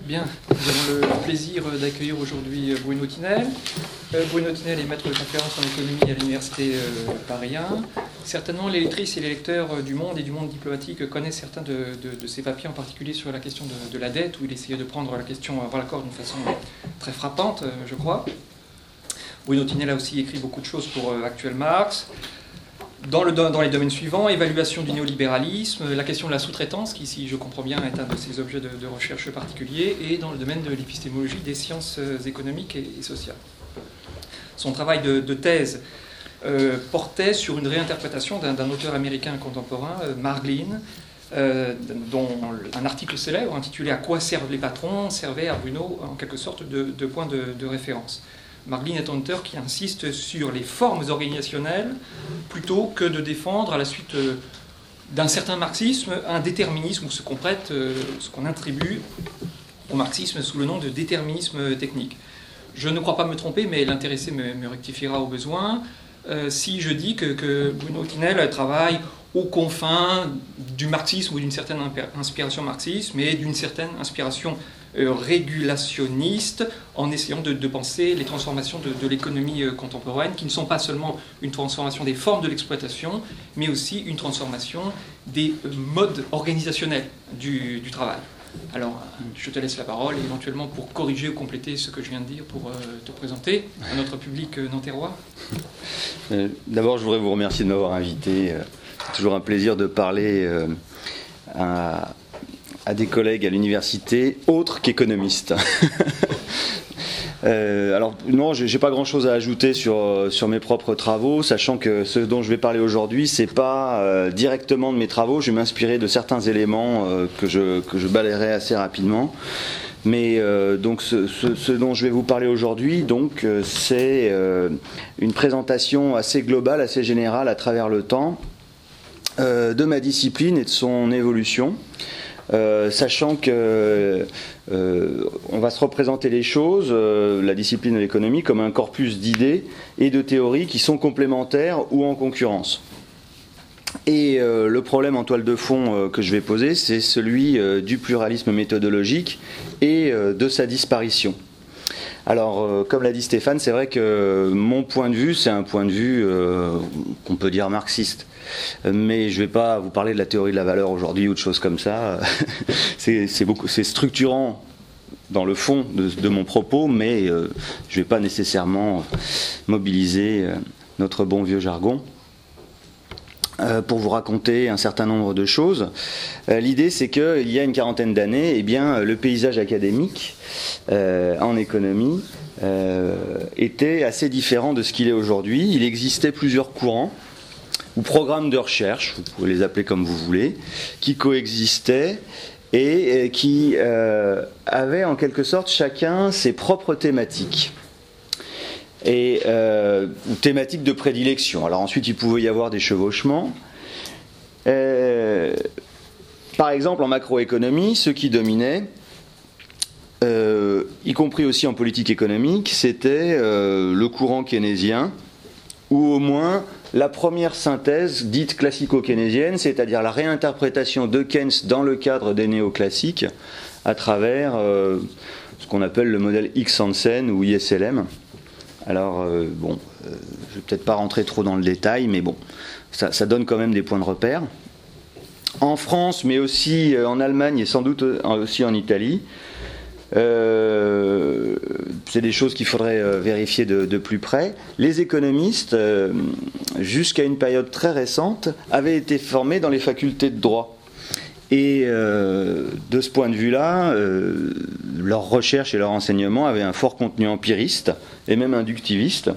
Bien, nous avons le plaisir d'accueillir aujourd'hui Bruno Tinel. Bruno Tinel est maître de conférence en économie à l'Université Paris 1. Certainement, les lectrices et les lecteurs du Monde et du monde diplomatique connaissent certains de ses papiers, en particulier sur la question de la dette, où il essayait de prendre la question à bras-le-corps d'une façon très frappante, je crois. Bruno Tinel a aussi écrit beaucoup de choses pour Actuel Marx. Dans les domaines suivants, évaluation du néolibéralisme, la question de la sous-traitance, qui, si je comprends bien, est un de ses objets de recherche particuliers, et dans le domaine de l'épistémologie des sciences économiques et sociales. Son travail de thèse portait sur une réinterprétation d'un auteur américain contemporain, Marglin, dont un article célèbre intitulé « À quoi servent les patrons ?» servait à Bruno en quelque sorte de point de référence. Marglin est un auteur qui insiste sur les formes organisationnelles plutôt que de défendre, à la suite d'un certain marxisme, un déterminisme, ou ce qu'on prête, ce qu'on attribue au marxisme sous le nom de déterminisme technique. Je ne crois pas me tromper, mais l'intéressé me rectifiera au besoin, si je dis que Bruno Tinel travaille aux confins du marxisme ou d'une certaine inspiration marxiste, mais d'une certaine inspiration régulationniste, en essayant de penser les transformations de l'économie contemporaine, qui ne sont pas seulement une transformation des formes de l'exploitation, mais aussi une transformation des modes organisationnels du travail. Alors, je te laisse la parole, éventuellement pour corriger ou compléter ce que je viens de dire, pour te présenter à notre public nanterrois. D'abord, je voudrais vous remercier de m'avoir invité. C'est toujours un plaisir de parler à des collègues à l'université autres qu'économistes. Alors non, j'ai pas grand-chose à ajouter sur mes propres travaux, sachant que ce dont je vais parler aujourd'hui, c'est pas directement de mes travaux. Je vais m'inspirer de certains éléments que je balayerai assez rapidement. Mais donc ce dont je vais vous parler aujourd'hui, donc c'est une présentation assez globale, assez générale à travers le temps de ma discipline et de son évolution. Sachant que on va se représenter les choses, la discipline de l'économie, comme un corpus d'idées et de théories qui sont complémentaires ou en concurrence. Et le problème en toile de fond que je vais poser, c'est celui du pluralisme méthodologique et de sa disparition. Alors, comme l'a dit Stéphane, c'est vrai que mon point de vue, c'est un point de vue qu'on peut dire marxiste. Mais je ne vais pas vous parler de la théorie de la valeur aujourd'hui ou de choses comme ça. C'est structurant dans le fond de mon propos, mais je ne vais pas nécessairement mobiliser notre bon vieux jargon pour vous raconter un certain nombre de choses. L'idée, c'est qu'il y a une quarantaine d'années, eh bien, le paysage académique en économie était assez différent de ce qu'il est aujourd'hui. Il existait plusieurs courants ou programmes de recherche, vous pouvez les appeler comme vous voulez, qui coexistaient et qui avaient en quelque sorte chacun ses propres thématiques. Et thématiques de prédilection. Alors ensuite, il pouvait y avoir des chevauchements. Par exemple, en macroéconomie, ce qui dominait, y compris aussi en politique économique, c'était le courant keynésien, ou au moins la première synthèse dite classico-keynésienne, c'est-à-dire la réinterprétation de Keynes dans le cadre des néoclassiques à travers ce qu'on appelle le modèle X-Hansen ou ISLM. Alors, je ne vais peut-être pas rentrer trop dans le détail, mais bon, ça donne quand même des points de repère. En France, mais aussi en Allemagne et sans doute aussi en Italie, c'est des choses qu'il faudrait vérifier de plus près. Les économistes, jusqu'à une période très récente, avaient été formés dans les facultés de droit. Et de ce point de vue-là, leurs recherches et leurs enseignements avaient un fort contenu empiriste et même inductiviste.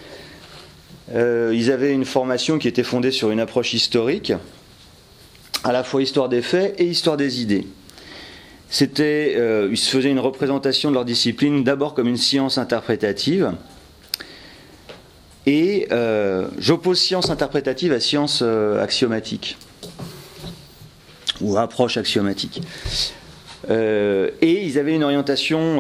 Ils avaient une formation qui était fondée sur une approche historique, à la fois histoire des faits et histoire des idées. Ils se faisaient une représentation de leur discipline d'abord comme une science interprétative, et j'oppose science interprétative à science axiomatique, ou approche axiomatique. Et ils avaient une orientation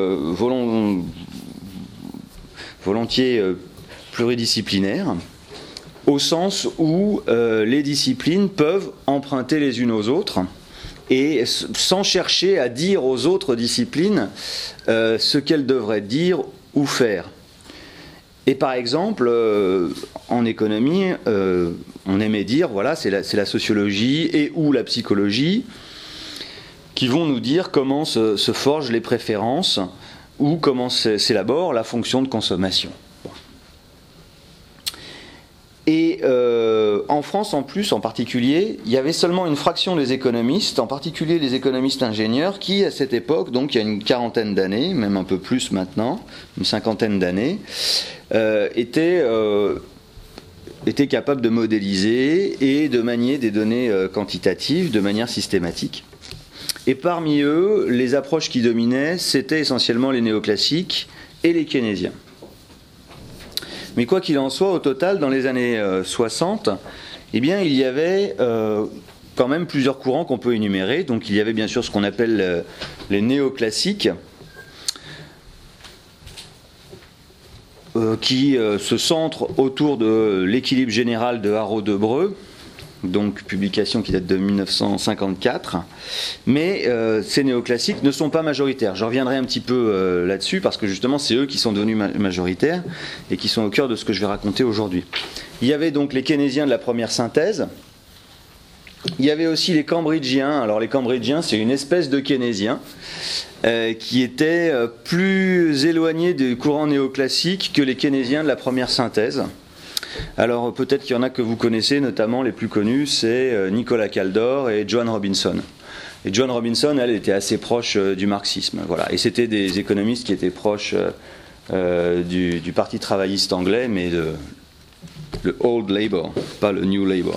volontiers pluridisciplinaire, au sens où les disciplines peuvent emprunter les unes aux autres et sans chercher à dire aux autres disciplines ce qu'elles devraient dire ou faire. Et par exemple, en économie, on aimait dire, voilà, c'est la sociologie et ou la psychologie qui vont nous dire comment se forgent les préférences ou comment s'élabore la fonction de consommation. Et en France, en plus, en particulier, il y avait seulement une fraction des économistes, en particulier les économistes ingénieurs, qui, à cette époque, donc il y a une quarantaine d'années, même un peu plus maintenant, une cinquantaine d'années, étaient capables de modéliser et de manier des données quantitatives de manière systématique. Et parmi eux, les approches qui dominaient, c'était essentiellement les néoclassiques et les keynésiens. Mais quoi qu'il en soit, au total, dans les années 60, eh bien, il y avait quand même plusieurs courants qu'on peut énumérer. Donc il y avait bien sûr ce qu'on appelle les néoclassiques, qui se centrent autour de l'équilibre général de Haro-Debreu, donc publication qui date de 1954, mais ces néoclassiques ne sont pas majoritaires. Je reviendrai un petit peu là-dessus, parce que justement c'est eux qui sont devenus majoritaires et qui sont au cœur de ce que je vais raconter aujourd'hui. Il y avait donc les keynésiens de la première synthèse, il y avait aussi les cambridgiens. Alors les cambridgiens, c'est une espèce de keynésiens qui étaient plus éloignés du courant néoclassique que les keynésiens de la première synthèse. Alors peut-être qu'il y en a que vous connaissez, notamment les plus connus, c'est Nicolas Kaldor et Joan Robinson. Et Joan Robinson, elle était assez proche du marxisme. Voilà. Et c'était des économistes qui étaient proches du Parti travailliste anglais, mais le Old Labour, pas le New Labour.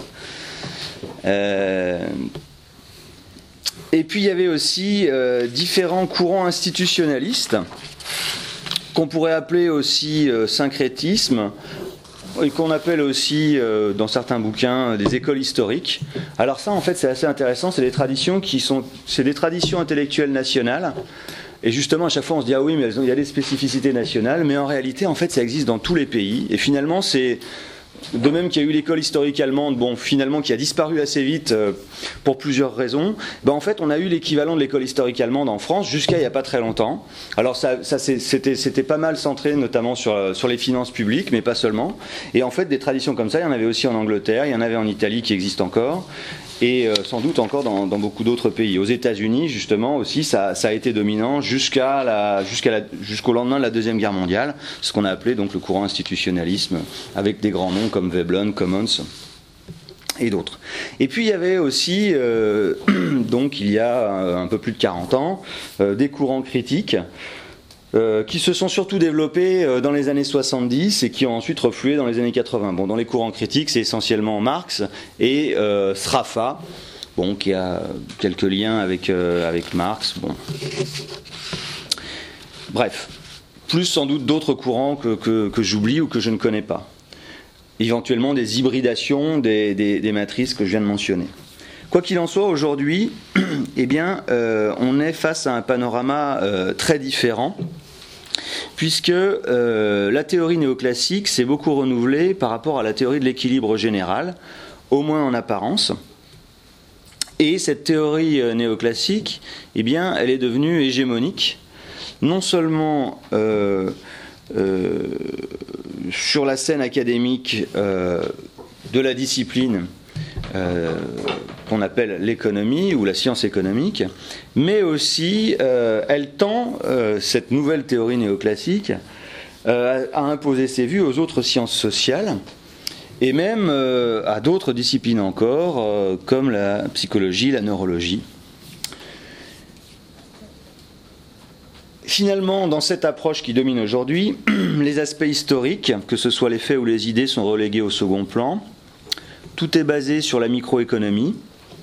Et puis il y avait aussi différents courants institutionnalistes, qu'on pourrait appeler aussi syncrétisme, et qu'on appelle aussi, dans certains bouquins, des écoles historiques. Alors ça, en fait, c'est assez intéressant, c'est des traditions intellectuelles nationales, et justement, à chaque fois, on se dit, ah oui, mais il y a des spécificités nationales, mais en réalité, en fait, ça existe dans tous les pays, et finalement, c'est... De même qu'il y a eu l'école historique allemande, bon, finalement, qui a disparu assez vite pour plusieurs raisons, ben, en fait, on a eu l'équivalent de l'école historique allemande en France jusqu'à il n'y a pas très longtemps. Alors, c'était pas mal centré, notamment sur les finances publiques, mais pas seulement. Et en fait, des traditions comme ça, il y en avait aussi en Angleterre, il y en avait en Italie qui existent encore, et sans doute encore dans beaucoup d'autres pays. Aux États-Unis, justement, aussi, ça a été dominant jusqu'au lendemain de la Deuxième Guerre mondiale, ce qu'on a appelé donc le courant institutionnalisme, avec des grands noms comme Veblen, Commons et d'autres. Et puis il y avait aussi, donc il y a un peu plus de 40 ans, des courants critiques qui se sont surtout développés dans les années 70 et qui ont ensuite reflué dans les années 80. Bon, dans les courants critiques, c'est essentiellement Marx et Sraffa, bon, qui a quelques liens avec Marx. Bon. Bref, plus sans doute d'autres courants que j'oublie ou que je ne connais pas. Éventuellement des hybridations des matrices que je viens de mentionner. Quoi qu'il en soit, aujourd'hui, eh bien, on est face à un panorama très différent, puisque la théorie néoclassique s'est beaucoup renouvelée par rapport à la théorie de l'équilibre général, au moins en apparence. Et cette théorie néoclassique, eh bien, elle est devenue hégémonique, non seulement sur la scène académique de la discipline qu'on appelle l'économie ou la science économique, mais aussi elle tend, cette nouvelle théorie néoclassique, à imposer ses vues aux autres sciences sociales et même à d'autres disciplines encore, comme la psychologie, la neurologie. Finalement, dans cette approche qui domine aujourd'hui, les aspects historiques, que ce soit les faits ou les idées, sont relégués au second plan. Tout est basé sur la microéconomie.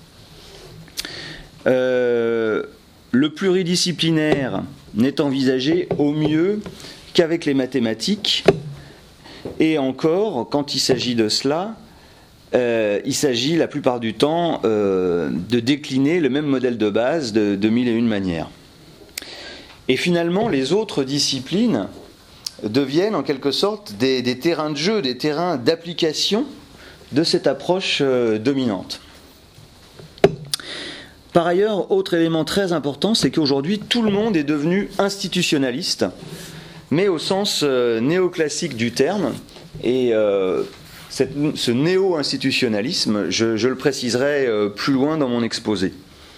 Le pluridisciplinaire n'est envisagé au mieux qu'avec les mathématiques. Et encore, quand il s'agit de cela, il s'agit la plupart du temps de décliner le même modèle de base de mille et une manières. Et finalement, les autres disciplines deviennent en quelque sorte des terrains de jeu, des terrains d'application de cette approche dominante. Par ailleurs, autre élément très important, c'est qu'aujourd'hui, tout le monde est devenu institutionnaliste, mais au sens néoclassique du terme. Et ce néo-institutionnalisme, je le préciserai plus loin dans mon exposé.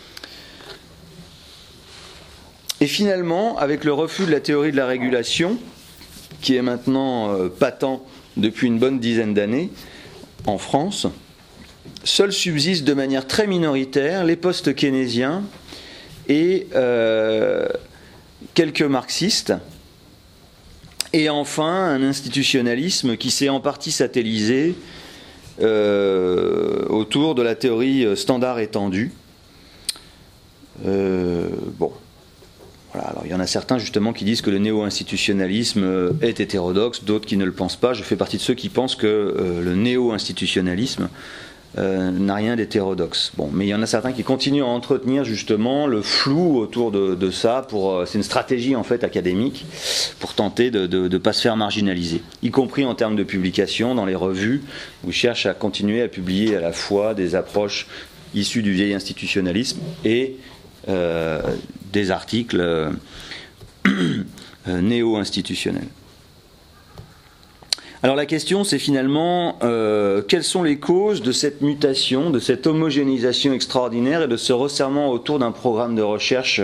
Et finalement, avec le refus de la théorie de la régulation, qui est maintenant patent depuis une bonne dizaine d'années en France, seuls subsistent de manière très minoritaire les post-keynésiens et quelques marxistes, et enfin un institutionnalisme qui s'est en partie satellisé autour de la théorie standard étendue. Bon. Voilà, alors il y en a certains justement qui disent que le néo-institutionnalisme est hétérodoxe, d'autres qui ne le pensent pas. Je fais partie de ceux qui pensent que le néo-institutionnalisme n'a rien d'hétérodoxe. Bon, mais il y en a certains qui continuent à entretenir justement le flou autour de ça. C'est une stratégie en fait académique pour tenter de ne pas se faire marginaliser, y compris en termes de publication dans les revues, où ils cherchent à continuer à publier à la fois des approches issues du vieil institutionnalisme et des articles néo-institutionnels. Alors la question, c'est finalement quelles sont les causes de cette mutation, de cette homogénéisation extraordinaire et de ce resserrement autour d'un programme de recherche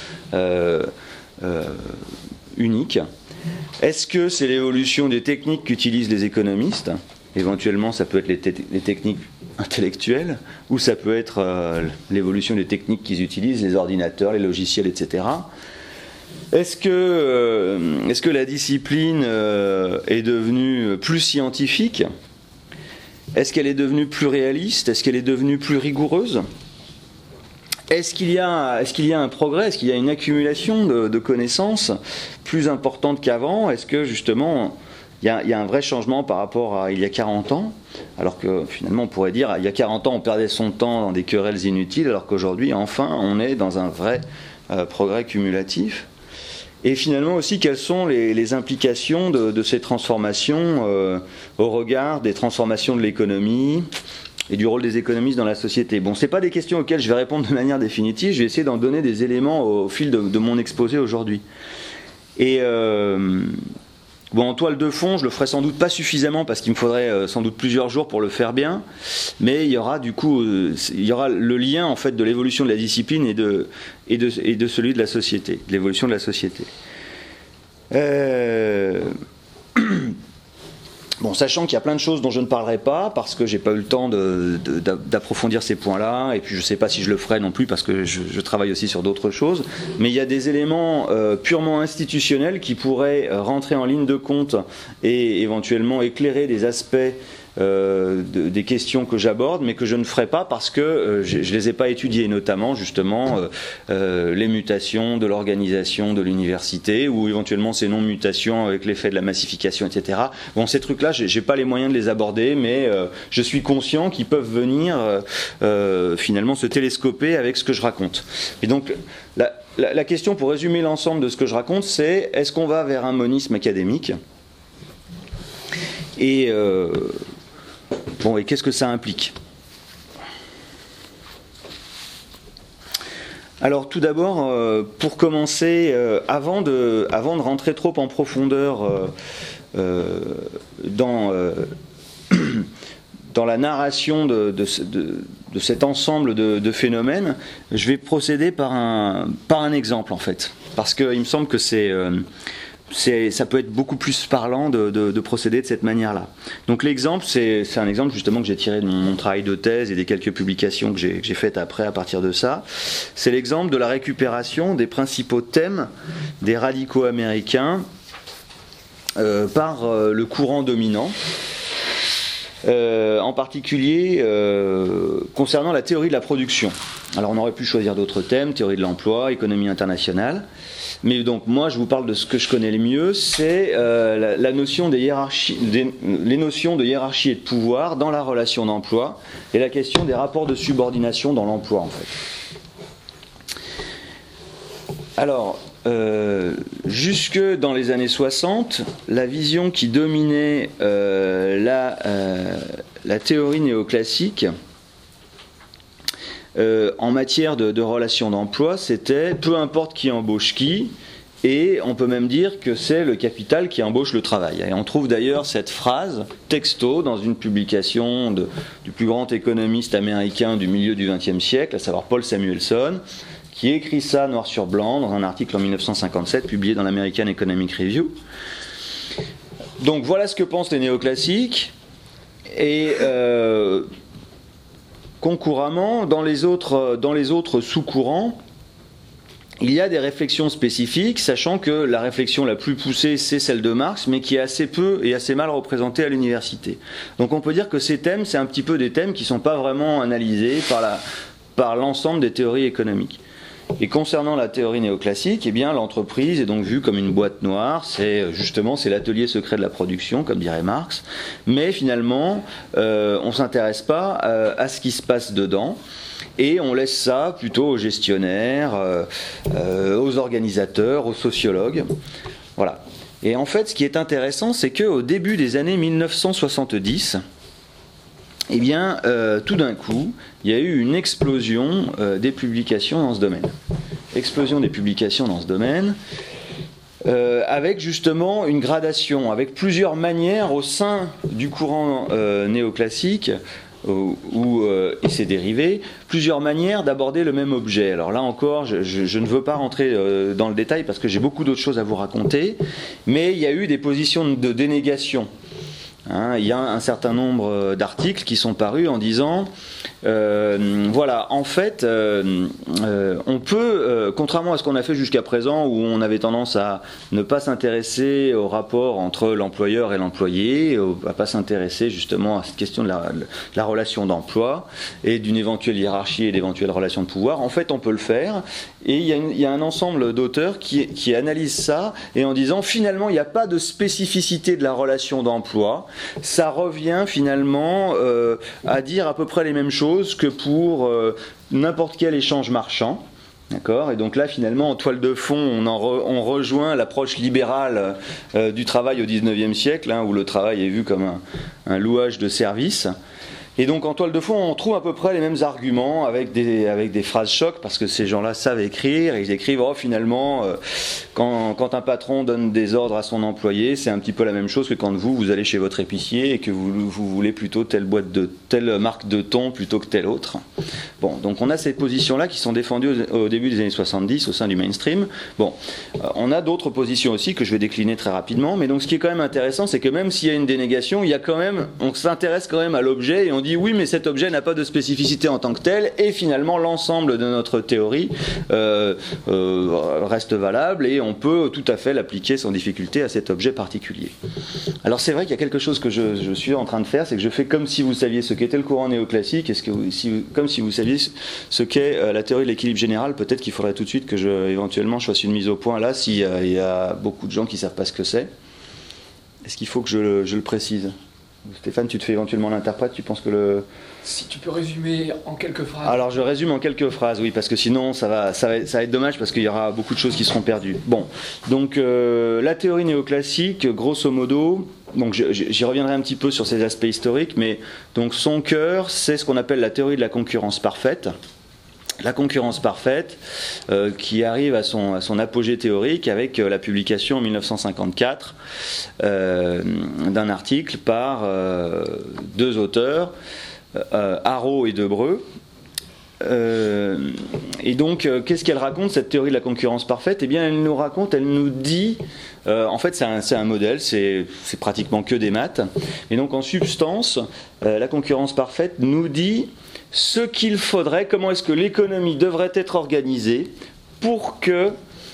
unique. Est-ce que c'est l'évolution des techniques qu'utilisent les économistes ? Éventuellement, ça peut être les techniques intellectuelles, ou ça peut être l'évolution des techniques qu'ils utilisent, les ordinateurs, les logiciels, etc. Est-ce que la discipline est devenue plus scientifique ? Est-ce qu'elle est devenue plus réaliste ? Est-ce qu'elle est devenue plus rigoureuse ? Est-ce qu'il y a un progrès ? Est-ce qu'il y a une accumulation de connaissances plus importante qu'avant ? Est-ce que justement il y a un vrai changement par rapport à il y a 40 ans, alors que finalement on pourrait dire il y a 40 ans on perdait son temps dans des querelles inutiles, alors qu'aujourd'hui enfin on est dans un vrai progrès cumulatif. Et finalement aussi quelles sont les implications de ces transformations au regard des transformations de l'économie et du rôle des économistes dans la société. Bon, c'est pas des questions auxquelles je vais répondre de manière définitive, je vais essayer d'en donner des éléments au fil de mon exposé aujourd'hui. Et bon, en toile de fond, je le ferai sans doute pas suffisamment parce qu'il me faudrait sans doute plusieurs jours pour le faire bien, mais il y aura du coup le lien en fait de l'évolution de la discipline et de celui de la société, de l'évolution de la société. Bon, sachant qu'il y a plein de choses dont je ne parlerai pas parce que j'ai pas eu le temps d'approfondir ces points-là, et puis je sais pas si je le ferai non plus parce que je travaille aussi sur d'autres choses, mais il y a des éléments purement institutionnels qui pourraient rentrer en ligne de compte et éventuellement éclairer des aspects des questions que j'aborde, mais que je ne ferai pas parce que je les ai pas étudiées, notamment justement les mutations de l'organisation de l'université, ou éventuellement ces non-mutations avec l'effet de la massification, etc. Bon, ces trucs-là, j'ai pas les moyens de les aborder, mais je suis conscient qu'ils peuvent venir finalement se télescoper avec ce que je raconte. Et donc la question, pour résumer l'ensemble de ce que je raconte, c'est est-ce qu'on va vers un monisme académique ? Et bon, et qu'est-ce que ça implique ? Alors tout d'abord, pour commencer, avant de rentrer trop en profondeur dans la narration de cet ensemble de phénomènes, je vais procéder par un exemple en fait, parce qu'il me semble que ça peut être beaucoup plus parlant de procéder de cette manière-là. Donc l'exemple, c'est un exemple justement que j'ai tiré de mon travail de thèse et des quelques publications que j'ai faites après à partir de ça. C'est l'exemple de la récupération des principaux thèmes des radicaux américains par le courant dominant, en particulier concernant la théorie de la production. Alors on aurait pu choisir d'autres thèmes, théorie de l'emploi, économie internationale. Mais donc moi je vous parle de ce que je connais le mieux, c'est la notion des hiérarchies, les notions de hiérarchie et de pouvoir dans la relation d'emploi, et la question des rapports de subordination dans l'emploi en fait. Alors, jusque dans les années 60, la vision qui dominait la théorie néoclassique en matière de relations d'emploi, c'était peu importe qui embauche qui, et on peut même dire que c'est le capital qui embauche le travail. Et on trouve d'ailleurs cette phrase texto dans une publication du plus grand économiste américain du milieu du XXe siècle, à savoir Paul Samuelson, qui écrit ça noir sur blanc dans un article en 1957 publié dans l'American Economic Review. Donc voilà ce que pensent les néoclassiques, et concurremment, dans les autres sous-courants, il y a des réflexions spécifiques, sachant que la réflexion la plus poussée, c'est celle de Marx, mais qui est assez peu et assez mal représentée à l'université. Donc on peut dire que ces thèmes, c'est un petit peu des thèmes qui ne sont pas vraiment analysés par l'ensemble des théories économiques. Et concernant la théorie néoclassique, eh bien, l'entreprise est donc vue comme une boîte noire, c'est l'atelier secret de la production, comme dirait Marx, mais finalement, on ne s'intéresse pas à ce qui se passe dedans. Et on laisse ça plutôt aux gestionnaires, aux organisateurs, aux sociologues. Voilà. Et en fait, ce qui est intéressant, c'est qu'au début des années 1970, eh bien, tout d'un coup, il y a eu une explosion des publications dans ce domaine. Explosion des publications dans ce domaine, avec justement une gradation, avec plusieurs manières au sein du courant néoclassique, et ses dérivés, plusieurs manières d'aborder le même objet. Alors là encore, je ne veux pas rentrer dans le détail parce que j'ai beaucoup d'autres choses à vous raconter, mais il y a eu des positions de dénégation. Il y a un certain nombre d'articles qui sont parus en disant voilà, en fait, on peut, contrairement à ce qu'on a fait jusqu'à présent, où on avait tendance à ne pas s'intéresser au rapport entre l'employeur et l'employé, à pas s'intéresser justement à cette question de la relation d'emploi et d'une éventuelle hiérarchie et d'éventuelles relations de pouvoir, en fait, on peut le faire. Et il y a un ensemble d'auteurs qui analysent ça, et en disant finalement, il n'y a pas de spécificité de la relation d'emploi. Ça revient finalement à dire à peu près les mêmes choses que pour n'importe quel échange marchand. D'accord ? Et donc là, finalement, en toile de fond, on rejoint l'approche libérale du travail au XIXe siècle, où le travail est vu comme un louage de service. Et donc en toile de fond, on trouve à peu près les mêmes arguments avec des phrases chocs, parce que ces gens-là savent écrire, et ils écrivent finalement, quand un patron donne des ordres à son employé, c'est un petit peu la même chose que quand vous allez chez votre épicier et que vous voulez plutôt telle marque de thon plutôt que telle autre. Bon, donc on a ces positions-là qui sont défendues au début des années 70 au sein du mainstream. Bon, on a d'autres positions aussi que je vais décliner très rapidement, mais donc ce qui est quand même intéressant, c'est que même s'il y a une dénégation, on s'intéresse quand même à l'objet et on dit oui, mais cet objet n'a pas de spécificité en tant que tel, et finalement l'ensemble de notre théorie reste valable, et on peut tout à fait l'appliquer sans difficulté à cet objet particulier. Alors c'est vrai qu'il y a quelque chose que je suis en train de faire, c'est que je fais comme si vous saviez ce qu'était le courant néoclassique, comme si vous saviez ce qu'est la théorie de l'équilibre général. Peut-être qu'il faudrait tout de suite que éventuellement je fasse une mise au point là, s'il y a beaucoup de gens qui ne savent pas ce que c'est. Est-ce qu'il faut que je le précise ? Stéphane, tu te fais éventuellement l'interprète, tu penses que Si tu peux résumer en quelques phrases. Alors je résume en quelques phrases, oui, parce que sinon ça va être dommage, parce qu'il y aura beaucoup de choses qui seront perdues. Bon, donc la théorie néoclassique, grosso modo, donc j'y reviendrai un petit peu sur ses aspects historiques, mais donc son cœur, c'est ce qu'on appelle la théorie de la concurrence parfaite. La concurrence parfaite, qui arrive à son apogée théorique avec la publication en 1954 d'un article par deux auteurs, Arrow et Debreu. Et donc, qu'est-ce qu'elle raconte, cette théorie de la concurrence parfaite ? Eh bien, elle nous dit, en fait, c'est un modèle, c'est pratiquement que des maths. Et donc, en substance, la concurrence parfaite nous dit ce qu'il faudrait, comment est-ce que l'économie devrait être organisée pour que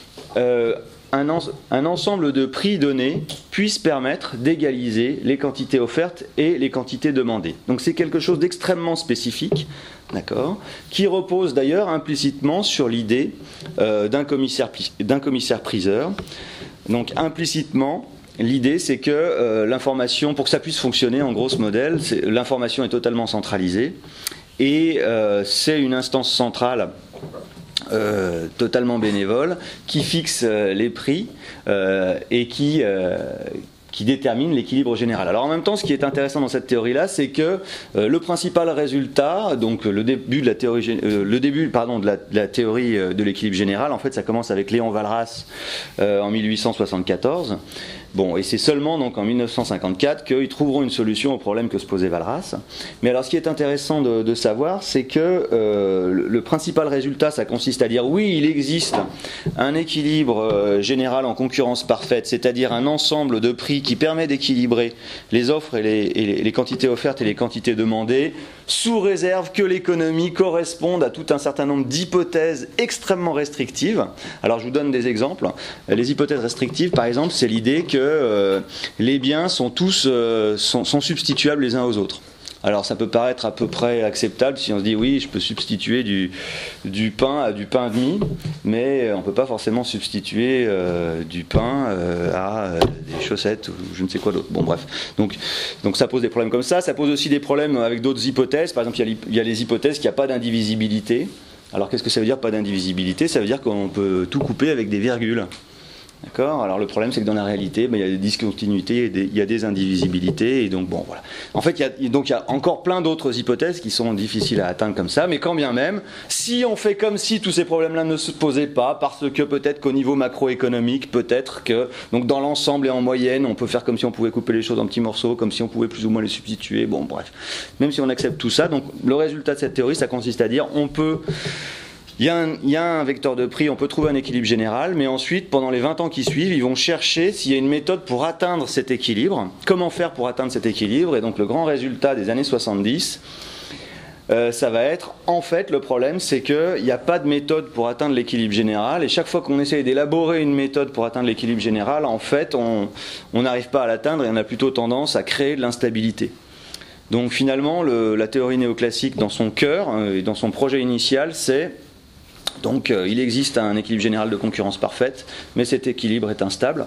un ensemble de prix donnés puisse permettre d'égaliser les quantités offertes et les quantités demandées. Donc c'est quelque chose d'extrêmement spécifique, d'accord, qui repose d'ailleurs implicitement sur l'idée d'un commissaire-priseur. Donc implicitement, l'idée, c'est que l'information, pour que ça puisse fonctionner, en gros, ce modèle, l'information est totalement centralisée, et c'est une instance centrale totalement bénévole qui fixe les prix et qui qui détermine l'équilibre général. Alors en même temps, ce qui est intéressant dans cette théorie-là, c'est que le principal résultat, donc le début de la théorie de l'équilibre général, en fait, ça commence avec Léon Walras en 1874. Bon, et c'est seulement donc en 1954 qu'ils trouveront une solution au problème que se posait Walras. Mais alors, ce qui est intéressant de savoir, c'est que le principal résultat, ça consiste à dire oui, il existe un équilibre général en concurrence parfaite, c'est-à-dire un ensemble de prix qui permet d'équilibrer les offres et les quantités offertes et les quantités demandées, sous réserve que l'économie corresponde à tout un certain nombre d'hypothèses extrêmement restrictives. Alors, je vous donne des exemples. Les hypothèses restrictives, par exemple, c'est l'idée que les biens sont tous sont substituables les uns aux autres. Alors ça peut paraître à peu près acceptable si on se dit oui, je peux substituer du pain à du pain demi, mais on ne peut pas forcément substituer du pain à des chaussettes ou je ne sais quoi d'autre. Bon bref, donc ça pose des problèmes comme ça. Ça pose aussi des problèmes avec d'autres hypothèses. Par exemple, il y a les hypothèses qu'il n'y a pas d'indivisibilité. Alors qu'est-ce que ça veut dire pas d'indivisibilité? Ça veut dire qu'on peut tout couper avec des virgules. D'accord. Alors le problème, c'est que dans la réalité, il y a des discontinuités, il y a des indivisibilités, et donc bon, voilà. En fait, il y a encore plein d'autres hypothèses qui sont difficiles à atteindre comme ça, mais quand bien même, si on fait comme si tous ces problèmes-là ne se posaient pas, parce que peut-être qu'au niveau macroéconomique, peut-être que donc dans l'ensemble et en moyenne, on peut faire comme si on pouvait couper les choses en petits morceaux, comme si on pouvait plus ou moins les substituer. Bon, bref. Même si on accepte tout ça, donc le résultat de cette théorie, ça consiste à dire, il y a un vecteur de prix, on peut trouver un équilibre général, mais ensuite, pendant les 20 ans qui suivent, ils vont chercher s'il y a une méthode pour atteindre cet équilibre. Comment faire pour atteindre cet équilibre? Et donc le grand résultat des années 70, ça va être, en fait, le problème, c'est qu'il n'y a pas de méthode pour atteindre l'équilibre général, et chaque fois qu'on essaye d'élaborer une méthode pour atteindre l'équilibre général, en fait, on n'arrive pas à l'atteindre et on a plutôt tendance à créer de l'instabilité. Donc finalement, la théorie néoclassique, dans son cœur et dans son projet initial, c'est donc il existe un équilibre général de concurrence parfaite, mais cet équilibre est instable.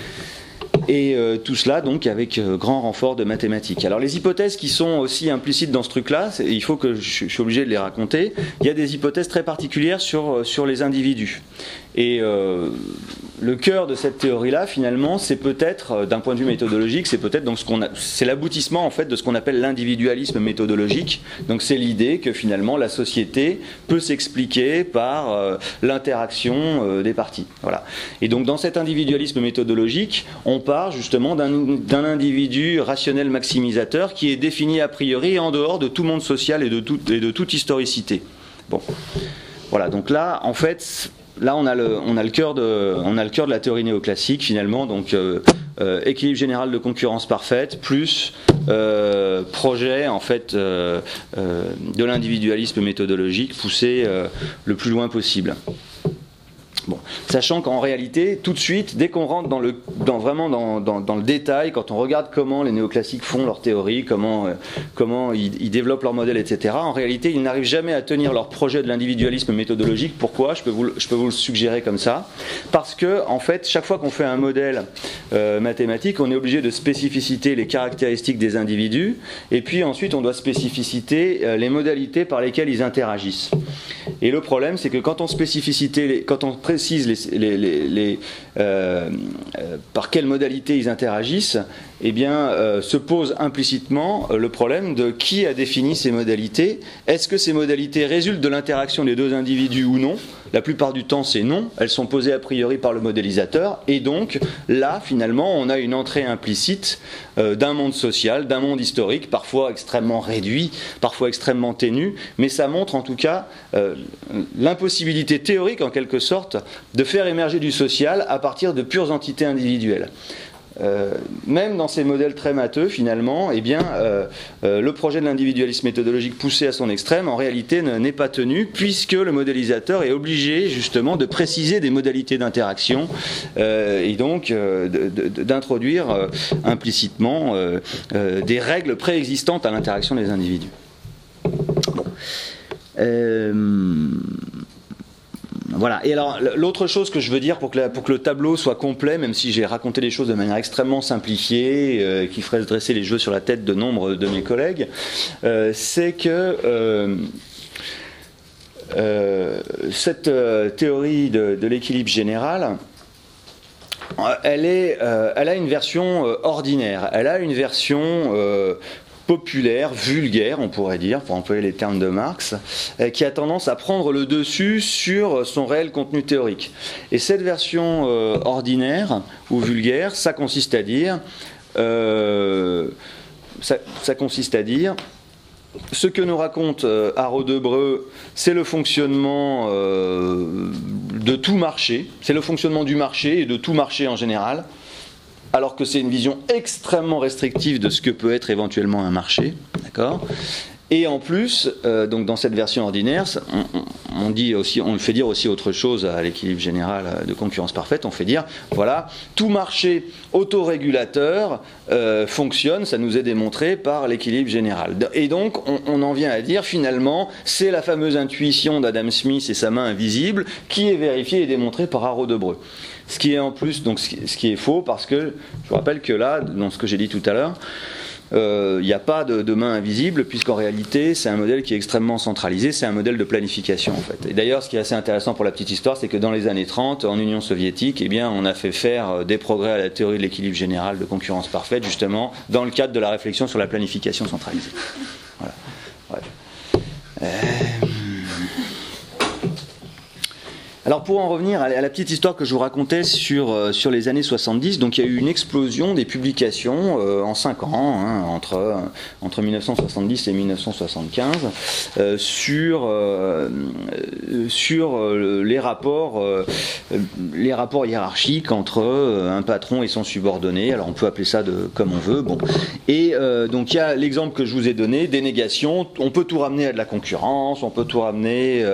Et tout cela donc avec grand renfort de mathématiques. Alors les hypothèses qui sont aussi implicites dans ce truc-là, il faut que je suis obligé de les raconter. Il y a des hypothèses très particulières sur les individus. Et le cœur de cette théorie-là, finalement, c'est peut-être, d'un point de vue méthodologique, c'est peut-être donc c'est l'aboutissement en fait de ce qu'on appelle l'individualisme méthodologique. Donc c'est l'idée que finalement la société peut s'expliquer par l'interaction des parties. Voilà. Et donc dans cet individualisme méthodologique, on part justement d'un individu rationnel maximisateur qui est défini a priori en dehors de tout monde social et de toute historicité. Bon, voilà. Donc là, en fait. Là, on a le cœur de la théorie néoclassique finalement, donc équilibre général de concurrence parfaite plus projet en fait de l'individualisme méthodologique poussé le plus loin possible. Bon, sachant qu'en réalité, tout de suite, dès qu'on rentre dans le détail, quand on regarde comment les néoclassiques font leur théorie, comment ils développent leur modèle, etc., en réalité, ils n'arrivent jamais à tenir leur projet de l'individualisme méthodologique. Pourquoi ? Je peux vous le suggérer comme ça. Parce que, en fait, chaque fois qu'on fait un modèle mathématique, on est obligé de spécificiter les caractéristiques des individus, et puis ensuite, on doit spécificiter les modalités par lesquelles ils interagissent. Et le problème, c'est que quand on précise par quelle modalité ils interagissent, eh bien, se pose implicitement le problème de qui a défini ces modalités. Est-ce que ces modalités résultent de l'interaction des deux individus ou non ? La plupart du temps, c'est non. Elles sont posées a priori par le modélisateur. Et donc, là, finalement, on a une entrée implicite d'un monde social, d'un monde historique, parfois extrêmement réduit, parfois extrêmement ténu. Mais ça montre en tout cas l'impossibilité théorique, en quelque sorte, de faire émerger du social à partir de pures entités individuelles. Même dans ces modèles très matheux, finalement, eh bien, le projet de l'individualisme méthodologique poussé à son extrême, en réalité, n'est pas tenu, puisque le modélisateur est obligé, justement, de préciser des modalités d'interaction et donc d'introduire implicitement des règles préexistantes à l'interaction des individus. Bon. Voilà. Et alors, l'autre chose que je veux dire pour que le tableau soit complet, même si j'ai raconté les choses de manière extrêmement simplifiée, qui ferait se dresser les cheveux sur la tête de nombre de mes collègues, c'est que cette théorie de l'équilibre général, elle a une version ordinaire, elle a une version populaire, vulgaire, on pourrait dire, pour employer les termes de Marx, qui a tendance à prendre le dessus sur son réel contenu théorique. Et cette version ordinaire ou vulgaire, ça consiste à dire, ce que nous raconte Haro de Breu, c'est le fonctionnement de tout marché, c'est le fonctionnement du marché et de tout marché en général, alors que c'est une vision extrêmement restrictive de ce que peut être éventuellement un marché, d'accord ? Et en plus, donc dans cette version ordinaire, on fait dire aussi autre chose à l'équilibre général de concurrence parfaite. On fait dire, voilà, tout marché autorégulateur fonctionne, ça nous est démontré par l'équilibre général. Et donc, on en vient à dire, finalement, c'est la fameuse intuition d'Adam Smith et sa main invisible qui est vérifiée et démontrée par Haro de Breu. Ce qui est en plus, donc, ce qui est faux, parce que je vous rappelle que là, dans ce que j'ai dit tout à l'heure, il n'y a pas de main invisible, puisqu'en réalité c'est un modèle qui est extrêmement centralisé, c'est un modèle de planification en fait. Et d'ailleurs, ce qui est assez intéressant pour la petite histoire, c'est que dans les années 30, en Union soviétique, eh bien, on a fait faire des progrès à la théorie de l'équilibre général de concurrence parfaite, justement dans le cadre de la réflexion sur la planification centralisée. Voilà. Alors pour en revenir à la petite histoire que je vous racontais sur les années 70, donc il y a eu une explosion des publications en 5 ans, hein, entre 1970 et 1975, sur les rapports hiérarchiques entre un patron et son subordonné. Alors on peut appeler ça comme on veut. Bon. Et donc il y a l'exemple que je vous ai donné, des négations. On peut tout ramener à de la concurrence, on peut tout ramener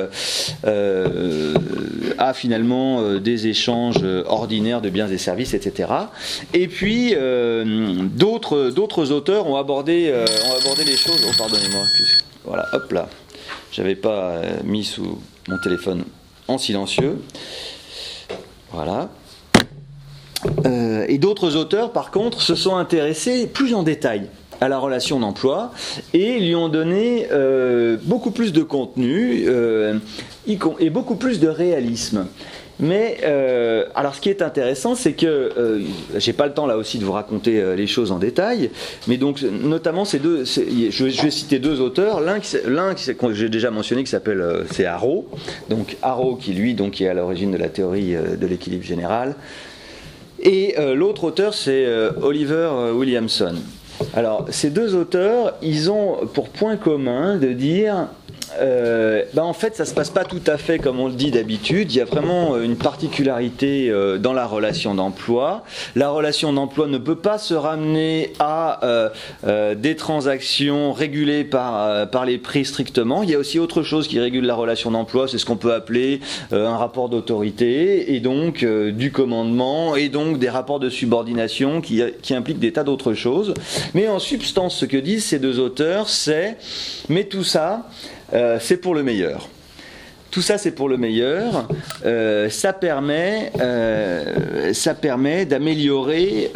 à finalement des échanges ordinaires de biens et services, etc. Et puis d'autres auteurs ont abordé les choses. Oh, pardonnez-moi. Voilà, hop là. J'avais pas mis sous mon téléphone en silencieux. Voilà. Et d'autres auteurs, par contre, se sont intéressés plus en détail à la relation d'emploi et lui ont donné beaucoup plus de contenu et beaucoup plus de réalisme. Mais alors ce qui est intéressant, c'est que j'ai pas le temps là aussi de vous raconter les choses en détail, mais donc notamment je vais citer deux auteurs. L'un que j'ai déjà mentionné, qui s'appelle c'est Haro, donc Haro qui lui donc qui est à l'origine de la théorie de l'équilibre général, et l'autre auteur c'est Oliver Williamson. Alors, ces deux auteurs, ils ont pour point commun de dire en fait, ça ne se passe pas tout à fait comme on le dit d'habitude. Il y a vraiment une particularité dans la relation d'emploi. La relation d'emploi ne peut pas se ramener à des transactions régulées par les prix strictement. Il y a aussi autre chose qui régule la relation d'emploi, c'est ce qu'on peut appeler un rapport d'autorité, et donc du commandement, et donc des rapports de subordination qui impliquent des tas d'autres choses. Mais en substance, ce que disent ces deux auteurs, c'est « mais tout ça, c'est pour le meilleur ». Tout ça, c'est pour le meilleur. Ça permet d'améliorer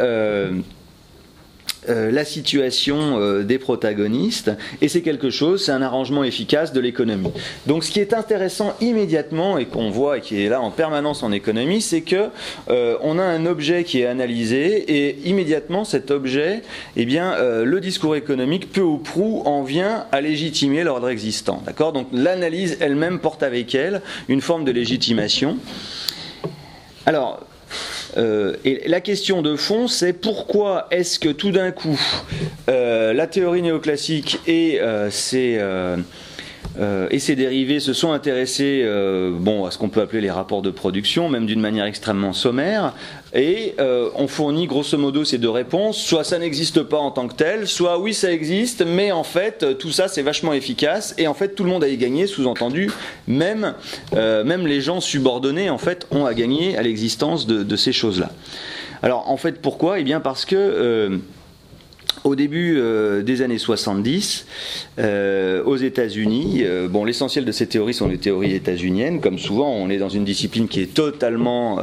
la situation des protagonistes, et c'est un arrangement efficace de l'économie. Donc ce qui est intéressant immédiatement, et qu'on voit et qui est là en permanence en économie, c'est que on a un objet qui est analysé, et immédiatement cet objet, eh bien, le discours économique peu ou prou en vient à légitimer l'ordre existant. D'accord ? Donc l'analyse elle-même porte avec elle une forme de légitimation. Alors, et la question de fond, c'est pourquoi est-ce que tout d'un coup la théorie néoclassique et ses dérivés se sont intéressés à ce qu'on peut appeler les rapports de production, même d'une manière extrêmement sommaire, et on fournit grosso modo ces deux réponses: soit ça n'existe pas en tant que tel, soit oui ça existe, mais en fait tout ça c'est vachement efficace, et en fait tout le monde a y gagné, sous-entendu même les gens subordonnés en fait ont à gagner à l'existence de ces choses-là. Alors en fait pourquoi ? Eh bien parce que Au début des années 70, aux États-Unis, bon, l'essentiel de ces théories sont des théories états-uniennes. Comme souvent, on est dans une discipline qui est totalement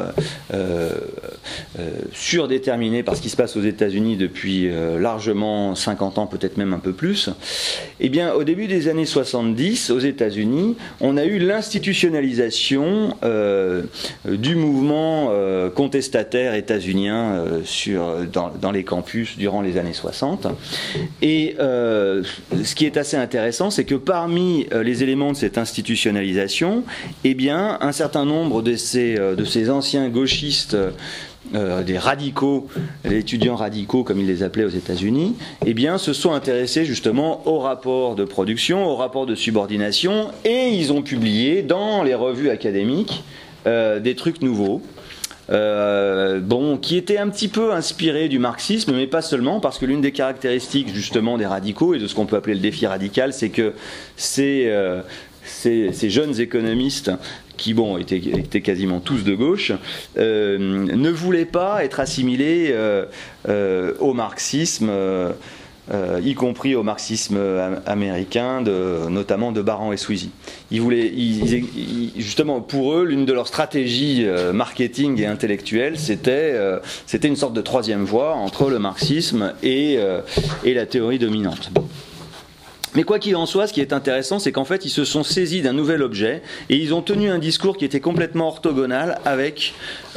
surdéterminée par ce qui se passe aux États-Unis depuis largement 50 ans, peut-être même un peu plus. Eh bien, au début des années 70, aux États-Unis, on a eu l'institutionnalisation du mouvement contestataire états-unien dans les campus durant les années 60. Et ce qui est assez intéressant, c'est que parmi les éléments de cette institutionnalisation, eh bien, un certain nombre de ces anciens gauchistes, des radicaux, les étudiants radicaux comme ils les appelaient aux États-Unis, eh bien, se sont intéressés justement au rapport de production, au rapport de subordination, et ils ont publié dans les revues académiques des trucs nouveaux. Qui était un petit peu inspiré du marxisme, mais pas seulement, parce que l'une des caractéristiques justement des radicaux et de ce qu'on peut appeler le défi radical, c'est que ces jeunes économistes qui étaient quasiment tous de gauche, ne voulaient pas être assimilés au marxisme, y compris au marxisme américain, notamment de Baran et Sweezy. Justement, pour eux, l'une de leurs stratégies marketing et intellectuelles, c'était une sorte de troisième voie entre le marxisme et la théorie dominante. Mais quoi qu'il en soit, ce qui est intéressant, c'est qu'en fait, ils se sont saisis d'un nouvel objet et ils ont tenu un discours qui était complètement orthogonal avec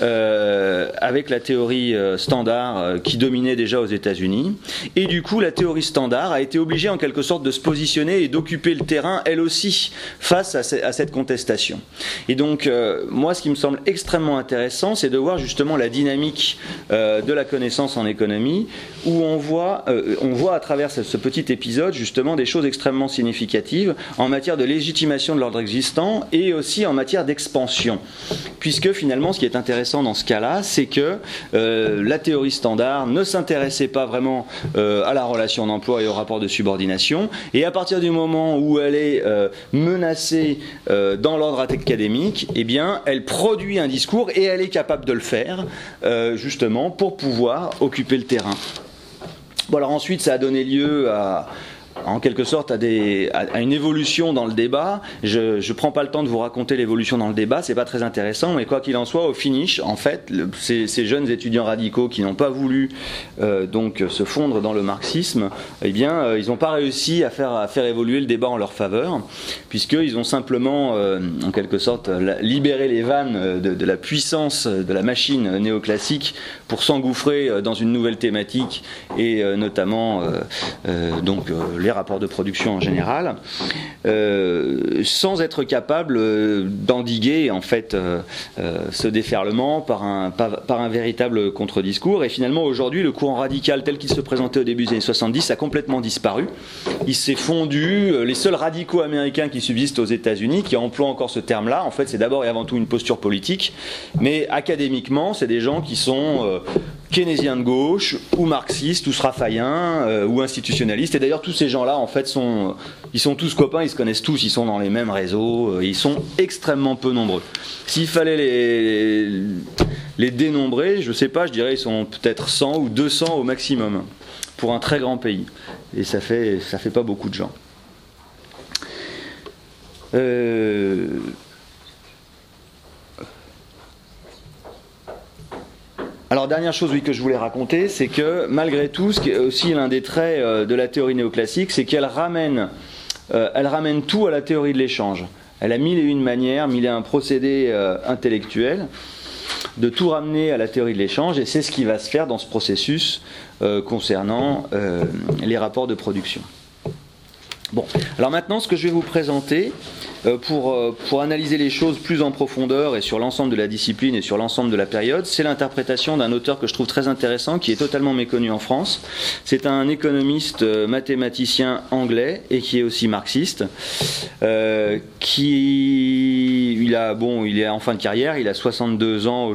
la théorie standard qui dominait déjà aux États-Unis. Et du coup, la théorie standard a été obligée en quelque sorte de se positionner et d'occuper le terrain, elle aussi, face à cette contestation. Et donc, moi, ce qui me semble extrêmement intéressant, c'est de voir justement la dynamique de la connaissance en économie, où on voit à travers ce petit épisode justement des choses extrêmement significatives en matière de légitimation de l'ordre existant et aussi en matière d'expansion. Puisque finalement, ce qui est intéressant dans ce cas-là, c'est que la théorie standard ne s'intéressait pas vraiment à la relation d'emploi et au rapport de subordination, et à partir du moment où elle est menacée dans l'ordre académique, eh bien, elle produit un discours et elle est capable de le faire, justement, pour pouvoir occuper le terrain. Bon, alors ensuite, ça a donné lieu en quelque sorte à une évolution dans le débat. Je ne prends pas le temps de vous raconter l'évolution dans le débat, c'est pas très intéressant, mais quoi qu'il en soit, au finish, en fait, ces jeunes étudiants radicaux qui n'ont pas voulu donc se fondre dans le marxisme, eh bien, ils n'ont pas réussi à faire évoluer le débat en leur faveur, puisqu'ils ont simplement, en quelque sorte, libéré les vannes de la puissance de la machine néoclassique pour s'engouffrer dans une nouvelle thématique, et notamment les rapports de production en général, sans être capable d'endiguer en fait ce déferlement par un véritable contre-discours. Et finalement, aujourd'hui, le courant radical tel qu'il se présentait au début des années 70 a complètement disparu. Il s'est fondu. Les seuls radicaux américains qui subsistent aux États-Unis, qui emploient encore ce terme-là, en fait, c'est d'abord et avant tout une posture politique, mais académiquement, c'est des gens qui sont keynésiens de gauche, ou marxistes, ou sraffaïens, ou institutionnalistes. Et d'ailleurs, tous ces gens-là, en fait, ils sont tous copains, ils se connaissent tous, ils sont dans les mêmes réseaux, ils sont extrêmement peu nombreux. S'il fallait les dénombrer, je sais pas, je dirais ils sont peut-être 100 ou 200 au maximum, pour un très grand pays. Et ça fait pas beaucoup de gens. Alors, dernière chose que je voulais raconter, c'est que malgré tout, ce qui est aussi l'un des traits de la théorie néoclassique, c'est qu'elle ramène tout à la théorie de l'échange. Elle a mille et une manières, mille et un procédés intellectuels de tout ramener à la théorie de l'échange, et c'est ce qui va se faire dans ce processus concernant les rapports de production. Bon, alors maintenant, ce que je vais vous présenter pour analyser les choses plus en profondeur et sur l'ensemble de la discipline et sur l'ensemble de la période, c'est l'interprétation d'un auteur que je trouve très intéressant, qui est totalement méconnu en France. C'est un économiste mathématicien anglais et qui est aussi marxiste, il est en fin de carrière, il a 62 ans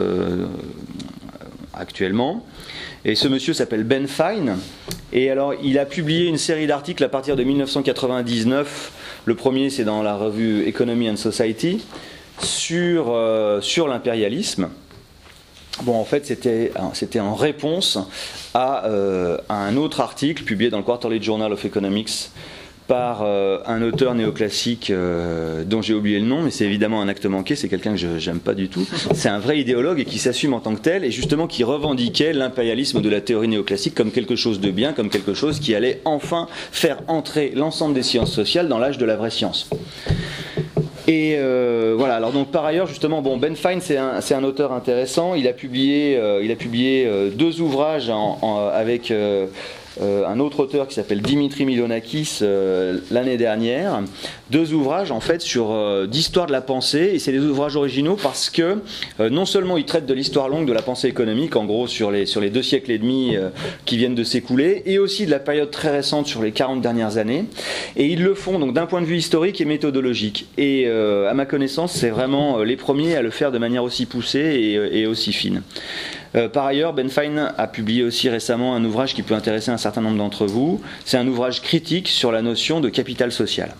actuellement. Et ce monsieur s'appelle Ben Fine. Et alors, il a publié une série d'articles à partir de 1999. Le premier, c'est dans la revue Economy and Society, sur l'impérialisme. Bon, en fait, c'était en réponse à un autre article publié dans le Quarterly Journal of Economics par un auteur néoclassique dont j'ai oublié le nom, mais c'est évidemment un acte manqué, c'est quelqu'un que j'aime pas du tout. C'est un vrai idéologue et qui s'assume en tant que tel, et justement qui revendiquait l'impérialisme de la théorie néoclassique comme quelque chose de bien, comme quelque chose qui allait enfin faire entrer l'ensemble des sciences sociales dans l'âge de la vraie science. Et voilà. Alors donc par ailleurs justement, bon, Ben Fine c'est un auteur intéressant. Il a publié 2 ouvrages avec un autre auteur qui s'appelle Dimitri Milonakis l'année dernière. 2 ouvrages en fait d'histoire de la pensée, et c'est des ouvrages originaux parce que non seulement ils traitent de l'histoire longue de la pensée économique, en gros sur les 2 siècles et demi qui viennent de s'écouler, et aussi de la période très récente sur les 40 dernières années, et ils le font donc d'un point de vue historique et méthodologique, et à ma connaissance c'est vraiment les premiers à le faire de manière aussi poussée et aussi fine. Par ailleurs, Ben Fine a publié aussi récemment un ouvrage qui peut intéresser un certain nombre d'entre vous. C'est un ouvrage critique sur la notion de capital social.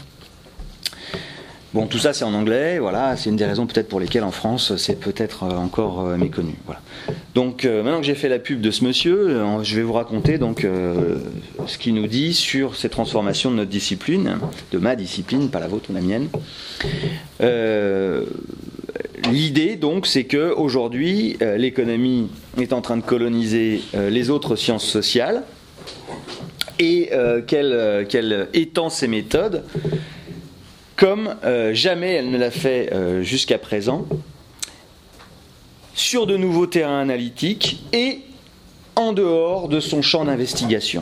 Bon, tout ça c'est en anglais, voilà, c'est une des raisons peut-être pour lesquelles en France c'est peut-être encore méconnu. Voilà. Donc maintenant que j'ai fait la pub de ce monsieur, je vais vous raconter donc ce qu'il nous dit sur ces transformations de notre discipline, de ma discipline, pas la vôtre ou la mienne. L'idée donc c'est que aujourd'hui l'économie est en train de coloniser les autres sciences sociales et qu'elle étend ses méthodes comme jamais elle ne l'a fait jusqu'à présent, sur de nouveaux terrains analytiques et en dehors de son champ d'investigation.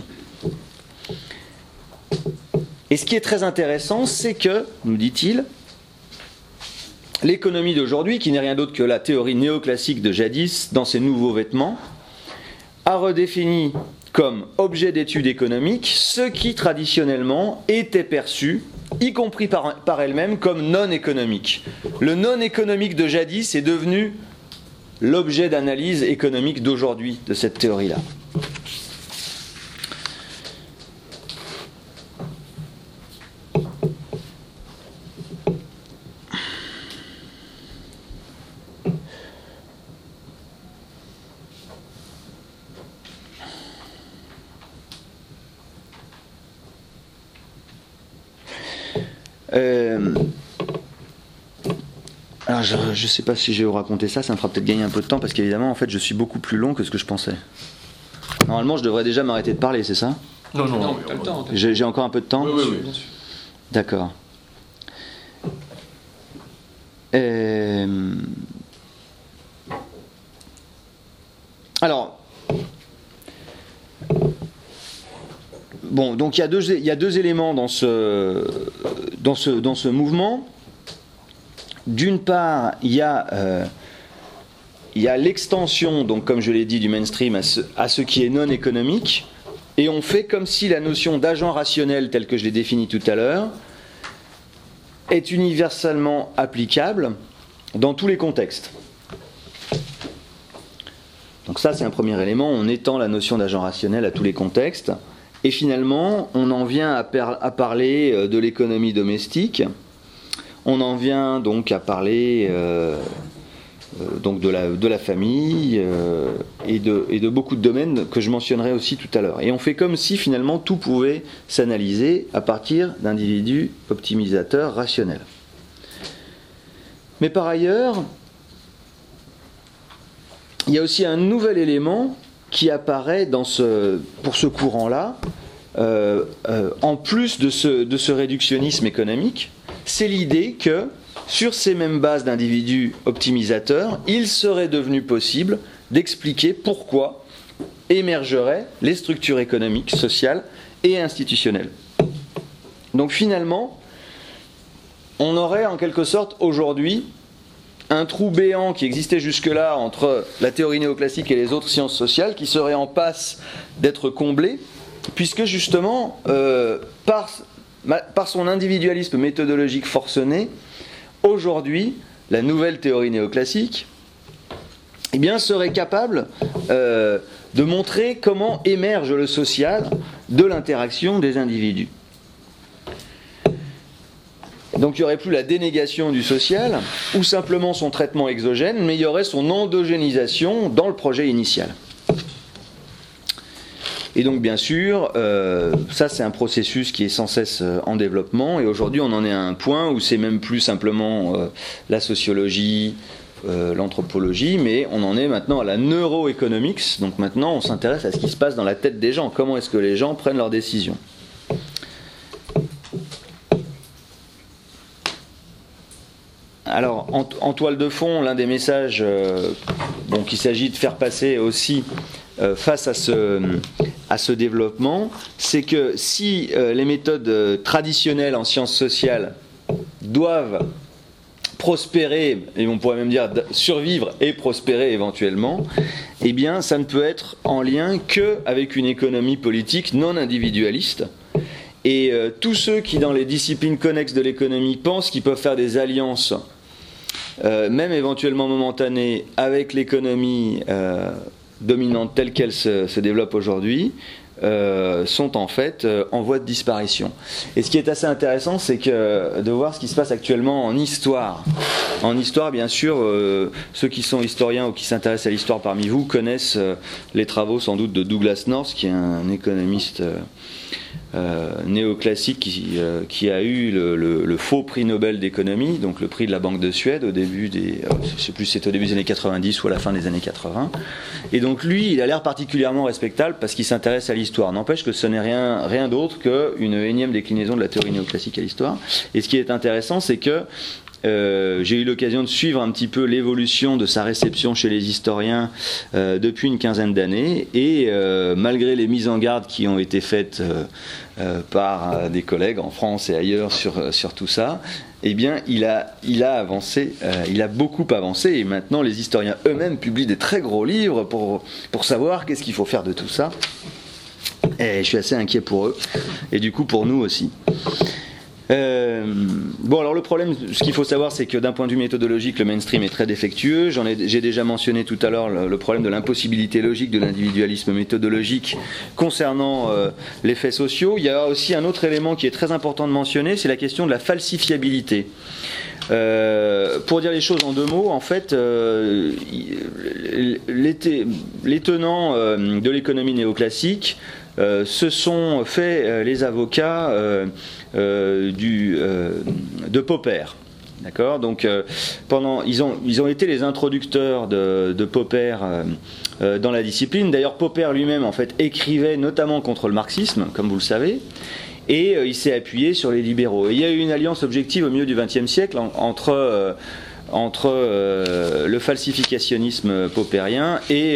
Et ce qui est très intéressant, c'est que, nous dit-il, l'économie d'aujourd'hui, qui n'est rien d'autre que la théorie néoclassique de jadis dans ses nouveaux vêtements, a redéfini comme objet d'étude économique ce qui traditionnellement était perçu, y compris par elle-même, comme non économique. Le non économique de jadis est devenu l'objet d'analyse économique d'aujourd'hui, de cette théorie-là. Alors je ne sais pas si je vais vous raconter ça, ça me fera peut-être gagner un peu de temps parce qu'évidemment en fait je suis beaucoup plus long que ce que je pensais. Normalement je devrais déjà m'arrêter de parler, c'est ça ? Non, mais t'as le temps. J'ai encore un peu de temps ? Oui, bien sûr. D'accord. Alors, bon, donc il y a deux éléments dans ce mouvement. D'une part, il y a l'extension, donc comme je l'ai dit, du mainstream à ce qui est non économique, et on fait comme si la notion d'agent rationnel, telle que je l'ai définie tout à l'heure, est universellement applicable dans tous les contextes. Donc ça, c'est un premier élément, on étend la notion d'agent rationnel à tous les contextes, et finalement, on en vient à parler de l'économie domestique. On en vient donc à parler donc de la famille et de beaucoup de domaines que je mentionnerai aussi tout à l'heure. Et on fait comme si finalement tout pouvait s'analyser à partir d'individus optimisateurs rationnels. Mais par ailleurs, il y a aussi un nouvel élément qui apparaît pour ce courant-là, en plus de ce réductionnisme économique. C'est l'idée que, sur ces mêmes bases d'individus optimisateurs, il serait devenu possible d'expliquer pourquoi émergeraient les structures économiques, sociales et institutionnelles. Donc finalement, on aurait en quelque sorte aujourd'hui un trou béant qui existait jusque-là entre la théorie néoclassique et les autres sciences sociales qui serait en passe d'être comblé, puisque justement, par son individualisme méthodologique forcené, aujourd'hui, la nouvelle théorie néoclassique eh bien, serait capable de montrer comment émerge le social de l'interaction des individus. Donc il n'y aurait plus la dénégation du social, ou simplement son traitement exogène, mais il y aurait son endogénisation dans le projet initial. Et donc bien sûr, ça c'est un processus qui est sans cesse en développement, et aujourd'hui on en est à un point où c'est même plus simplement la sociologie, l'anthropologie, mais on en est maintenant à la neuroeconomics, donc maintenant on s'intéresse à ce qui se passe dans la tête des gens, comment est-ce que les gens prennent leurs décisions. Alors, en toile de fond, l'un des messages qu'il s'agit de faire passer aussi face à ce développement, c'est que si les méthodes traditionnelles en sciences sociales doivent prospérer, et on pourrait même dire survivre et prospérer éventuellement, eh bien, ça ne peut être en lien qu'avec une économie politique non individualiste. Et tous ceux qui, dans les disciplines connexes de l'économie, pensent qu'ils peuvent faire des alliances, même éventuellement momentanées, avec l'économie dominante telle qu'elle se développe aujourd'hui, sont en fait en voie de disparition. Et ce qui est assez intéressant, c'est de voir ce qui se passe actuellement en histoire. En histoire, bien sûr, ceux qui sont historiens ou qui s'intéressent à l'histoire parmi vous connaissent les travaux sans doute de Douglas North, qui est un économiste néoclassique qui a eu le faux prix Nobel d'économie, donc le prix de la Banque de Suède au début je ne sais plus si c'était au début des années 90 ou à la fin des années 80. Et donc lui, il a l'air particulièrement respectable parce qu'il s'intéresse à l'histoire. N'empêche que ce n'est rien d'autre qu'une énième déclinaison de la théorie néoclassique à l'histoire. Et ce qui est intéressant, c'est que j'ai eu l'occasion de suivre un petit peu l'évolution de sa réception chez les historiens depuis une quinzaine d'années, et malgré les mises en garde qui ont été faites par des collègues en France et ailleurs sur tout ça, eh bien il a avancé, il a beaucoup avancé, et maintenant les historiens eux-mêmes publient des très gros livres pour savoir qu'est-ce qu'il faut faire de tout ça. Et je suis assez inquiet pour eux, et du coup pour nous aussi. Alors le problème, ce qu'il faut savoir, c'est que d'un point de vue méthodologique, le mainstream est très défectueux. J'ai déjà mentionné tout à l'heure le problème de l'impossibilité logique de l'individualisme méthodologique concernant les faits sociaux. Il y a aussi un autre élément qui est très important de mentionner, c'est la question de la falsifiabilité. Pour dire les choses en deux mots, en fait, les tenants de l'économie néoclassique se sont fait les avocats de Popper. D'accord ? Donc, ils ont été les introducteurs de Popper dans la discipline. D'ailleurs, Popper lui-même, en fait, écrivait notamment contre le marxisme, comme vous le savez. Et il s'est appuyé sur les libéraux. Et il y a eu une alliance objective au milieu du XXe siècle entre le falsificationnisme poppérien et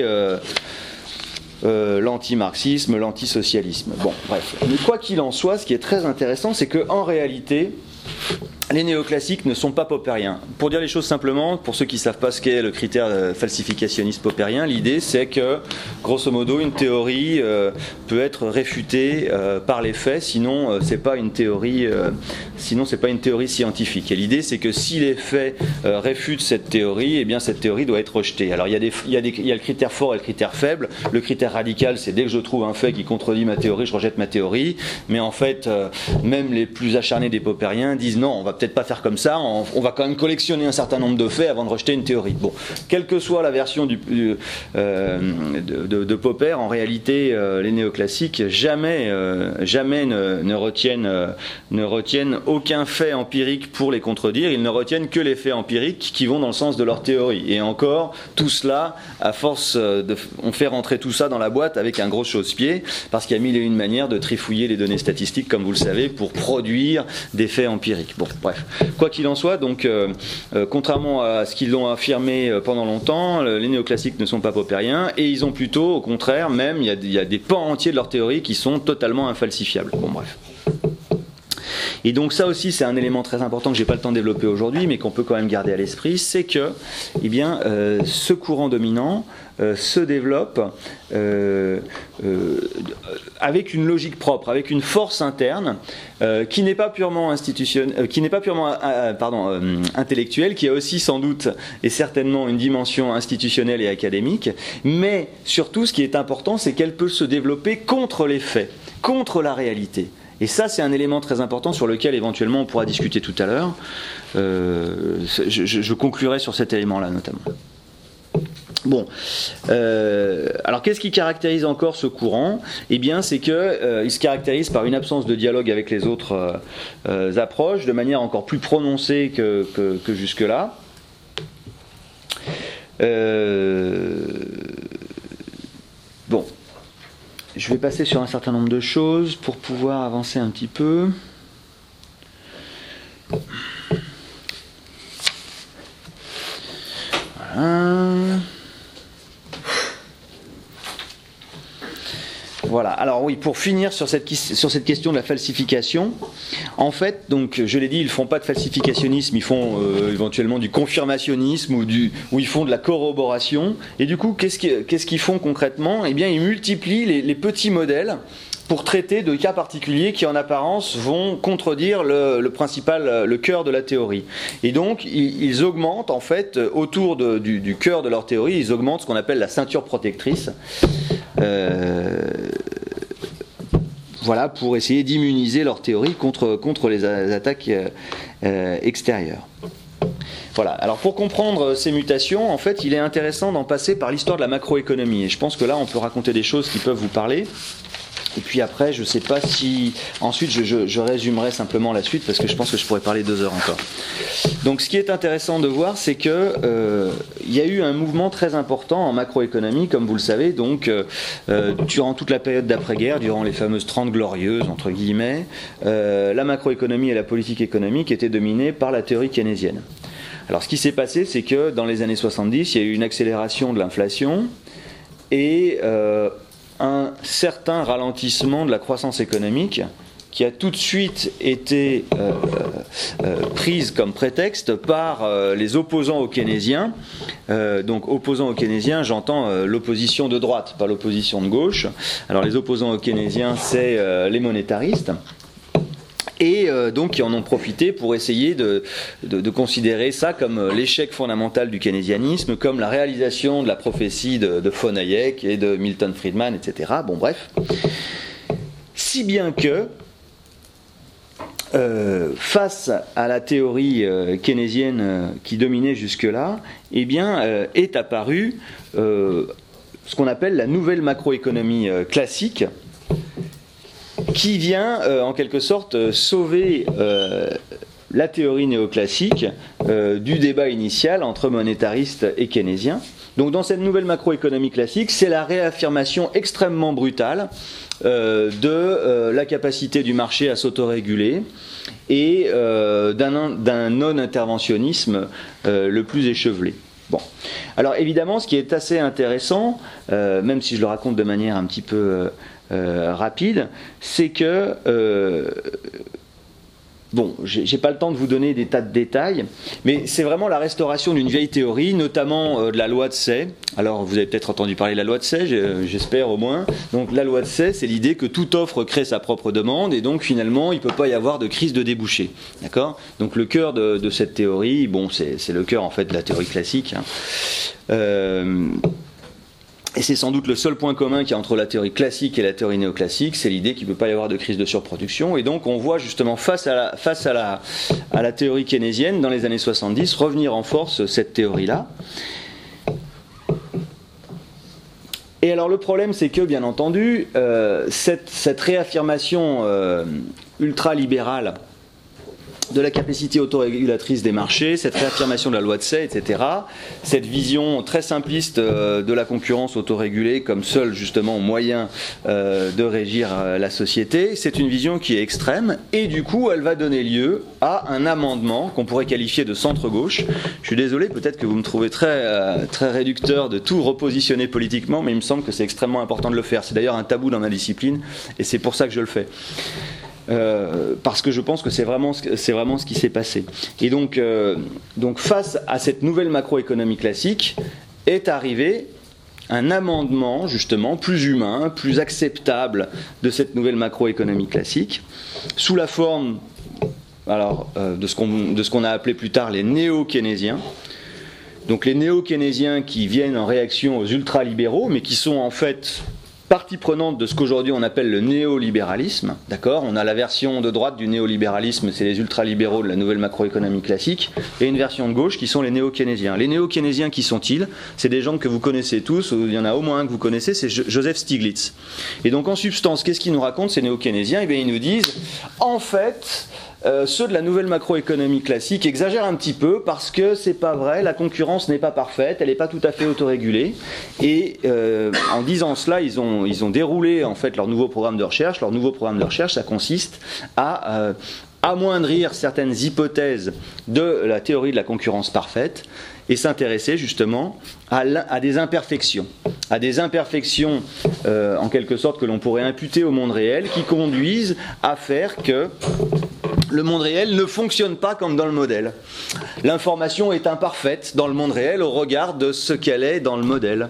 l'anti-marxisme, l'antisocialisme. Bon, bref. Mais quoi qu'il en soit, ce qui est très intéressant, c'est qu'en réalité, les néoclassiques ne sont pas poppériens. Pour dire les choses simplement, pour ceux qui ne savent pas ce qu'est le critère falsificationniste poppérien, l'idée c'est que, grosso modo, une théorie peut être réfutée par les faits, sinon c'est pas une théorie scientifique. Et l'idée c'est que si les faits réfutent cette théorie, eh bien cette théorie doit être rejetée. Alors il y a le critère fort et le critère faible. Le critère radical, c'est dès que je trouve un fait qui contredit ma théorie, je rejette ma théorie. Mais en fait, même les plus acharnés des poppériens disent non, on va peut-être pas faire comme ça, on va quand même collectionner un certain nombre de faits avant de rejeter une théorie. Bon, quelle que soit la version de Popper, en réalité, les néoclassiques jamais ne retiennent aucun fait empirique pour les contredire. Ils ne retiennent que les faits empiriques qui vont dans le sens de leur théorie. Et encore, tout cela, à force on fait rentrer tout ça dans la boîte avec un gros chausse-pied, parce qu'il y a mille et une manières de trifouiller les données statistiques, comme vous le savez, pour produire des faits empiriques. Bon, bref. Quoi qu'il en soit, donc, contrairement à ce qu'ils l'ont affirmé pendant longtemps, les néoclassiques ne sont pas poppériens, et ils ont plutôt, au contraire, même, il y a des pans entiers de leur théorie qui sont totalement infalsifiables. Bon, bref. Et donc ça aussi, c'est un élément très important que j'ai pas le temps de développer aujourd'hui, mais qu'on peut quand même garder à l'esprit, c'est que, eh bien, ce courant dominant se développe avec une logique propre, avec une force interne qui n'est pas purement intellectuelle, qui a aussi sans doute et certainement une dimension institutionnelle et académique, mais surtout, ce qui est important, c'est qu'elle peut se développer contre les faits, contre la réalité. Et ça, c'est un élément très important sur lequel éventuellement on pourra discuter tout à l'heure. Je conclurai sur cet élément-là notamment. Bon, alors qu'est-ce qui caractérise encore ce courant? Eh bien, c'est qu'il se caractérise par une absence de dialogue avec les autres approches, de manière encore plus prononcée que jusque-là. Bon, je vais passer sur un certain nombre de choses pour pouvoir avancer un petit peu. Voilà. Alors oui, pour finir sur cette question de la falsification, en fait, donc je l'ai dit, ils font pas de falsificationnisme, ils font éventuellement du confirmationnisme ou ils font de la corroboration. Et du coup, qu'est-ce qu'ils font concrètement? Eh bien, ils multiplient les petits modèles pour traiter de cas particuliers qui en apparence vont contredire le cœur de la théorie. Et donc ils augmentent en fait autour du cœur de leur théorie, ils augmentent ce qu'on appelle la ceinture protectrice. Voilà, pour essayer d'immuniser leur théorie contre les attaques extérieures. Voilà. Alors pour comprendre ces mutations, en fait, il est intéressant d'en passer par l'histoire de la macroéconomie. Et je pense que là, on peut raconter des choses qui peuvent vous parler. Et puis après, je ne sais pas si... Ensuite, je résumerai simplement la suite, parce que je pense que je pourrais parler 2 heures encore. Donc ce qui est intéressant de voir, c'est qu'il y a eu un mouvement très important en macroéconomie, comme vous le savez, donc durant toute la période d'après-guerre, durant les fameuses 30 glorieuses, entre guillemets, la macroéconomie et la politique économique étaient dominées par la théorie keynésienne. Alors ce qui s'est passé, c'est que dans les années 70, il y a eu une accélération de l'inflation et un certain ralentissement de la croissance économique qui a tout de suite été prise comme prétexte par les opposants aux keynésiens. Donc opposants aux keynésiens, j'entends l'opposition de droite, pas l'opposition de gauche. Alors les opposants aux keynésiens, c'est les monétaristes. Et donc qui en ont profité pour essayer de considérer ça comme l'échec fondamental du keynésianisme, comme la réalisation de la prophétie de von Hayek et de Milton Friedman, etc. Bon bref. Si bien que, face à la théorie keynésienne qui dominait jusque-là, eh bien, est apparue ce qu'on appelle la nouvelle macroéconomie classique, qui vient en quelque sorte sauver la théorie néoclassique du débat initial entre monétaristes et keynésiens. Donc dans cette nouvelle macroéconomie classique, c'est la réaffirmation extrêmement brutale de la capacité du marché à s'autoréguler et d'un non-interventionnisme le plus échevelé. Bon. Alors évidemment, ce qui est assez intéressant, même si je le raconte de manière un petit peu rapide, c'est que bon, j'ai pas le temps de vous donner des tas de détails, mais c'est vraiment la restauration d'une vieille théorie, notamment de la loi de Say. Alors vous avez peut-être entendu parler de la loi de Say, j'espère au moins. Donc la loi de Say, c'est l'idée que toute offre crée sa propre demande, et donc finalement il peut pas y avoir de crise de débouché. D'accord ? Donc le cœur de cette théorie, bon, c'est le cœur en fait de la théorie classique. Et c'est sans doute le seul point commun qu'il y a entre la théorie classique et la théorie néoclassique, c'est l'idée qu'il ne peut pas y avoir de crise de surproduction. Et donc on voit justement face à la théorie keynésienne, dans les années 70, revenir en force cette théorie-là. Et alors le problème, c'est que, bien entendu, cette réaffirmation ultralibérale de la capacité autorégulatrice des marchés, cette réaffirmation de la loi de Say, etc., cette vision très simpliste de la concurrence autorégulée comme seul justement moyen de régir la société, c'est une vision qui est extrême, et du coup elle va donner lieu à un amendement qu'on pourrait qualifier de centre-gauche. Je suis désolé, peut-être que vous me trouvez très réducteur de tout repositionner politiquement, mais il me semble que c'est extrêmement important de le faire. C'est d'ailleurs un tabou dans ma discipline, et c'est pour ça que je le fais. Parce que je pense que c'est vraiment ce qui s'est passé. Et donc face à cette nouvelle macroéconomie classique est arrivé un amendement justement plus humain, plus acceptable de cette nouvelle macroéconomie classique, sous la forme de ce qu'on a appelé plus tard les néo-keynésiens. Donc les néo-keynésiens qui viennent en réaction aux ultralibéraux, mais qui sont en fait partie prenante de ce qu'aujourd'hui on appelle le néolibéralisme. D'accord ? On a la version de droite du néolibéralisme, c'est les ultralibéraux de la nouvelle macroéconomie classique, et une version de gauche qui sont les néo-keynésiens. Les néo-keynésiens, qui sont-ils ? C'est des gens que vous connaissez tous, il y en a au moins un que vous connaissez, c'est Joseph Stiglitz. Et donc en substance, qu'est-ce qu'ils nous racontent, ces néo-keynésiens ? Eh bien, ils nous disent, en fait, ceux de la nouvelle macroéconomie classique exagèrent un petit peu parce que c'est pas vrai, la concurrence n'est pas parfaite, elle n'est pas tout à fait autorégulée. Et en disant cela, ils ont déroulé en fait leur nouveau programme de recherche. Leur nouveau programme de recherche, ça consiste à amoindrir certaines hypothèses de la théorie de la concurrence parfaite et s'intéresser justement à des imperfections. À des imperfections, en quelque sorte, que l'on pourrait imputer au monde réel, qui conduisent à faire que le monde réel ne fonctionne pas comme dans le modèle. L'information est imparfaite dans le monde réel au regard de ce qu'elle est dans le modèle.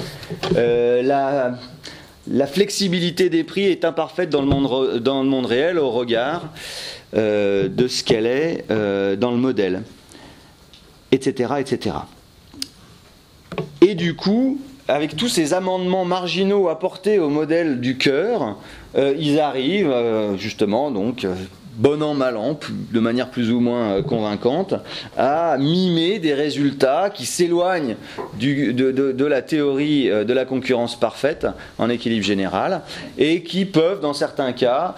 La flexibilité des prix est imparfaite dans le monde réel au regard de ce qu'elle est dans le modèle, etc., etc. Et du coup, avec tous ces amendements marginaux apportés au modèle du cœur, ils arrivent justement, donc, bon an, mal an, de manière plus ou moins convaincante, à mimer des résultats qui s'éloignent de la théorie de la concurrence parfaite en équilibre général et qui peuvent, dans certains cas,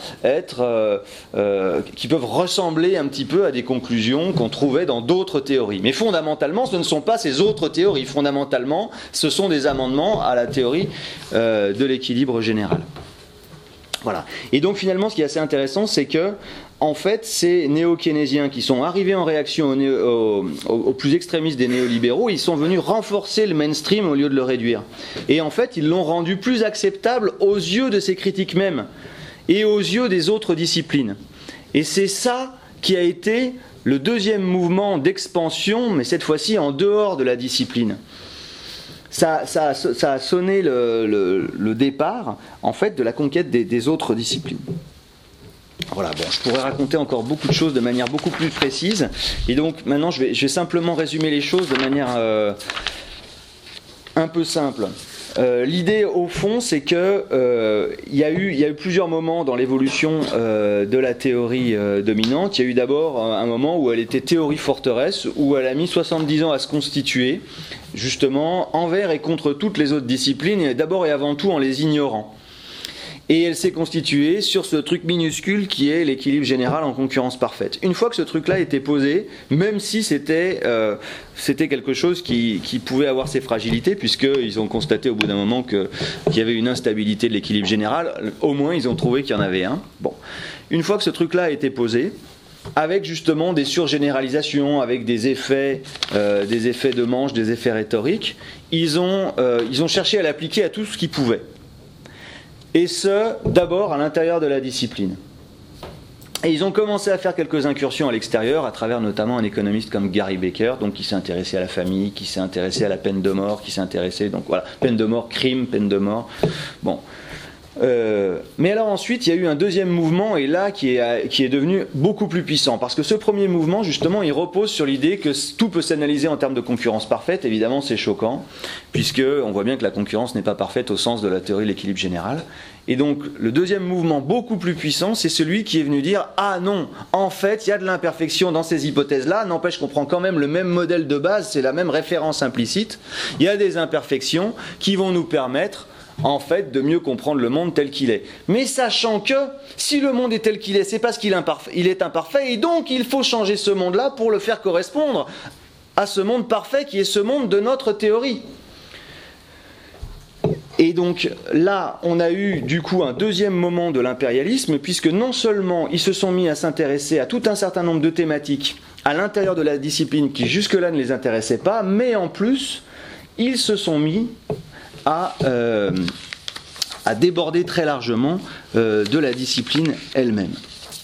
qui peuvent ressembler un petit peu à des conclusions qu'on trouvait dans d'autres théories. Mais fondamentalement, ce ne sont pas ces autres théories. Fondamentalement, ce sont des amendements à la théorie de l'équilibre général. Voilà. Et donc finalement, ce qui est assez intéressant, c'est que en fait, ces néo-keynésiens qui sont arrivés en réaction aux plus extrémistes des néolibéraux, ils sont venus renforcer le mainstream au lieu de le réduire. Et en fait, ils l'ont rendu plus acceptable aux yeux de ces critiques même et aux yeux des autres disciplines. Et c'est ça qui a été le deuxième mouvement d'expansion, mais cette fois-ci en dehors de la discipline. Ça a sonné le départ, en fait, de la conquête des autres disciplines. Voilà, bon, je pourrais raconter encore beaucoup de choses de manière beaucoup plus précise. Et donc, maintenant, je vais simplement résumer les choses de manière un peu simple. L'idée, au fond, c'est que il y a eu plusieurs moments dans l'évolution de la théorie dominante. Il y a eu d'abord un moment où elle était théorie forteresse, où elle a mis 70 ans à se constituer, justement, envers et contre toutes les autres disciplines, et d'abord et avant tout en les ignorant. Et elle s'est constituée sur ce truc minuscule qui est l'équilibre général en concurrence parfaite. Une fois que ce truc-là était posé, même si c'était quelque chose qui pouvait avoir ses fragilités, puisqu'ils ont constaté au bout d'un moment qu'il y avait une instabilité de l'équilibre général, au moins ils ont trouvé qu'il y en avait un. Bon. Une fois que ce truc-là a été posé, avec justement des surgénéralisations, avec des effets de manche, des effets rhétoriques, ils ont cherché à l'appliquer à tout ce qu'ils pouvaient. Et ce, d'abord à l'intérieur de la discipline. Et ils ont commencé à faire quelques incursions à l'extérieur, à travers notamment un économiste comme Gary Becker, donc qui s'est intéressé à la famille, qui s'est intéressé à la peine de mort, qui s'est intéressé, donc voilà, peine de mort, crime, peine de mort. Bon. Mais alors ensuite il y a eu un deuxième mouvement, et là qui est devenu beaucoup plus puissant, parce que ce premier mouvement justement il repose sur l'idée que tout peut s'analyser en termes de concurrence parfaite. Évidemment c'est choquant, puisque on voit bien que la concurrence n'est pas parfaite au sens de la théorie de l'équilibre général. Et donc le deuxième mouvement beaucoup plus puissant, c'est celui qui est venu dire ah non, en fait il y a de l'imperfection dans ces hypothèses là, n'empêche qu'on prend quand même le même modèle de base, c'est la même référence implicite, il y a des imperfections qui vont nous permettre en fait de mieux comprendre le monde tel qu'il est. Mais sachant que si le monde est tel qu'il est, c'est parce qu'il est imparfait, et donc il faut changer ce monde-là pour le faire correspondre à ce monde parfait qui est ce monde de notre théorie. Et donc là, on a eu du coup un deuxième moment de l'impérialisme, puisque non seulement ils se sont mis à s'intéresser à tout un certain nombre de thématiques à l'intérieur de la discipline qui jusque-là ne les intéressaient pas, mais en plus, ils se sont mis à déborder très largement de la discipline elle-même.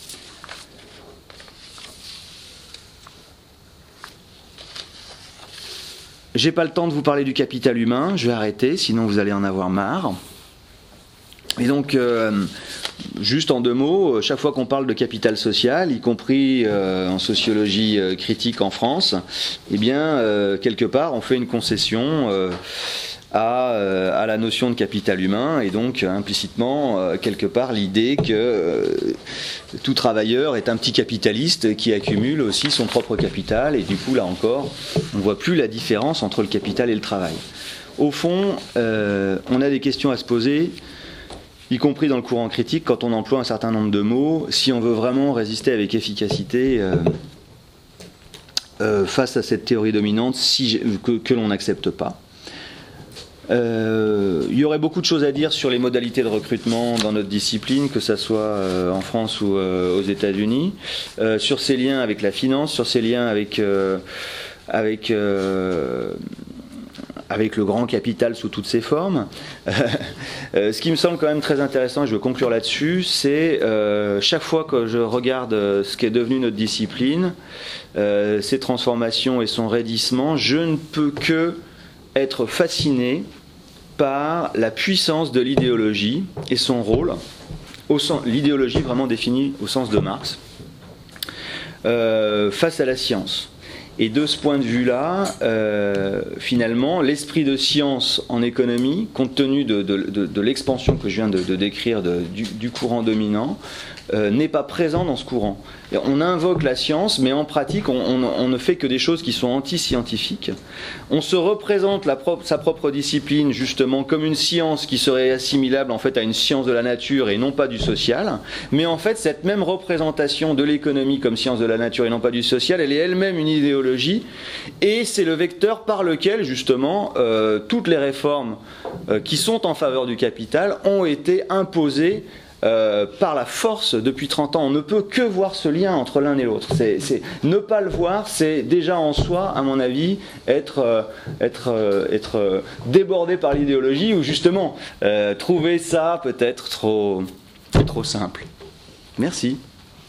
J'ai pas le temps de vous parler du capital humain, je vais arrêter, sinon vous allez en avoir marre. Et donc, juste en deux mots, chaque fois qu'on parle de capital social, y compris en sociologie critique en France, eh bien, quelque part, on fait une concession à la notion de capital humain, et donc implicitement, quelque part, l'idée que tout travailleur est un petit capitaliste qui accumule aussi son propre capital, et du coup, là encore, on ne voit plus la différence entre le capital et le travail. Au fond, on a des questions à se poser, y compris dans le courant critique, quand on emploie un certain nombre de mots, si on veut vraiment résister avec efficacité face à cette théorie dominante que l'on n'accepte pas. Il y aurait beaucoup de choses à dire sur les modalités de recrutement dans notre discipline, que ce soit en France ou aux États-Unis, sur ces liens avec la finance, sur ces liens avec le grand capital sous toutes ses formes. Ce qui me semble quand même très intéressant, et je veux conclure là-dessus, c'est chaque fois que je regarde ce qui est devenu notre discipline, ses transformations et son raidissement, je ne peux que être fasciné par la puissance de l'idéologie et son rôle, l'idéologie vraiment définie au sens de Marx, face à la science. Et de ce point de vue-là, finalement, l'esprit de science en économie, compte tenu de l'expansion que je viens de décrire du courant dominant, n'est pas présent dans ce courant. Et on invoque la science, mais en pratique, on ne fait que des choses qui sont anti-scientifiques. On se représente sa propre discipline, justement, comme une science qui serait assimilable, en fait, à une science de la nature et non pas du social. Mais en fait, cette même représentation de l'économie comme science de la nature et non pas du social, elle est elle-même une idéologie, et c'est le vecteur par lequel, justement, toutes les réformes qui sont en faveur du capital ont été imposées par la force depuis 30 ans. On ne peut que voir ce lien entre l'un et l'autre. Ne pas le voir, c'est déjà en soi, à mon avis, être débordé par l'idéologie, ou justement trouver ça peut-être trop simple. Merci.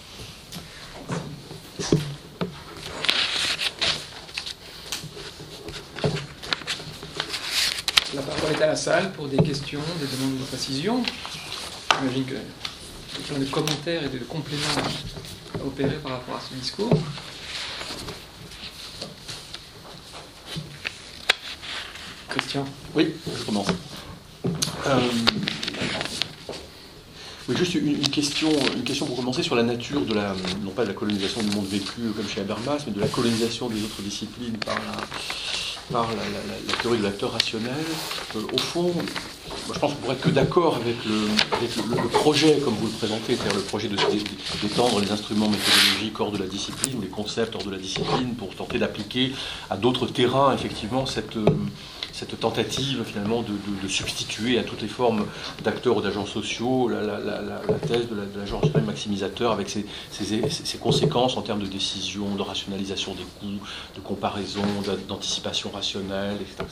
La parole est à la salle pour des questions, des demandes de précision. J'imagine que il y a plein de commentaires et de compléments à opérer par rapport à ce discours. Christian. Oui, je commence. Oui, juste une question pour commencer sur la nature de non pas de la colonisation du monde vécu comme chez Habermas, mais de la colonisation des autres disciplines par la théorie de l'acteur rationnel. Au fond, moi, je pense qu'on pourrait être que d'accord avec le projet, comme vous le présentez, c'est-à-dire le projet d'étendre les instruments méthodologiques hors de la discipline, ou les concepts hors de la discipline, pour tenter d'appliquer à d'autres terrains, effectivement, cette tentative, finalement, de substituer à toutes les formes d'acteurs ou d'agents sociaux la thèse de l'agent rationnel maximisateur, avec ses conséquences en termes de décision, de rationalisation des coûts, de comparaison, d'anticipation rationnelle, etc.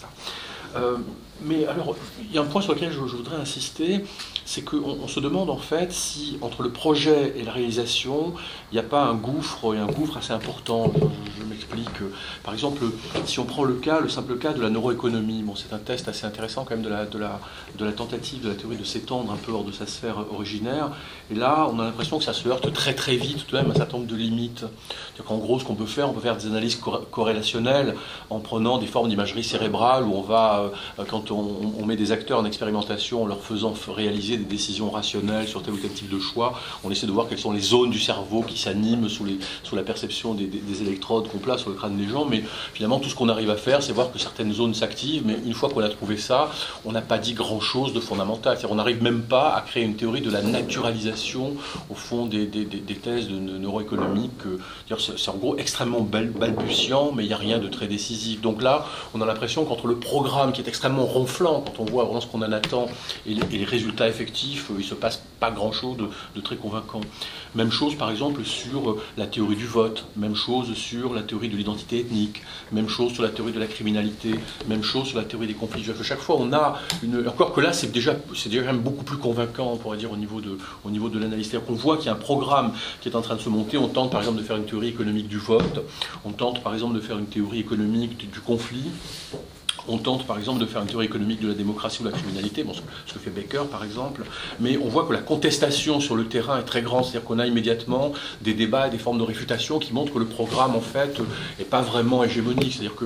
Mais alors, il y a un point sur lequel je voudrais insister, c'est qu'on se demande en fait si entre le projet et la réalisation, il n'y a pas un gouffre assez important. Je m'explique. Par exemple, si on prend le simple cas de la neuroéconomie, bon, c'est un test assez intéressant quand même de la tentative de la théorie de s'étendre un peu hors de sa sphère originaire. Et là, on a l'impression que ça se heurte très très vite tout de même à un certain nombre de limites. C'est-à-dire qu'en gros, ce qu'on peut faire, on peut faire des analyses corrélationnelles en prenant des formes d'imagerie cérébrale où on va, quand on met des acteurs en expérimentation, en leur faisant réaliser des décisions rationnelles sur tel ou tel type de choix, on essaie de voir quelles sont les zones du cerveau qui s'animent sous la perception des électrodes qu'on place sur le crâne des gens, mais finalement tout ce qu'on arrive à faire, c'est voir que certaines zones s'activent, mais une fois qu'on a trouvé ça, on n'a pas dit grand-chose de fondamental. C'est-à-dire on n'arrive même pas à créer une théorie de la naturalisation, au fond, des thèses de neuroéconomique. C'est en gros extrêmement balbutiant, mais il n'y a rien de très décisif. Donc là, on a l'impression qu'entre le programme qui est extrêmement ronflant, quand on voit vraiment ce qu'on en attend, et les résultats effectifs, il ne se passe pas grand-chose de très convaincant. Même chose, par exemple, sur la théorie du vote, même chose sur la théorie de l'identité ethnique, même chose sur la théorie de la criminalité, même chose sur la théorie des conflits. Chaque fois, on a encore que là, c'est déjà même beaucoup plus convaincant, on pourrait dire, au niveau de l'analyse. C'est-à-dire qu'on voit qu'il y a un programme qui est en train de se monter. On tente, par exemple, de faire une théorie économique du vote. On tente, par exemple, de faire une théorie économique du conflit. On tente par exemple de faire une théorie économique de la démocratie ou de la criminalité, bon, ce que fait Baker par exemple, mais on voit que la contestation sur le terrain est très grande, c'est-à-dire qu'on a immédiatement des débats et des formes de réfutation qui montrent que le programme en fait n'est pas vraiment hégémonique, c'est-à-dire qu'il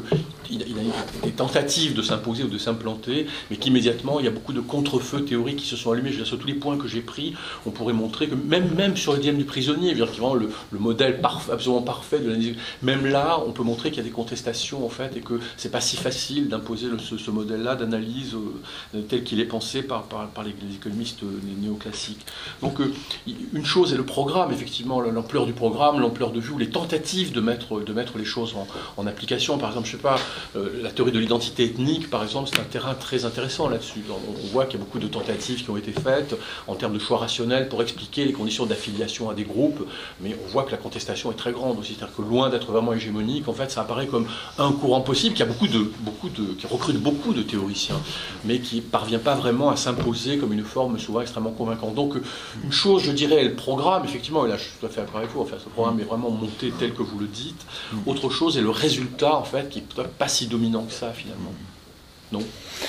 a des tentatives de s'imposer ou de s'implanter, mais qu'immédiatement, il y a beaucoup de contre-feux théoriques qui se sont allumés. Je veux dire, sur tous les points que j'ai pris, on pourrait montrer que même sur le dilemme du prisonnier, qui est vraiment le modèle absolument parfait de l'analyse, même là, on peut montrer qu'il y a des contestations, en fait, et que c'est pas si facile d'imposer ce modèle-là d'analyse tel qu'il est pensé par les économistes néoclassiques. Donc, une chose est le programme, effectivement, l'ampleur du programme, l'ampleur de vue, ou les tentatives de mettre les choses en application. Par exemple, je sais pas, la théorie de l'identité ethnique, par exemple, c'est un terrain très intéressant là-dessus. On voit qu'il y a beaucoup de tentatives qui ont été faites en termes de choix rationnels pour expliquer les conditions d'affiliation à des groupes, mais on voit que la contestation est très grande aussi. C'est-à-dire que loin d'être vraiment hégémonique, en fait, ça apparaît comme un courant possible qui recrute beaucoup de théoriciens, mais qui ne parvient pas vraiment à s'imposer comme une forme souvent extrêmement convaincante. Donc, une chose, je dirais, est le programme, effectivement, et là je suis tout à fait d'accord avec vous, enfin, ce programme est vraiment monté tel que vous le dites. Autre chose est le résultat, en fait, qui n'est pas si dominant que ça, finalement. Non ?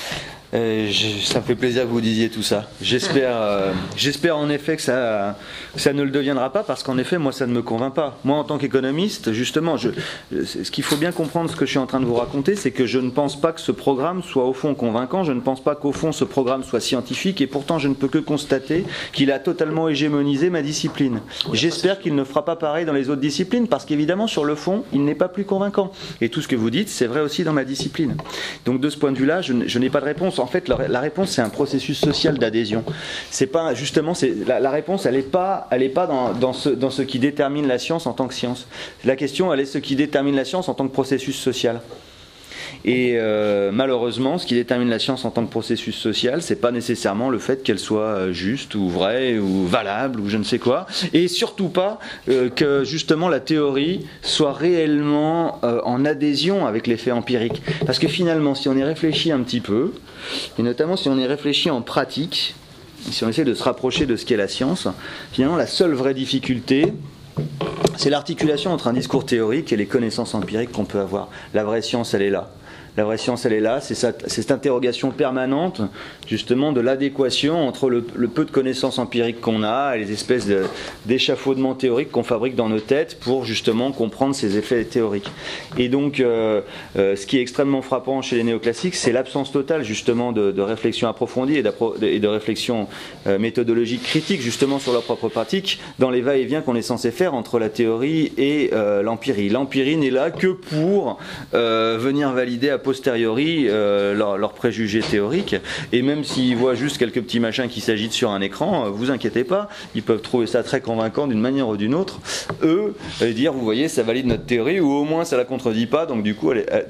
Ça me fait plaisir que vous disiez tout ça. J'espère en effet que ça ne le deviendra pas, parce qu'en effet, moi, ça ne me convainc pas. Moi, en tant qu'économiste, justement, ce qu'il faut bien comprendre, ce que je suis en train de vous raconter, c'est que je ne pense pas que ce programme soit au fond convaincant, je ne pense pas qu'au fond ce programme soit scientifique, et pourtant je ne peux que constater qu'il a totalement hégémonisé ma discipline. J'espère qu'il ne fera pas pareil dans les autres disciplines, parce qu'évidemment, sur le fond, il n'est pas plus convaincant. Et tout ce que vous dites, c'est vrai aussi dans ma discipline. Donc de ce point de vue-là, je n'ai pas de réponse. En fait, la réponse, c'est un processus social d'adhésion. C'est pas, justement, la réponse, elle n'est pas dans ce qui détermine la science en tant que science. La question, elle est ce qui détermine la science en tant que processus social. Et malheureusement, ce qui détermine la science en tant que processus social, c'est pas nécessairement le fait qu'elle soit juste ou vraie ou valable ou je ne sais quoi, et surtout pas que justement la théorie soit réellement en adhésion avec les faits empiriques. Parce que finalement, si on y réfléchit un petit peu, et notamment si on y réfléchit en pratique, si on essaie de se rapprocher de ce qu'est la science, finalement la seule vraie difficulté, c'est l'articulation entre un discours théorique et les connaissances empiriques qu'on peut avoir. La vraie science, elle est là. La vraie science, elle est là, c'est cette interrogation permanente, justement, de l'adéquation entre le peu de connaissances empiriques qu'on a et les espèces d'échafaudements théoriques qu'on fabrique dans nos têtes pour, justement, comprendre ces effets théoriques. Et donc, ce qui est extrêmement frappant chez les néoclassiques, c'est l'absence totale, justement, de réflexion approfondie et de réflexion méthodologique critique, justement, sur leur propre pratique, dans les va-et-vient qu'on est censé faire entre la théorie et l'empirie. L'empirie n'est là que pour venir valider à posteriori leurs préjugés théoriques, et même s'ils voient juste quelques petits machins qui s'agitent sur un écran, vous inquiétez pas, ils peuvent trouver ça très convaincant d'une manière ou d'une autre, eux, dire vous voyez ça valide notre théorie, ou au moins ça la contredit pas, donc du coup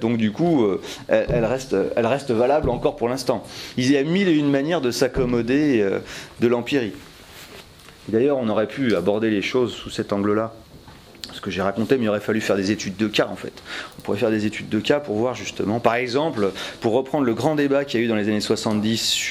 elle reste valable encore pour l'instant. Il y a mille et une manières de s'accommoder de l'empirie. D'ailleurs on aurait pu aborder les choses sous cet angle-là, ce que j'ai raconté, mais il aurait fallu faire des études de cas en fait. On pourrait faire des études de cas pour voir justement, par exemple, pour reprendre le grand débat qu'il y a eu dans les années 70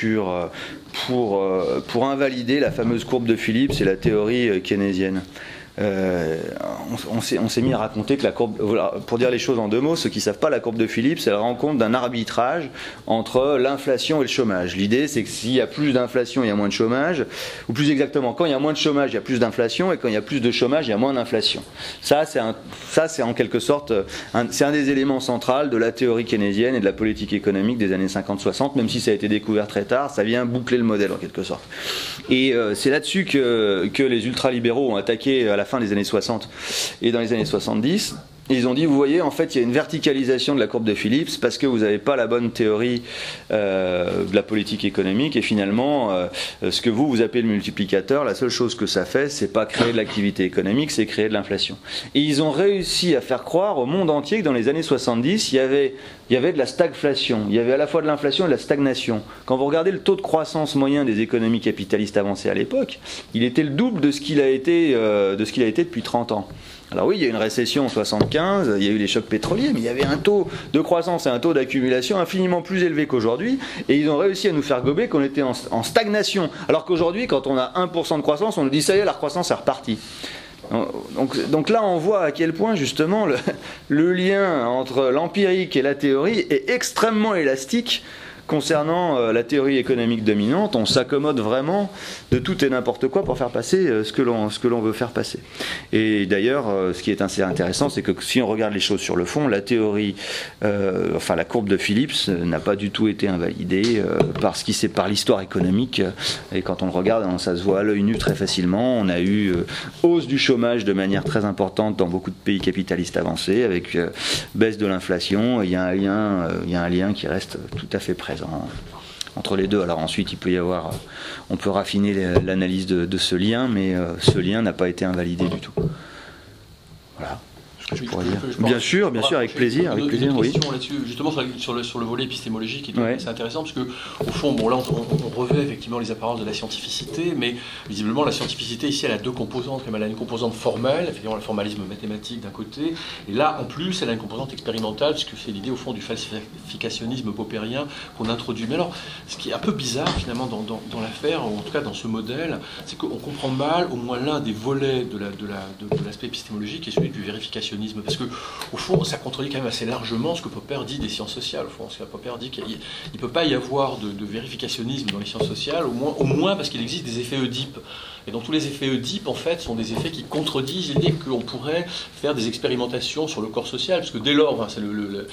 pour invalider la fameuse courbe de Phillips et la théorie keynésienne. On s'est mis à raconter que la courbe, pour dire les choses en deux mots, ceux qui ne savent pas, la courbe de Phillips, c'est la rencontre d'un arbitrage entre l'inflation et le chômage. L'idée, c'est que s'il y a plus d'inflation, il y a moins de chômage, ou plus exactement, quand il y a moins de chômage, il y a plus d'inflation, et quand il y a plus de chômage, il y a moins d'inflation. Ça, c'est en quelque sorte, c'est un des éléments centraux de la théorie keynésienne et de la politique économique des années 50-60, même si ça a été découvert très tard, ça vient boucler le modèle en quelque sorte. Et c'est là-dessus que les ultralibéraux ont attaqué à la fin des années 60 et dans les années 70. Ils ont dit, vous voyez, en fait, il y a une verticalisation de la courbe de Phillips parce que vous n'avez pas la bonne théorie de la politique économique, et finalement, ce que vous appelez le multiplicateur, la seule chose que ça fait, c'est pas créer de l'activité économique, c'est créer de l'inflation. Et ils ont réussi à faire croire au monde entier que dans les années 70, il y avait de la stagflation, il y avait à la fois de l'inflation et de la stagnation. Quand vous regardez le taux de croissance moyen des économies capitalistes avancées à l'époque, il était le double de ce qu'il a été depuis 30 ans. Alors oui, il y a eu une récession en 75, il y a eu les chocs pétroliers, mais il y avait un taux de croissance et un taux d'accumulation infiniment plus élevé qu'aujourd'hui, et ils ont réussi à nous faire gober qu'on était en stagnation. Alors qu'aujourd'hui, quand on a 1% de croissance, on nous dit ça y est, la croissance est repartie. Donc là, on voit à quel point justement le lien entre l'empirique et la théorie est extrêmement élastique concernant la théorie économique dominante, on s'accommode vraiment de tout et n'importe quoi pour faire passer ce que l'on veut faire passer. Et d'ailleurs, ce qui est assez intéressant, c'est que si on regarde les choses sur le fond, la théorie, la courbe de Phillips n'a pas du tout été invalidée par l'histoire économique. Et quand on le regarde, ça se voit à l'œil nu très facilement. On a eu hausse du chômage de manière très importante dans beaucoup de pays capitalistes avancés, avec baisse de l'inflation. Il y a un lien qui reste tout à fait présent entre les deux. Alors ensuite, on peut raffiner l'analyse de ce lien, mais ce lien n'a pas été invalidé du tout. Voilà. Je pourrais dire. Bien sûr, avec plaisir. Une question là-dessus, justement sur le volet épistémologique, qui est assez intéressant, parce que au fond, là, on revêt effectivement les apparences de la scientificité, mais visiblement la scientificité ici, elle a deux composantes. Elle a une composante formelle, effectivement le formalisme mathématique d'un côté, et là, en plus, elle a une composante expérimentale, parce que c'est l'idée au fond du falsificationnisme popperien qu'on introduit. Mais alors, ce qui est un peu bizarre finalement dans l'affaire, ou en tout cas dans ce modèle, c'est qu'on comprend mal au moins l'un des volets de l'aspect épistémologique, qui est celui du vérificationnisme. Parce que, au fond, ça contredit quand même assez largement ce que Popper dit des sciences sociales. Au fond, Popper dit qu'il ne peut pas y avoir de vérificationnisme dans les sciences sociales, au moins parce qu'il existe des effets Oedipe. Et donc tous les effets Oedipe, en fait, sont des effets qui contredisent l'idée qu'on pourrait faire des expérimentations sur le corps social, parce que dès lors, c'est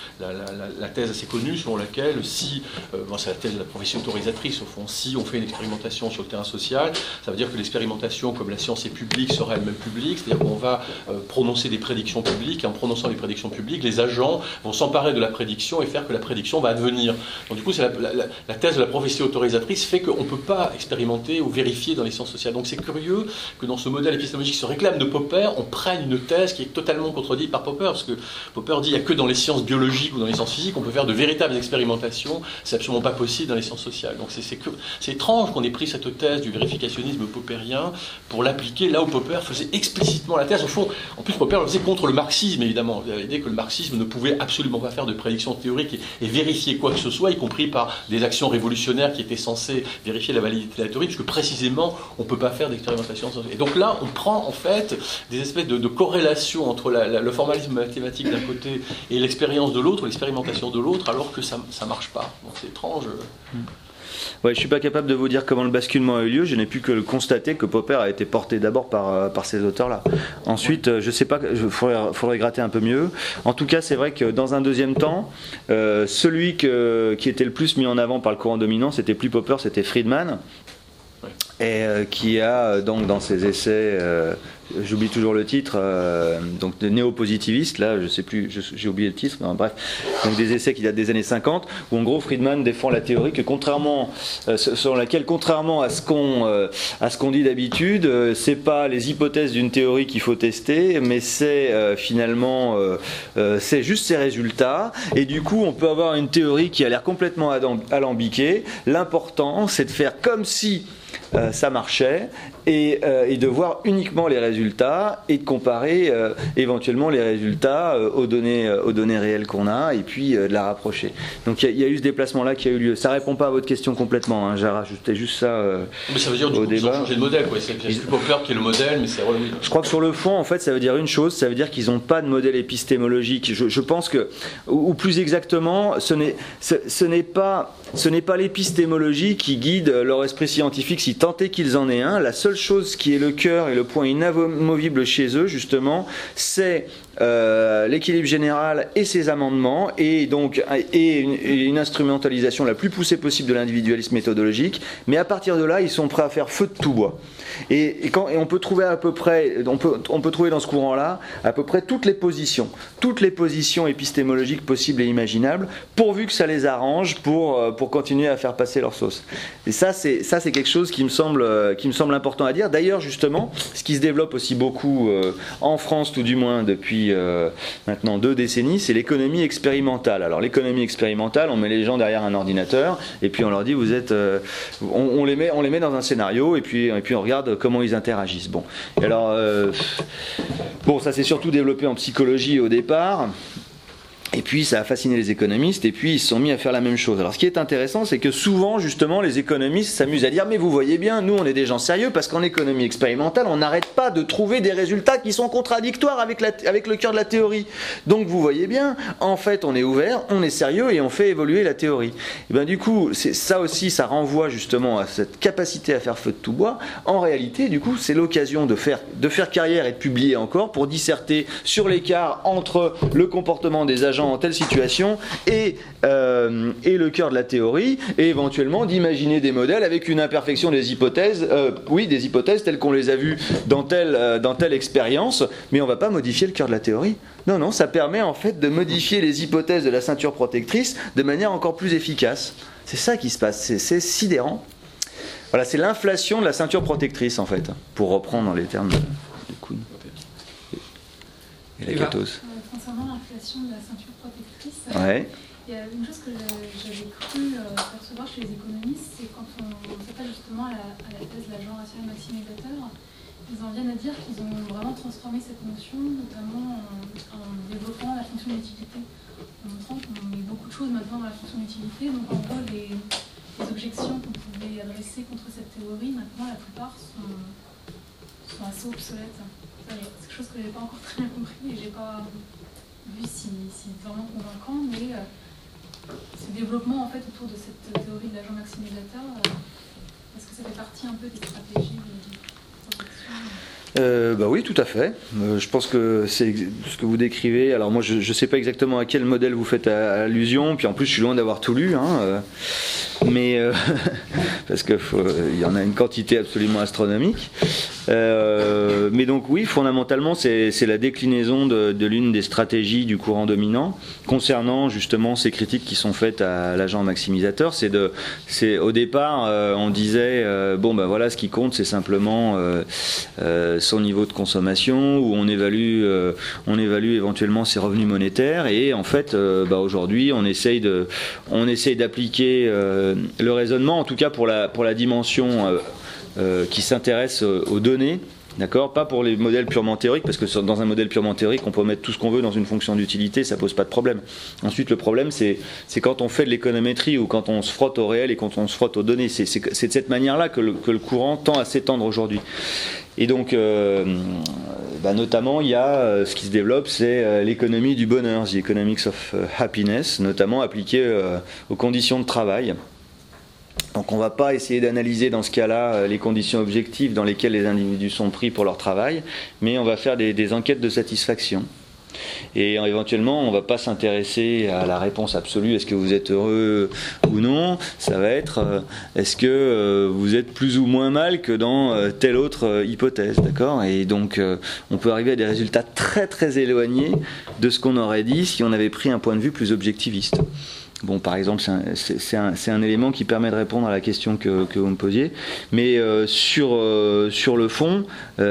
la thèse assez connue selon laquelle c'est la thèse de la profession autorisatrice, au fond, si on fait une expérimentation sur le terrain social, ça veut dire que l'expérimentation, comme la science est publique, sera elle-même publique, c'est-à-dire qu'on va prononcer des prédictions publiques, et en prononçant des prédictions publiques, les agents vont s'emparer de la prédiction et faire que la prédiction va advenir. Donc du coup, la thèse de la prophétie autorisatrice fait qu'on ne peut pas expérimenter ou vérifier dans les sciences sociales. Donc c'est curieux que dans ce modèle épistémologique qui se réclame de Popper, on prenne une thèse qui est totalement contredite par Popper, parce que Popper dit qu'il n'y a que dans les sciences biologiques ou dans les sciences physiques qu'on peut faire de véritables expérimentations, c'est absolument pas possible dans les sciences sociales. Donc c'est étrange qu'on ait pris cette thèse du vérificationnisme popperien pour l'appliquer là où Popper faisait explicitement la thèse. Au fond, en plus Popper le faisait contre le marxisme, évidemment. L'idée que le marxisme ne pouvait absolument pas faire de prédictions théoriques et vérifier quoi que ce soit, y compris par des actions révolutionnaires qui étaient censées vérifier la validité de la théorie, puisque précisément on ne peut pas faire d'expérimentation. Et donc là, on prend en fait des espèces de corrélations entre le formalisme mathématique d'un côté et l'expérience de l'autre, l'expérimentation de l'autre, alors que ça ne marche pas. Donc c'est étrange. Ouais, je ne suis pas capable de vous dire comment le basculement a eu lieu, je n'ai pu que le constater que Popper a été porté d'abord par ces auteurs-là. Ensuite, je ne sais pas, il faudrait gratter un peu mieux. En tout cas, c'est vrai que dans un deuxième temps, celui qui était le plus mis en avant par le courant dominant, c'était plus Popper, c'était Friedman, et qui a donc dans ses essais, j'oublie toujours le titre, donc de néo-positiviste, là je sais plus, j'ai oublié le titre, mais bref, donc des essais qui datent des années 50, où en gros Friedman défend la théorie que selon laquelle, contrairement à ce qu'on dit d'habitude, c'est pas les hypothèses d'une théorie qu'il faut tester, mais c'est finalement c'est juste ses résultats, et du coup on peut avoir une théorie qui a l'air complètement alambiquée. L'important c'est de faire comme si ça marchait et de voir uniquement les résultats et de comparer éventuellement les résultats aux données réelles qu'on a et puis de la rapprocher. Donc il y a eu ce déplacement là qui a eu lieu. Ça répond pas à votre question complètement, hein. J'ai rajouté juste ça mais ça veut dire du coup qu'ils ont changé de modèle, quoi. C'est plus Popper qui est le modèle, mais c'est oui. Je crois que sur le fond en fait ça veut dire une chose, ça veut dire qu'ils n'ont pas de modèle épistémologique. Je pense que, ou plus exactement, ce n'est pas l'épistémologie qui guide leur esprit scientifique, si tant est qu'ils en aient un. La seule chose qui est le cœur et le point inamovible chez eux, justement, c'est l'équilibre général et ses amendements, et donc une instrumentalisation la plus poussée possible de l'individualisme méthodologique. Mais à partir de là, ils sont prêts à faire feu de tout bois. Et on peut trouver à peu près, on peut trouver dans ce courant-là à peu près toutes les positions épistémologiques possibles et imaginables, pourvu que ça les arrange pour continuer à faire passer leur sauce. Et ça c'est quelque chose qui me semble important à dire. D'ailleurs, justement, ce qui se développe aussi beaucoup en France, tout du moins depuis maintenant 2 décennies, c'est l'économie expérimentale. Alors l'économie expérimentale, on met les gens derrière un ordinateur et puis on leur dit vous êtes, on les met dans un scénario et puis on regarde comment ils interagissent. Bon, alors ça s'est surtout développé en psychologie au départ. Et puis ça a fasciné les économistes et puis ils se sont mis à faire la même chose. Alors ce qui est intéressant, c'est que souvent justement les économistes s'amusent à dire mais vous voyez bien, nous on est des gens sérieux parce qu'en économie expérimentale on n'arrête pas de trouver des résultats qui sont contradictoires avec le cœur de la théorie. Donc vous voyez bien, en fait on est ouvert, on est sérieux et on fait évoluer la théorie. Et bien du coup ça aussi ça renvoie justement à cette capacité à faire feu de tout bois. En réalité du coup c'est l'occasion de faire carrière et de publier encore pour disserter sur l'écart entre le comportement des agents en telle situation et le cœur de la théorie et éventuellement d'imaginer des modèles avec une imperfection des hypothèses, des hypothèses telles qu'on les a vues dans telle expérience, mais on ne va pas modifier le cœur de la théorie. Non, ça permet en fait de modifier les hypothèses de la ceinture protectrice de manière encore plus efficace. C'est ça qui se passe, c'est sidérant. Voilà, c'est l'inflation de la ceinture protectrice en fait, pour reprendre dans les termes du Kuhn et la Catos. Concernant l'inflation de la ceinture protectrice, ouais. Il y a une chose que j'avais cru percevoir chez les économistes, c'est quand on s'appelle justement à la thèse de l'agent rationnel maximisateur, ils en viennent à dire qu'ils ont vraiment transformé cette notion, notamment en développant la fonction d'utilité, en montrant qu'on met beaucoup de choses maintenant dans la fonction d'utilité, donc en gros les objections qu'on pouvait adresser contre cette théorie, maintenant la plupart sont assez obsolètes. C'est quelque chose que je n'ai pas encore très bien compris et je n'ai pas vu si c'est vraiment convaincant, mais ce développement en fait autour de cette théorie de l'agent maximisateur, est-ce que ça fait partie un peu des stratégies de protection? Bah oui, tout à fait. Je pense que c'est ce que vous décrivez. Alors moi, je ne sais pas exactement à quel modèle vous faites allusion, puis en plus, je suis loin d'avoir tout lu, mais parce qu'il y en a une quantité absolument astronomique. Mais donc oui, fondamentalement, c'est la déclinaison de l'une des stratégies du courant dominant concernant justement ces critiques qui sont faites à l'agent maximisateur. Au départ, on disait voilà, ce qui compte, c'est simplement son niveau de consommation, où on évalue éventuellement ses revenus monétaires, et en fait, aujourd'hui, on essaye d'appliquer le raisonnement, en tout cas pour la dimension qui s'intéresse aux données, d'accord, pas pour les modèles purement théoriques, parce que dans un modèle purement théorique, on peut mettre tout ce qu'on veut dans une fonction d'utilité, ça pose pas de problème. Ensuite, le problème, c'est quand on fait de l'économétrie ou quand on se frotte au réel et quand on se frotte aux données. C'est de cette manière-là que le courant tend à s'étendre aujourd'hui. Et donc, notamment, il y a ce qui se développe, c'est l'économie du bonheur, the economics of happiness, notamment appliquée aux conditions de travail. Donc on ne va pas essayer d'analyser dans ce cas-là les conditions objectives dans lesquelles les individus sont pris pour leur travail, mais on va faire des enquêtes de satisfaction. Et éventuellement, on ne va pas s'intéresser à la réponse absolue, est-ce que vous êtes heureux ou non, ça va être est-ce que vous êtes plus ou moins mal que dans telle autre hypothèse, d'accord ? Et donc on peut arriver à des résultats très très éloignés de ce qu'on aurait dit si on avait pris un point de vue plus objectiviste. Bon, par exemple, c'est un élément qui permet de répondre à la question que vous me posiez. Mais sur le fond,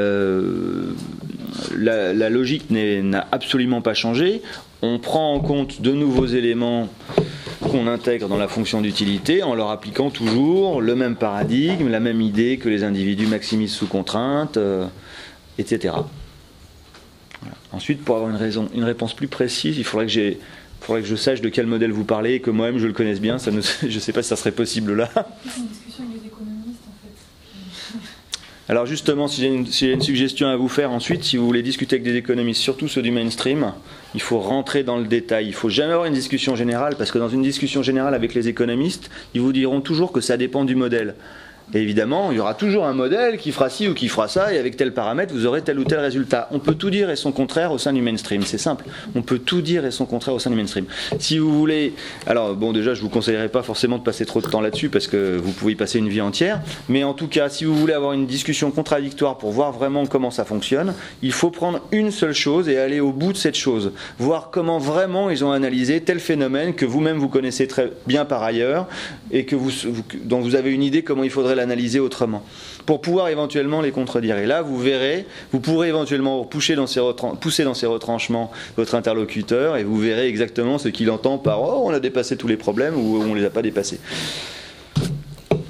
la logique n'a absolument pas changé. On prend en compte de nouveaux éléments qu'on intègre dans la fonction d'utilité en leur appliquant toujours le même paradigme, la même idée que les individus maximisent sous contrainte, etc. Voilà. Ensuite, pour avoir une réponse plus précise, il faudrait que je sache de quel modèle vous parlez et que moi-même je le connaisse bien. Je ne sais pas si ça serait possible là. C'est une discussion avec les économistes en fait. Alors justement, si j'ai une suggestion à vous faire ensuite, si vous voulez discuter avec des économistes, surtout ceux du mainstream, il faut rentrer dans le détail. Il ne faut jamais avoir une discussion générale, parce que dans une discussion générale avec les économistes, ils vous diront toujours que ça dépend du modèle. Et évidemment, il y aura toujours un modèle qui fera ci ou qui fera ça, et avec tel paramètre, vous aurez tel ou tel résultat. On peut tout dire et son contraire au sein du mainstream, c'est simple. On peut tout dire et son contraire au sein du mainstream. Si vous voulez... Alors, bon, déjà, je ne vous conseillerais pas forcément de passer trop de temps là-dessus, parce que vous pouvez y passer une vie entière. Mais en tout cas, si vous voulez avoir une discussion contradictoire pour voir vraiment comment ça fonctionne, il faut prendre une seule chose et aller au bout de cette chose. Voir comment vraiment ils ont analysé tel phénomène que vous-même vous connaissez très bien par ailleurs, et dont vous avez une idée comment il faudrait l'analyser autrement, pour pouvoir éventuellement les contredire. Et là, vous verrez, vous pourrez éventuellement pousser dans ses retranchements votre interlocuteur, et vous verrez exactement ce qu'il entend par « Oh, on a dépassé tous les problèmes » ou « On ne les a pas dépassés ».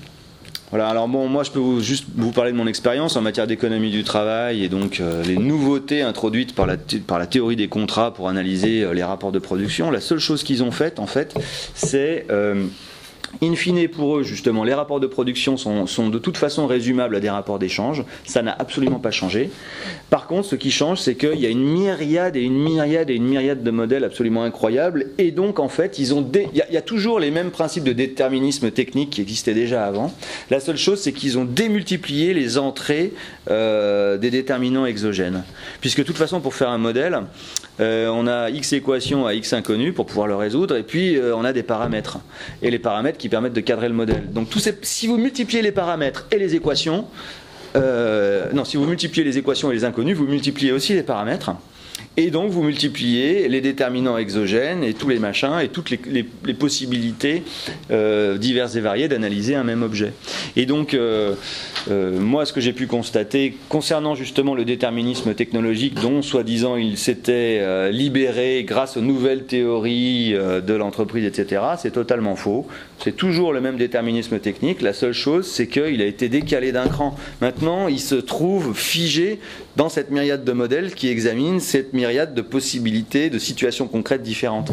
Voilà, alors bon, moi je peux juste vous parler de mon expérience en matière d'économie du travail et donc les nouveautés introduites par la théorie des contrats pour analyser les rapports de production. La seule chose qu'ils ont faite, en fait, c'est in fine, pour eux, justement, les rapports de production sont de toute façon résumables à des rapports d'échange. Ça n'a absolument pas changé. Par contre, ce qui change, c'est qu'il y a une myriade et une myriade et une myriade de modèles absolument incroyables. Et donc, en fait, il y a toujours les mêmes principes de déterminisme technique qui existaient déjà avant. La seule chose, c'est qu'ils ont démultiplié les entrées des déterminants exogènes. Puisque, de toute façon, pour faire un modèle, on a X équations à X inconnus pour pouvoir le résoudre, et puis on a des paramètres. Et les paramètres qui permettent de cadrer le modèle. Donc si vous multipliez les paramètres et les équations, si vous multipliez les équations et les inconnus, vous multipliez aussi les paramètres. Et donc vous multipliez les déterminants exogènes et tous les machins et toutes les possibilités diverses et variées d'analyser un même objet. Et donc moi ce que j'ai pu constater concernant justement le déterminisme technologique dont soi-disant il s'était libéré grâce aux nouvelles théories de l'entreprise, etc., c'est totalement faux. C'est toujours le même déterminisme technique. La seule chose, c'est qu'il a été décalé d'un cran. Maintenant, il se trouve figé dans cette myriade de modèles qui examinent cette myriade de possibilités, de situations concrètes différentes.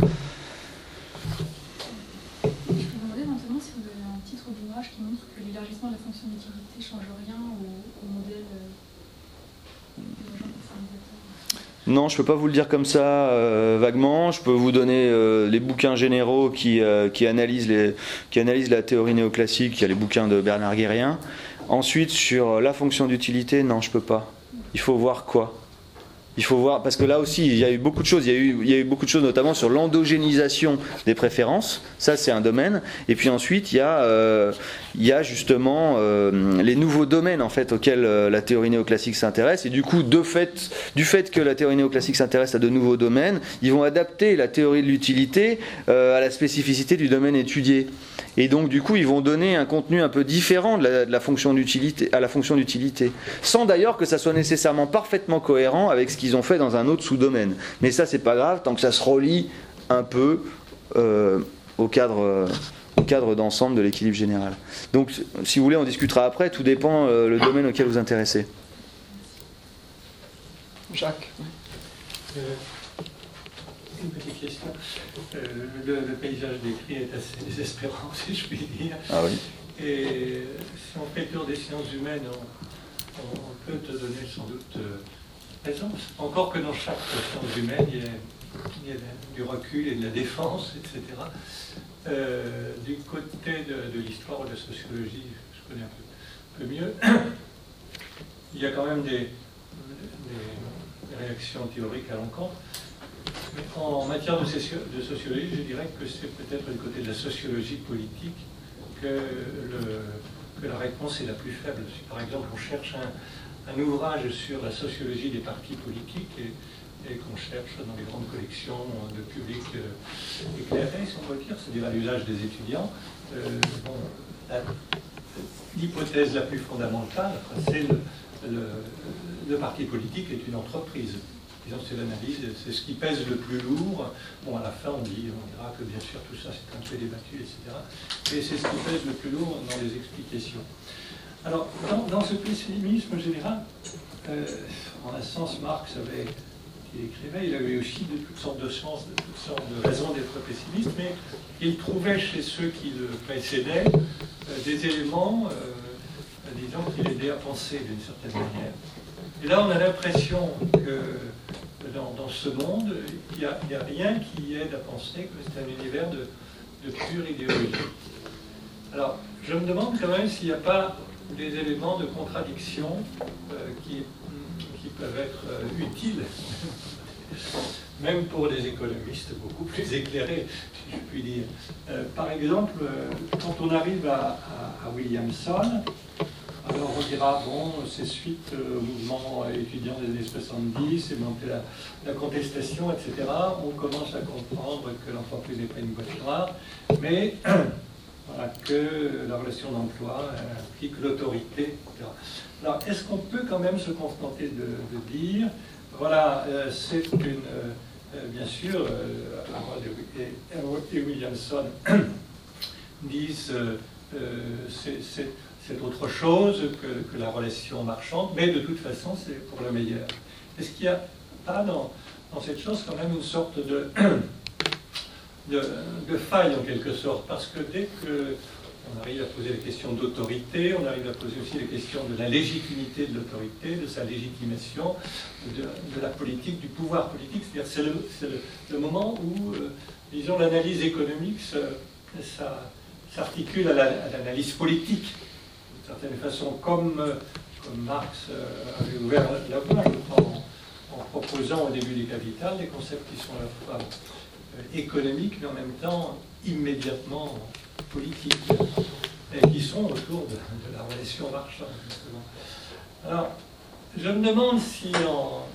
Je peux vous demander éventuellement si vous avez un titre d'ouvrage qui montre que l'élargissement de la fonction d'utilité ne change rien au modèle des agents personnalisateurs. Non, je ne peux pas vous le dire comme ça vaguement. Je peux vous donner les bouquins généraux qui analysent la théorie néoclassique. Il y a les bouquins de Bernard Guérien. Ensuite, sur la fonction d'utilité, non, je ne peux pas. Il faut voir quoi ? Il faut voir, parce que là aussi, il y a eu beaucoup de choses. Il y a eu beaucoup de choses, notamment sur l'endogénisation des préférences. Ça, c'est un domaine. Et puis ensuite, il y a justement les nouveaux domaines en fait auxquels la théorie néoclassique s'intéresse. Et du coup, du fait que la théorie néoclassique s'intéresse à de nouveaux domaines, ils vont adapter la théorie de l'utilité à la spécificité du domaine étudié. Et donc, du coup, ils vont donner un contenu un peu différent de la fonction d'utilité, à la fonction d'utilité, sans d'ailleurs que ça soit nécessairement parfaitement cohérent avec ce qu'ils ont fait dans un autre sous-domaine. Mais ça, c'est pas grave, tant que ça se relie un peu au cadre d'ensemble de l'équilibre général. Donc, si vous voulez, on discutera après. Tout dépend le domaine auquel vous intéressez. Jacques. Une petite question. Le paysage décrit est assez désespérant, si je puis dire. Ah oui. Et si on fait le tour des sciences humaines, on peut te donner sans doute raison. Encore que dans chaque science humaine, il y a du recul et de la défense, etc. Du côté de l'histoire ou de la sociologie, je connais un peu mieux, il y a quand même des réactions théoriques à l'encontre. Mais en matière de sociologie, je dirais que c'est peut-être du côté de la sociologie politique que la réponse est la plus faible. Si par exemple on cherche un ouvrage sur la sociologie des partis politiques et qu'on cherche dans les grandes collections de public éclairé, si on peut dire, c'est-à-dire à l'usage des étudiants, l'hypothèse la plus fondamentale, c'est le parti politique est une entreprise. Disons, c'est l'analyse, c'est ce qui pèse le plus lourd. Bon, à la fin, on dira que bien sûr tout ça c'est un peu débattu, etc. Mais c'est ce qui pèse le plus lourd dans les explications. Alors, dans ce pessimisme général, en un sens, Marx il écrivait, il avait aussi de toutes sortes de sens, de toutes sortes de raisons d'être pessimiste, mais il trouvait chez ceux qui le précédaient des éléments, disons, qui l'aidaient à penser d'une certaine manière. Et là, on a l'impression que dans ce monde, il n'y a rien qui aide à penser que c'est un univers de pure idéologie. Alors, je me demande quand même s'il n'y a pas des éléments de contradiction qui peuvent être utiles, même pour des économistes beaucoup plus éclairés, si je puis dire. Par exemple, quand on arrive à Williamson, alors on dira, bon, c'est suite au mouvement étudiant des années 70, c'est monté la contestation, etc. On commence à comprendre que l'entreprise n'est pas une boîte noire, mais voilà, que la relation d'emploi implique l'autorité, etc. Alors, est-ce qu'on peut quand même se contenter de dire, voilà, c'est une... bien sûr, Harold et Williamson disent c'est autre chose que la relation marchande, mais de toute façon, c'est pour le meilleur. Est-ce qu'il n'y a pas dans cette chose quand même une sorte de faille en quelque sorte? Parce que dès qu'on arrive à poser la question d'autorité, on arrive à poser aussi la question de la légitimité de l'autorité, de sa légitimation, de la politique, du pouvoir politique. C'est-à-dire c'est le moment où, disons, l'analyse économique s'articule à l'analyse politique, d'une certaine façon, comme Marx avait ouvert la voie, je crois, en proposant au début du Capital des concepts qui sont à la fois économiques, mais en même temps immédiatement politiques, et qui sont autour de la relation marchande, justement. Alors, je me demande si en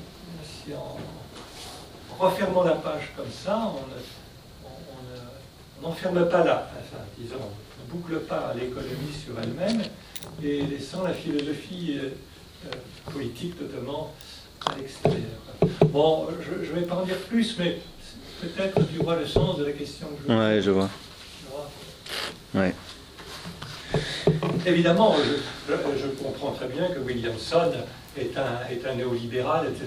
refermant la page comme ça, on n'enferme pas disons, on ne boucle pas l'économie sur elle-même, et laissant la philosophie politique totalement à l'extérieur. Bon, je ne vais pas en dire plus, mais peut-être tu vois le sens de la question que je veux. Ouais, je vois. Ouais. Évidemment, je comprends très bien que Williamson est un néolibéral, etc.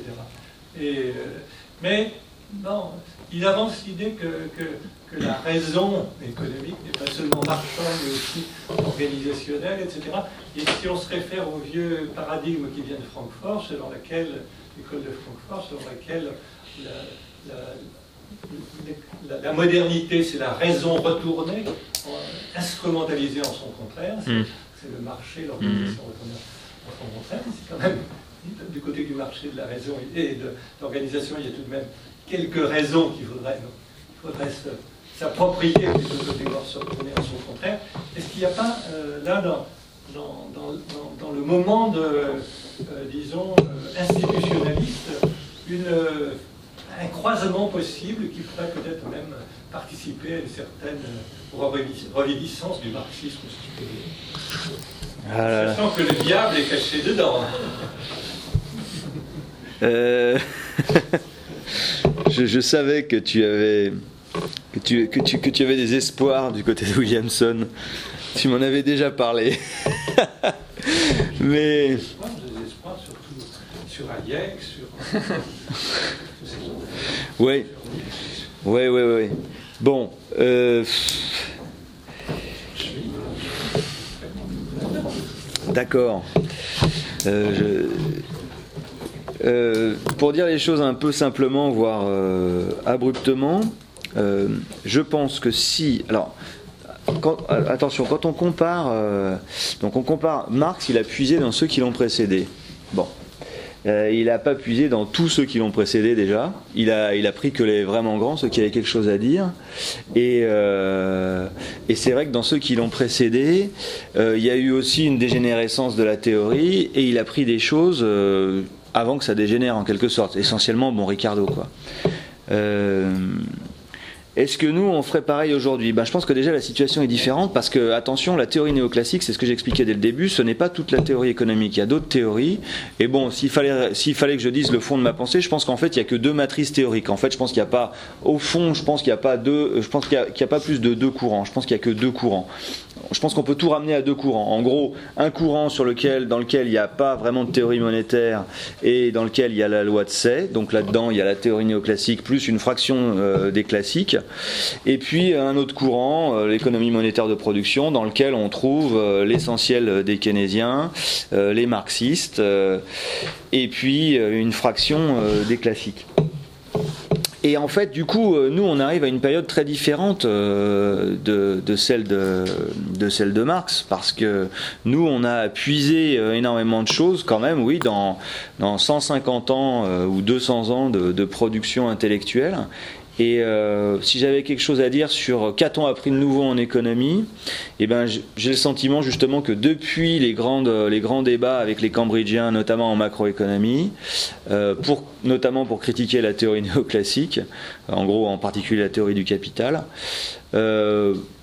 Mais non, il avance l'idée que la raison économique n'est pas seulement marchande, mais aussi organisationnelle, etc. Et si on se réfère au vieux paradigme qui vient de Francfort, selon laquelle, l'école de Francfort, selon laquelle la modernité, c'est la raison retournée, instrumentalisée en son contraire, c'est le marché, l'organisation retournée en son contraire, c'est quand même, du côté du marché, de la raison et de l'organisation, il y a tout de même quelques raisons qu'il faudrait s'approprier plutôt que de devoir se retourner en son contraire. Est-ce qu'il n'y a pas, là, dans le moment disons, institutionnaliste, un croisement possible qui pourrait peut-être même participer à une certaine reviviscence du marxisme, si je peux dire. Sachant que le diable est caché dedans. Je savais que tu avais des espoirs du côté de Williamson. Tu m'en avais déjà parlé. Mais Des espoirs surtout sur Hayek, sur oui. Bon. D'accord. Pour dire les choses un peu simplement, voire abruptement, je pense que si... Alors, attention, quand on compare... donc on compare... Marx, il a puisé dans ceux qui l'ont précédé. Bon. Il n'a pas puisé dans tous ceux qui l'ont précédé déjà. Il a pris que les vraiment grands, ceux qui avaient quelque chose à dire. Et c'est vrai que dans ceux qui l'ont précédé, il y a eu aussi une dégénérescence de la théorie, et il a pris des choses avant que ça dégénère en quelque sorte. Essentiellement, bon, Ricardo, quoi. Est-ce que nous, on ferait pareil aujourd'hui? Je pense que déjà la situation est différente parce que, attention, la théorie néoclassique, c'est ce que j'expliquais dès le début, ce n'est pas toute la théorie économique. Il y a d'autres théories. Et bon, s'il fallait que je dise le fond de ma pensée, je pense qu'en fait, il n'y a que deux matrices théoriques. En fait, je pense qu'il n'y a pas, au fond, je pense qu'il n'y a pas plus de deux courants. Je pense qu'il n'y a que deux courants. Je pense qu'on peut tout ramener à deux courants. En gros, un courant dans lequel il n'y a pas vraiment de théorie monétaire et dans lequel il y a la loi de Say. Donc là-dedans, il y a la théorie néoclassique plus une fraction des classiques. Et puis un autre courant, l'économie monétaire de production, dans lequel on trouve l'essentiel des keynésiens, les marxistes, et puis une fraction des classiques. Et en fait, du coup, nous, on arrive à une période très différente de celle de Marx, parce que nous, on a puisé énormément de choses, quand même, oui, dans 150 ans ou 200 ans de production intellectuelle. Et si j'avais quelque chose à dire sur qu'a-t-on appris de nouveau en économie, eh ben, j'ai le sentiment justement que depuis les grands débats avec les Cambridgiens, notamment en macroéconomie, notamment pour critiquer la théorie néoclassique, en gros en particulier la théorie du capital,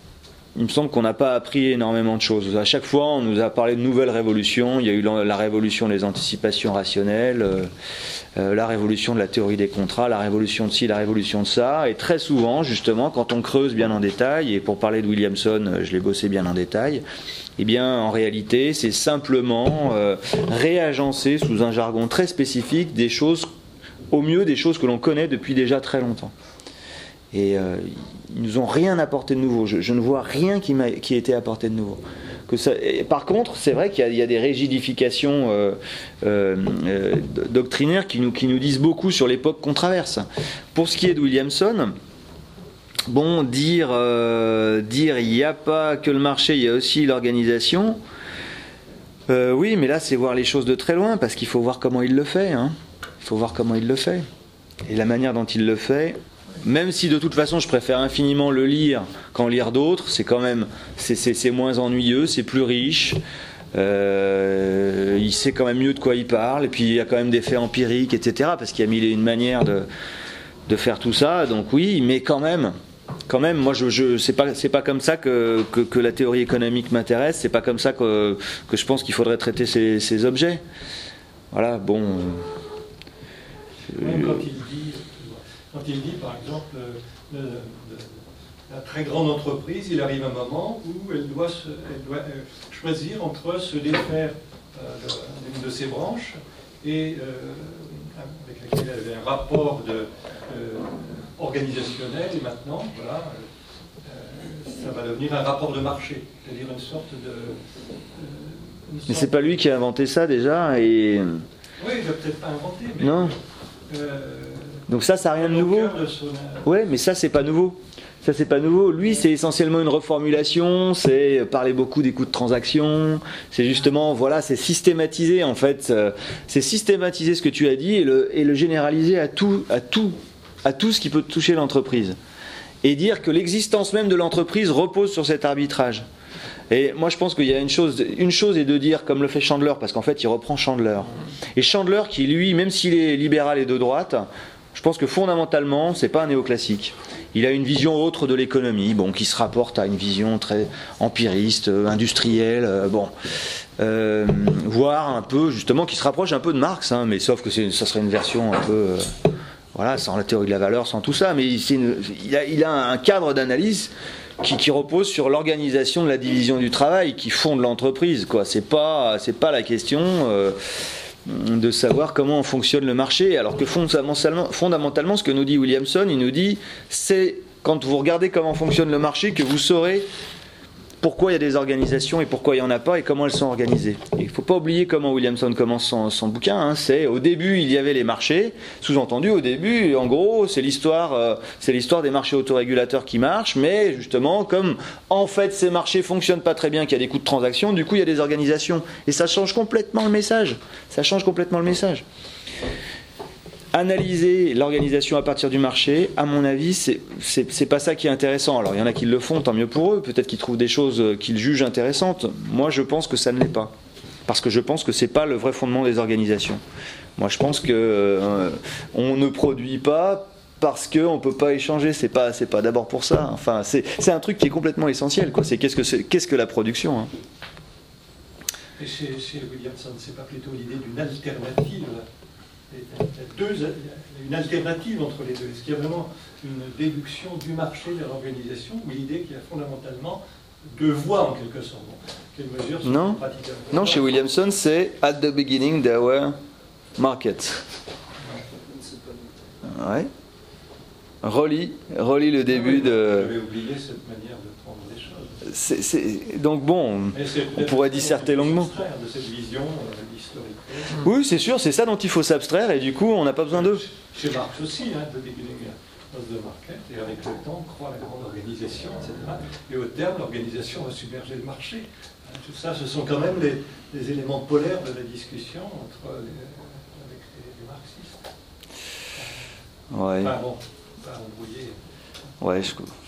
il me semble qu'on n'a pas appris énormément de choses. À chaque fois, on nous a parlé de nouvelles révolutions. Il y a eu la révolution des anticipations rationnelles, la révolution de la théorie des contrats, la révolution de ci, la révolution de ça. Et très souvent, justement, quand on creuse bien en détail, et pour parler de Williamson, je l'ai bossé bien en détail, eh bien, en réalité, c'est simplement réagencer sous un jargon très spécifique des choses, au mieux des choses que l'on connaît depuis déjà très longtemps. Et ils nous ont rien apporté de nouveau. Je ne vois rien qui ait été apporté de nouveau. Par contre, c'est vrai qu'il y a des rigidifications doctrinaires qui nous disent beaucoup sur l'époque qu'on traverse. Pour ce qui est de Williamson, bon, dire il n'y a pas que le marché, il y a aussi l'organisation. Oui, mais là, c'est voir les choses de très loin, parce qu'il faut voir comment il le fait. Hein. Il faut voir comment il le fait. Et la manière dont il le fait... Même si de toute façon je préfère infiniment le lire qu'en lire d'autres, c'est quand même c'est moins ennuyeux, c'est plus riche, il sait quand même mieux de quoi il parle, et puis il y a quand même des faits empiriques, etc. Parce qu'il y a mille et une manières de faire tout ça, donc oui, mais quand même moi c'est pas comme ça que la théorie économique m'intéresse, c'est pas comme ça que je pense qu'il faudrait traiter ces objets. Voilà, bon. Même quand il dit, par exemple, la très grande entreprise, il arrive un moment où elle doit choisir entre se défaire d'une de ses branches et avec laquelle elle avait un rapport organisationnel, et maintenant, voilà, ça va devenir un rapport de marché, c'est-à-dire une sorte de... Mais c'est pas lui qui a inventé ça déjà, et... Oui, il n'a peut-être pas inventé, mais... Non. Donc ça n'a rien de nouveau. Ouais, mais ça c'est pas nouveau. Ça c'est pas nouveau. Lui c'est essentiellement une reformulation, c'est parler beaucoup des coûts de transaction, c'est justement, voilà, c'est systématiser en fait, c'est systématiser ce que tu as dit et le généraliser à tout ce qui peut toucher l'entreprise. Et dire que l'existence même de l'entreprise repose sur cet arbitrage. Et moi je pense qu'il y a une chose est de dire, comme le fait Chandler, parce qu'en fait il reprend Chandler. Et Chandler qui lui, même s'il est libéral et de droite, je pense que fondamentalement c'est pas un néoclassique. Il a une vision autre de l'économie, bon, qui se rapporte à une vision très empiriste, industrielle, voire un peu justement qui se rapproche un peu de Marx, hein, mais sauf que ça serait une version un peu voilà, sans la théorie de la valeur, sans tout ça, mais il a un cadre d'analyse qui repose sur l'organisation de la division du travail qui fonde l'entreprise, quoi. C'est pas la question de savoir comment fonctionne le marché, alors que fondamentalement ce que nous dit Williamson, il nous dit c'est quand vous regardez comment fonctionne le marché que vous saurez pourquoi il y a des organisations et pourquoi il n'y en a pas et comment elles sont organisées. Il ne faut pas oublier comment Williamson commence son bouquin, hein. C'est au début il y avait les marchés, sous-entendu au début en gros c'est l'histoire des marchés autorégulateurs qui marchent, mais justement comme en fait ces marchés ne fonctionnent pas très bien, qu'il y a des coûts de transaction, du coup il y a des organisations et ça change complètement le message. Analyser l'organisation à partir du marché, à mon avis, c'est pas ça qui est intéressant. Alors, il y en a qui le font, tant mieux pour eux. Peut-être qu'ils trouvent des choses qu'ils jugent intéressantes. Moi, je pense que ça ne l'est pas. Parce que je pense que c'est pas le vrai fondement des organisations. Moi, je pense que on ne produit pas parce qu'on ne peut pas échanger. C'est pas d'abord pour ça. Enfin, c'est un truc qui est complètement essentiel, quoi. C'est qu'est-ce que la production, hein. Et chez Williamson, c'est pas plutôt l'idée d'une alternative? Une alternative entre les deux. Est-ce qu'il y a vraiment une déduction du marché vers l'organisation ou l'idée qu'il y a fondamentalement deux voies en quelque sorte? Quelles mesures sont praticables? Non, chez Williamson, c'est at the beginning there were markets. Ouais. Relis le début de. J'avais oublié cette manière de prendre les choses. Donc bon, on pourrait disserter longuement. De cette vision historique. Oui, c'est sûr, c'est ça dont il faut s'abstraire et du coup, on n'a pas besoin d'eux. Chez Marx aussi, the beginning of the market, et avec le temps, on croit à la grande organisation, etc. Et au terme, l'organisation va submerger le marché. Tout ça, ce sont quand même les éléments polaires de la discussion avec les marxistes. Ouais. Enfin bon, pas embrouiller. Ouais,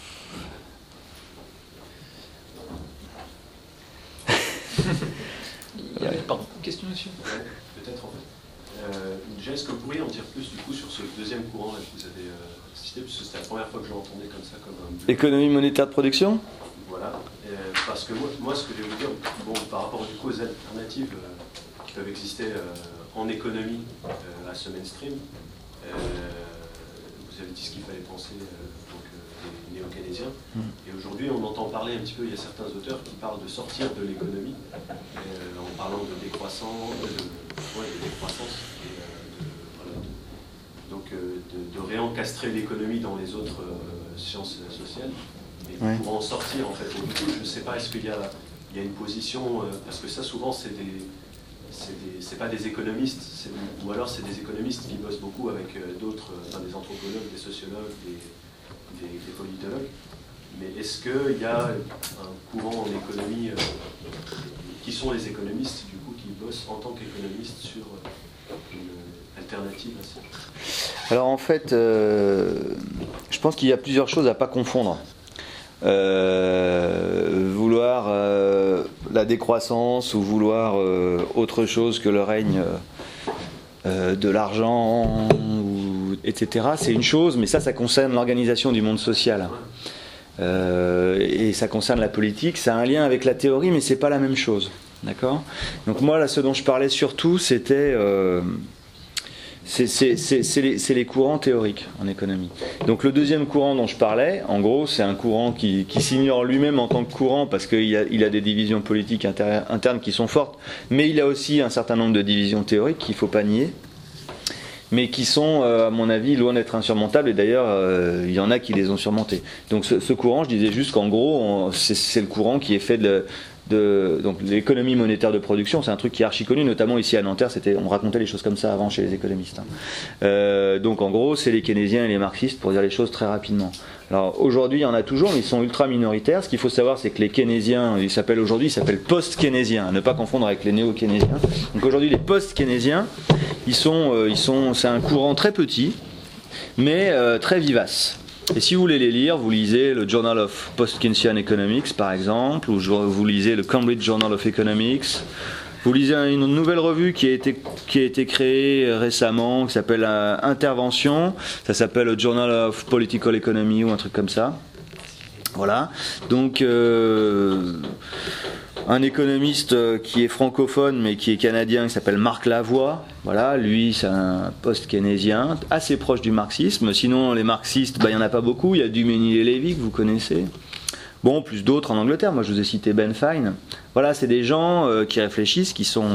Il y avait une question dessus. Peut-être en fait. Déjà, est-ce que vous pourriez en dire plus du coup sur ce deuxième courant là, que vous avez cité, puisque c'était la première fois que je l'entendais comme ça, comme un... Économie monétaire de production ? Voilà. Parce que moi, ce que je vais vous dire, bon, par rapport du coup aux alternatives qui peuvent exister en économie à ce mainstream, vous avez dit ce qu'il fallait penser des néo-keynésiens. Et aujourd'hui, on entend parler un petit peu, il y a certains auteurs qui parlent de sortir de l'économie en parlant de décroissance, donc de réencastrer l'économie dans les autres sciences sociales et pour en sortir en fait. Et du coup, je ne sais pas, est-ce qu'il y a une position, parce que ça souvent c'est pas des économistes, ou alors c'est des économistes qui bossent beaucoup avec d'autres, des anthropologues, des sociologues, des politologues. Mais est-ce qu'il y a un courant en économie, qui sont les économistes du coup qui bossent en tant qu'économistes sur une alternative à ça? Alors en fait, je pense qu'il y a plusieurs choses à ne pas confondre. Vouloir la décroissance ou vouloir autre chose que le règne de l'argent, etc., c'est une chose, mais ça concerne l'organisation du monde social. Et ça concerne la politique, ça a un lien avec la théorie, mais c'est pas la même chose. D'accord ? Donc moi, là, ce dont je parlais surtout, c'était... c'est les courants théoriques en économie. Donc le deuxième courant dont je parlais, en gros, c'est un courant qui s'ignore lui-même en tant que courant parce qu'il a des divisions politiques internes qui sont fortes, mais il a aussi un certain nombre de divisions théoriques qu'il ne faut pas nier, mais qui sont, à mon avis, loin d'être insurmontables, et d'ailleurs, il y en a qui les ont surmontées. Donc ce courant, je disais juste qu'en gros, c'est le courant qui est fait donc l'économie monétaire de production, c'est un truc qui est archi connu, notamment ici à Nanterre, on racontait les choses comme ça avant chez les économistes. Donc en gros, c'est les keynésiens et les marxistes, pour dire les choses très rapidement. Alors aujourd'hui, il y en a toujours, mais ils sont ultra minoritaires. Ce qu'il faut savoir, c'est que les keynésiens, ils s'appellent post-keynésiens, à ne pas confondre avec les néo-keynésiens. Donc aujourd'hui, les post-keynésiens, c'est un courant très petit, mais très vivace. Et si vous voulez les lire, vous lisez le Journal of Post-Keynesian Economics, par exemple, ou vous lisez le Cambridge Journal of Economics. Vous lisez une nouvelle revue qui a été créée récemment, qui s'appelle Intervention. Ça s'appelle le Journal of Political Economy ou un truc comme ça. Voilà. Donc, un économiste qui est francophone mais qui est canadien, qui s'appelle Marc Lavoie. Voilà, lui c'est un post-keynésien assez proche du marxisme. Sinon les marxistes, il n'y en a pas beaucoup. Il y a Dumesnil-Levy que vous connaissez. Bon, plus d'autres en Angleterre. Moi je vous ai cité Ben Fine. Voilà, c'est des gens qui réfléchissent, qui sont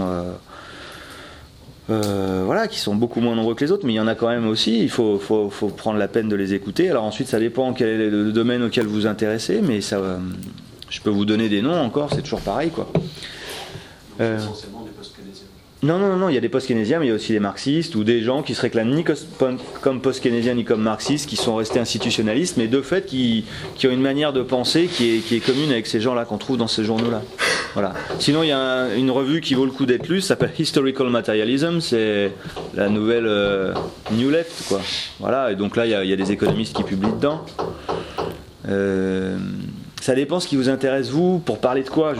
qui sont beaucoup moins nombreux que les autres, mais il y en a quand même aussi. Il faut prendre la peine de les écouter. Alors ensuite ça dépend quel est le domaine auquel vous vous intéressez, mais ça... je peux vous donner des noms encore, c'est toujours pareil quoi. Donc essentiellement des post-keynésiens. Non, il y a des post-keynésiens, mais il y a aussi des marxistes ou des gens qui se réclament ni comme post-keynésiens ni comme marxistes, qui sont restés institutionnalistes, mais de fait qui ont une manière de penser qui est commune avec ces gens-là qu'on trouve dans ces journaux-là. Voilà. Sinon, il y a une revue qui vaut le coup d'être lue, ça s'appelle Historical Materialism, c'est la nouvelle New Left, quoi. Voilà, et donc là, il y a des économistes qui publient dedans. Ça dépend ce qui vous intéresse vous, pour parler de quoi.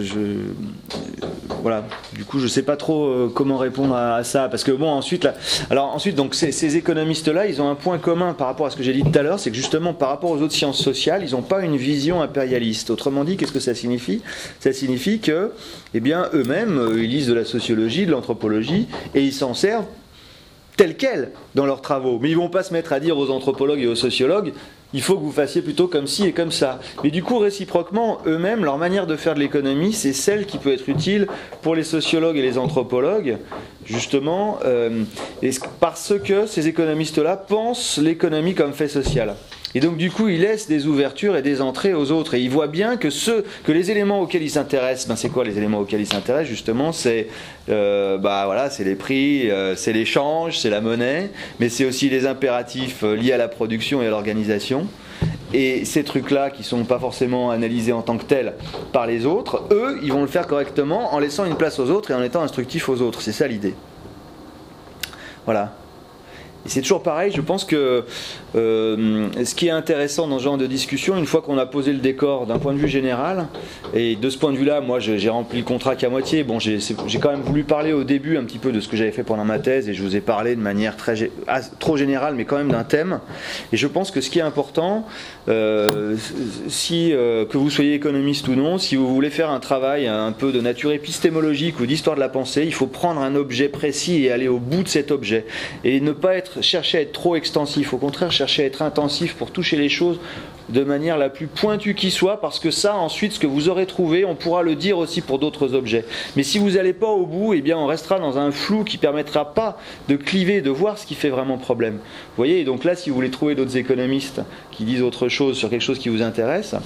Voilà. Du coup, je sais pas trop comment répondre à ça, parce que bon, ensuite, donc ces économistes-là, ils ont un point commun par rapport à ce que j'ai dit tout à l'heure, c'est que justement, par rapport aux autres sciences sociales, ils n'ont pas une vision impérialiste. Autrement dit, qu'est-ce que ça signifie ? Ça signifie que, eux-mêmes, ils lisent de la sociologie, de l'anthropologie, et ils s'en servent tel quel dans leurs travaux. Mais ils vont pas se mettre à dire aux anthropologues et aux sociologues il faut que vous fassiez plutôt comme ci et comme ça. Mais du coup, réciproquement, eux-mêmes, leur manière de faire de l'économie, c'est celle qui peut être utile pour les sociologues et les anthropologues, justement, parce que ces économistes-là pensent l'économie comme fait social. Et donc du coup, ils laissent des ouvertures et des entrées aux autres. Et ils voient bien que les éléments auxquels ils s'intéressent, c'est quoi les éléments auxquels ils s'intéressent justement ? C'est c'est les prix, c'est l'échange, c'est la monnaie, mais c'est aussi les impératifs liés à la production et à l'organisation. Et ces trucs-là, qui ne sont pas forcément analysés en tant que tels par les autres, eux, ils vont le faire correctement en laissant une place aux autres et en étant instructifs aux autres. C'est ça l'idée. Voilà. Et c'est toujours pareil, je pense que ce qui est intéressant dans ce genre de discussion, une fois qu'on a posé le décor d'un point de vue général, et de ce point de vue-là, moi j'ai rempli le contrat qu'à moitié. Bon, j'ai quand même voulu parler au début un petit peu de ce que j'avais fait pendant ma thèse, et je vous ai parlé de manière trop générale, mais quand même d'un thème. Et je pense que ce qui est important, que vous soyez économiste ou non, si vous voulez faire un travail un peu de nature épistémologique ou d'histoire de la pensée, il faut prendre un objet précis et aller au bout de cet objet. Et ne pas chercher à être trop extensif, au contraire chercher à être intensif pour toucher les choses de manière la plus pointue qui soit, parce que ça, ensuite, ce que vous aurez trouvé, on pourra le dire aussi pour d'autres objets. Mais si vous n'allez pas au bout, eh bien on restera dans un flou qui ne permettra pas de cliver, de voir ce qui fait vraiment problème. Vous voyez, et donc là, si vous voulez trouver d'autres économistes qui disent autre chose sur quelque chose qui vous intéresse,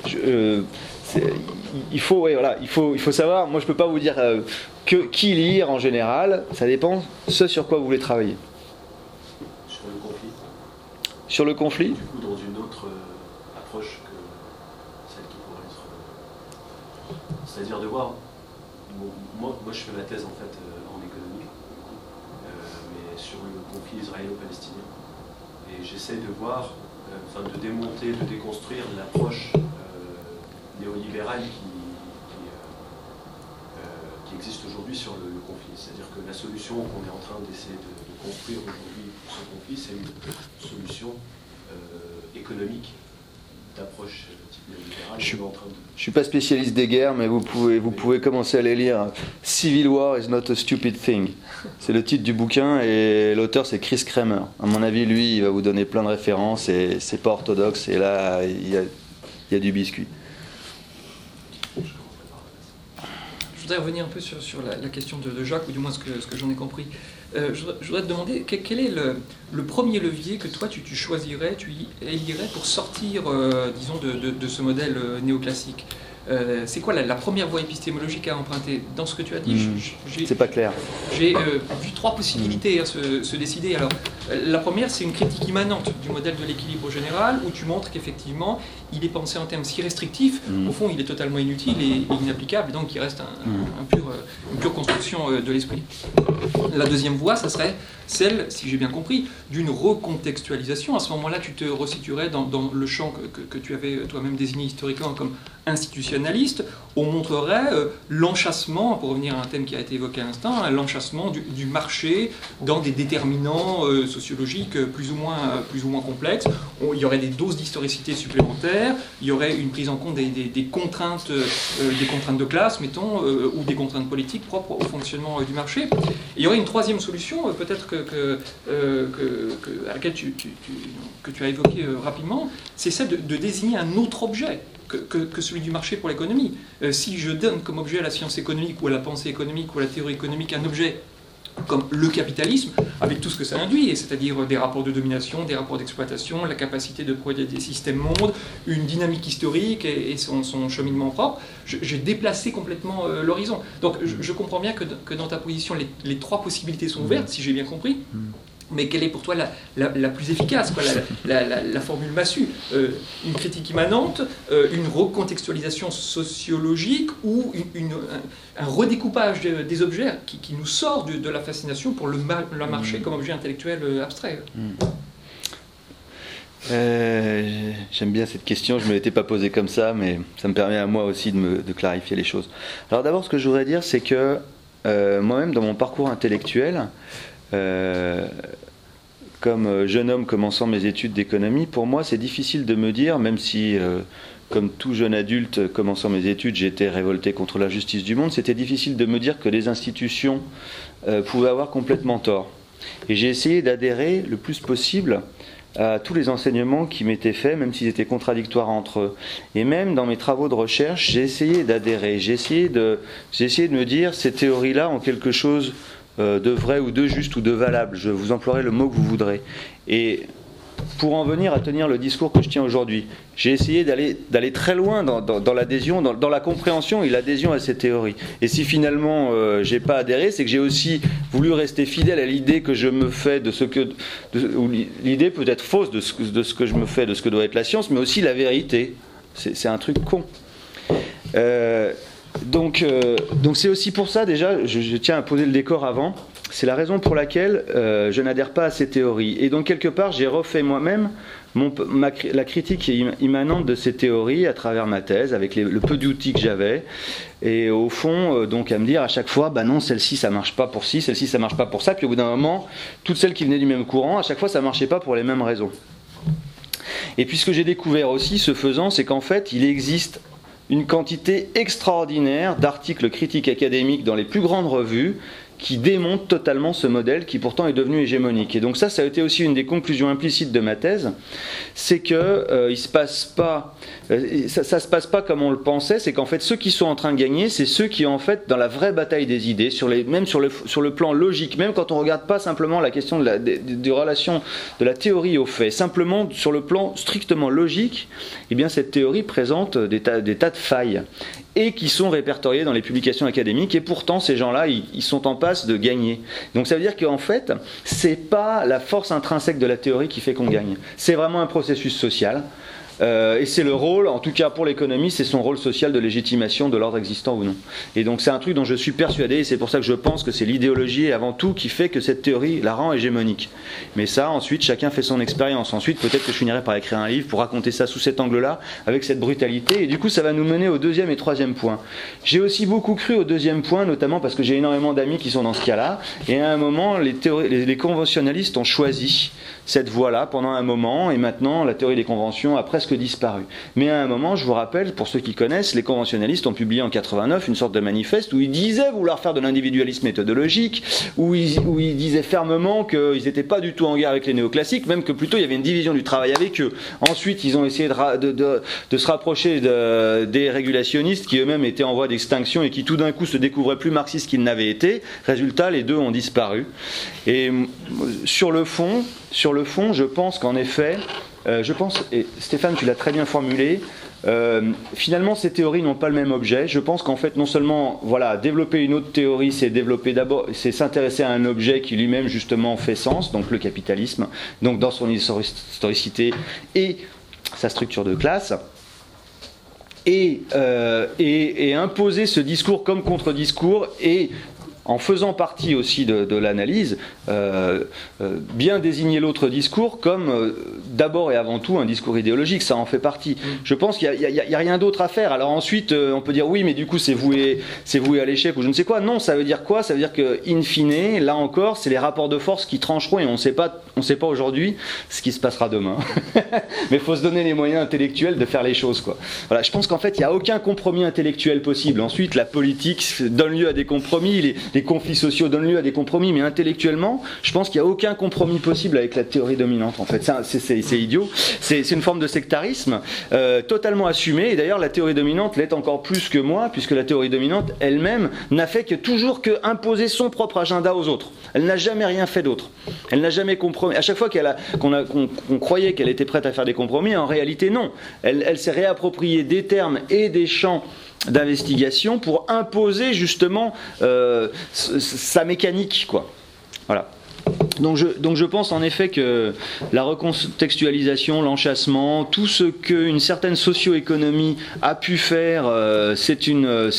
il faut savoir, moi je ne peux pas vous dire qui lire en général, ça dépend ce sur quoi vous voulez travailler. Sur le conflit. Sur le conflit ? Du coup, dans une autre approche que celle qui pourrait être... c'est-à-dire de voir... Moi, je fais ma thèse en fait en économie, mais sur le conflit israélo-palestinien. Et j'essaie de voir, de démonter, de déconstruire l'approche néolibérale qui existe aujourd'hui sur le conflit. C'est-à-dire que la solution qu'on est en train d'essayer de construire aujourd'hui pour ce conflit, c'est une solution économique d'approche type néolibérale. Je ne suis pas spécialiste des guerres, mais vous pouvez commencer à les lire. Civil War is not a stupid thing. C'est le titre du bouquin et l'auteur c'est Chris Kramer. À mon avis, lui, il va vous donner plein de références et c'est pas orthodoxe. Et là, il y a du biscuit. Je voudrais revenir un peu sur la question de Jacques, ou du moins ce que j'en ai compris. Je voudrais te demander quel est le premier levier que toi tu choisirais, tu élirais pour sortir, disons, de ce modèle néoclassique. C'est quoi la première voie épistémologique à emprunter? Dans ce que tu as dit, c'est pas clair. J'ai vu trois possibilités à se décider. Alors, la première, c'est une critique immanente du modèle de l'équilibre général, où tu montres qu'effectivement, il est pensé en termes si restrictifs, au fond, il est totalement inutile et inapplicable, donc il reste une pure construction de l'esprit. La deuxième voie, ça serait celle, si j'ai bien compris, d'une recontextualisation. À ce moment-là, tu te resituerais dans le champ que tu avais toi-même désigné historiquement comme institutionnaliste. On montrerait l'enchâssement, pour revenir à un thème qui a été évoqué à l'instant, l'enchâssement du marché dans des déterminants sociologiques plus ou moins complexes. Il y aurait des doses d'historicité supplémentaires, il y aurait une prise en compte des contraintes de classe, mettons, ou des contraintes politiques propres au fonctionnement du marché. Et il y aurait une troisième solution, peut-être à laquelle que tu as évoqué rapidement, c'est celle de désigner un autre objet que celui du marché pour l'économie. Si je donne comme objet à la science économique ou à la pensée économique ou à la théorie économique un objet comme le capitalisme, avec tout ce que ça induit, c'est-à-dire des rapports de domination, des rapports d'exploitation, la capacité de produire des systèmes mondes, une dynamique historique et son cheminement propre, j'ai déplacé complètement l'horizon. Donc je comprends bien que dans ta position, les trois possibilités sont ouvertes, si j'ai bien compris. Mais quelle est pour toi la plus efficace, quoi, la formule massue? Une critique immanente, une recontextualisation sociologique ou un redécoupage des objets qui nous sort de la fascination pour le marché comme objet intellectuel abstrait? J'aime bien cette question, je ne me l'étais pas posée comme ça, mais ça me permet à moi aussi de clarifier les choses. Alors d'abord, ce que je voudrais dire, c'est que moi-même, dans mon parcours intellectuel, comme jeune homme commençant mes études d'économie, pour moi c'est difficile de me dire, même si comme tout jeune adulte commençant mes études j'étais révolté contre l'injustice du monde, c'était difficile de me dire que les institutions pouvaient avoir complètement tort. Et j'ai essayé d'adhérer le plus possible à tous les enseignements qui m'étaient faits, même s'ils étaient contradictoires entre eux. Et même dans mes travaux de recherche, j'ai essayé d'adhérer, j'ai essayé de me dire ces théories-là ont quelque chose de vrai ou de juste ou de valable, je vous emploierai le mot que vous voudrez. Et pour en venir à tenir le discours que je tiens aujourd'hui, j'ai essayé d'aller très loin dans l'adhésion, dans la compréhension et l'adhésion à ces théories. Et si finalement j'ai pas adhéré, c'est que j'ai aussi voulu rester fidèle à l'idée que je me fais ou l'idée peut être fausse de ce que je me fais, de ce que doit être la science, mais aussi la vérité. C'est un truc con. Donc c'est aussi pour ça déjà, je tiens à poser le décor avant, C'est la raison pour laquelle je n'adhère pas à ces théories. Et donc quelque part, j'ai refait moi-même la critique immanente de ces théories à travers ma thèse, avec le peu d'outils que j'avais. Et au fond, donc à me dire à chaque fois, bah non, celle-ci ça marche pas pour ci, celle-ci ça marche pas pour ça. Puis au bout d'un moment, toutes celles qui venaient du même courant, à chaque fois ça marchait pas pour les mêmes raisons. Et puis ce que j'ai découvert aussi, ce faisant, c'est qu'en fait, il existe une quantité extraordinaire d'articles critiques académiques dans les plus grandes revues qui démontent totalement ce modèle qui pourtant est devenu hégémonique. Et donc ça a été aussi une des conclusions implicites de ma thèse, c'est que il se passe pas, ça se passe pas comme on le pensait, c'est qu'en fait ceux qui sont en train de gagner, c'est ceux qui en fait dans la vraie bataille des idées, même sur le plan logique, même quand on regarde pas simplement la question des relations de la théorie aux faits, simplement sur le plan strictement logique, eh bien cette théorie présente des tas de failles et qui sont répertoriés dans les publications académiques, et pourtant ces gens-là, ils sont en passe de gagner. Donc ça veut dire qu'en fait, c'est pas la force intrinsèque de la théorie qui fait qu'on gagne. C'est vraiment un processus social. Et c'est le rôle, en tout cas pour l'économie, c'est son rôle social de légitimation de l'ordre existant ou non. Et donc c'est un truc dont je suis persuadé, et c'est pour ça que je pense que c'est l'idéologie avant tout qui fait que cette théorie la rend hégémonique. Mais ça, ensuite, chacun fait son expérience. Ensuite, peut-être que je finirai par écrire un livre pour raconter ça sous cet angle-là, avec cette brutalité, et du coup ça va nous mener au deuxième et troisième point. J'ai aussi beaucoup cru au deuxième point, notamment parce que j'ai énormément d'amis qui sont dans ce cas-là, et à un moment, les conventionnalistes ont choisi cette voie-là pendant un moment, et maintenant la théorie des conventions a presque disparu. Mais à un moment, je vous rappelle, pour ceux qui connaissent, les conventionnalistes ont publié en 89 une sorte de manifeste où ils disaient vouloir faire de l'individualisme méthodologique, où ils disaient fermement qu'ils n'étaient pas du tout en guerre avec les néoclassiques, même que plutôt il y avait une division du travail avec eux. Ensuite, ils ont essayé de se rapprocher des régulationnistes qui eux-mêmes étaient en voie d'extinction et qui tout d'un coup se découvraient plus marxistes qu'ils n'avaient été. Résultat, les deux ont disparu. Et sur le fond, je pense qu'en effet, et Stéphane, tu l'as très bien formulé, finalement ces théories n'ont pas le même objet. Je pense qu'en fait, non seulement développer une autre théorie, c'est s'intéresser à un objet qui lui-même justement fait sens, donc le capitalisme, donc dans son historicité et sa structure de classe. Et imposer ce discours comme contre-discours et en faisant partie aussi de l'analyse, bien désigner l'autre discours comme d'abord et avant tout un discours idéologique, ça en fait partie. Je pense qu'il n'y a rien d'autre à faire. Alors ensuite, on peut dire oui, mais du coup c'est voué à l'échec ou je ne sais quoi. Non, ça veut dire quoi? Ça veut dire que, in fine, là encore, c'est les rapports de force qui trancheront et on ne sait pas aujourd'hui ce qui se passera demain. Mais il faut se donner les moyens intellectuels de faire les choses, quoi. Voilà, je pense qu'en fait, il n'y a aucun compromis intellectuel possible. Ensuite, la politique donne lieu à des compromis, les conflits sociaux donnent lieu à des compromis, mais intellectuellement, je pense qu'il n'y a aucun compromis possible avec la théorie dominante. En fait, c'est idiot. C'est une forme de sectarisme totalement assumée. Et d'ailleurs, la théorie dominante l'est encore plus que moi, puisque la théorie dominante elle-même n'a fait que toujours que imposer son propre agenda aux autres. Elle n'a jamais rien fait d'autre. Elle n'a jamais compromis. À chaque fois qu'on croyait qu'elle était prête à faire des compromis, en réalité non. Elle s'est réappropriée des termes et des champs d'investigation pour imposer justement sa mécanique, quoi. Voilà. Donc je pense en effet que la recontextualisation, l'enchâssement, tout ce qu'une certaine socio-économie a pu faire, c'est une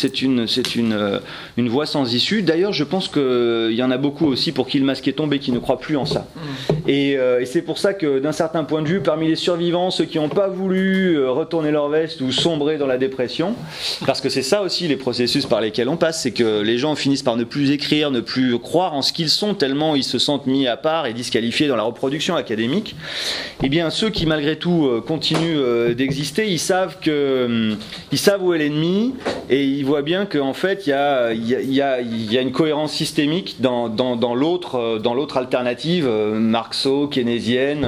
voie sans issue. D'ailleurs, je pense qu'il y en a beaucoup aussi pour qui le masque est tombé, qui ne croient plus en ça. Et c'est pour ça que d'un certain point de vue, parmi les survivants, ceux qui n'ont pas voulu retourner leur veste ou sombrer dans la dépression, parce que c'est ça aussi les processus par lesquels on passe, c'est que les gens finissent par ne plus écrire, ne plus croire en ce qu'ils sont, tellement ils se sentent mis à part et disqualifiés dans la reproduction académique. Eh bien, ceux qui malgré tout continuent d'exister, ils savent où est l'ennemi et ils voient bien qu'en fait il y a une cohérence systémique dans l'autre alternative marxo-keynésienne.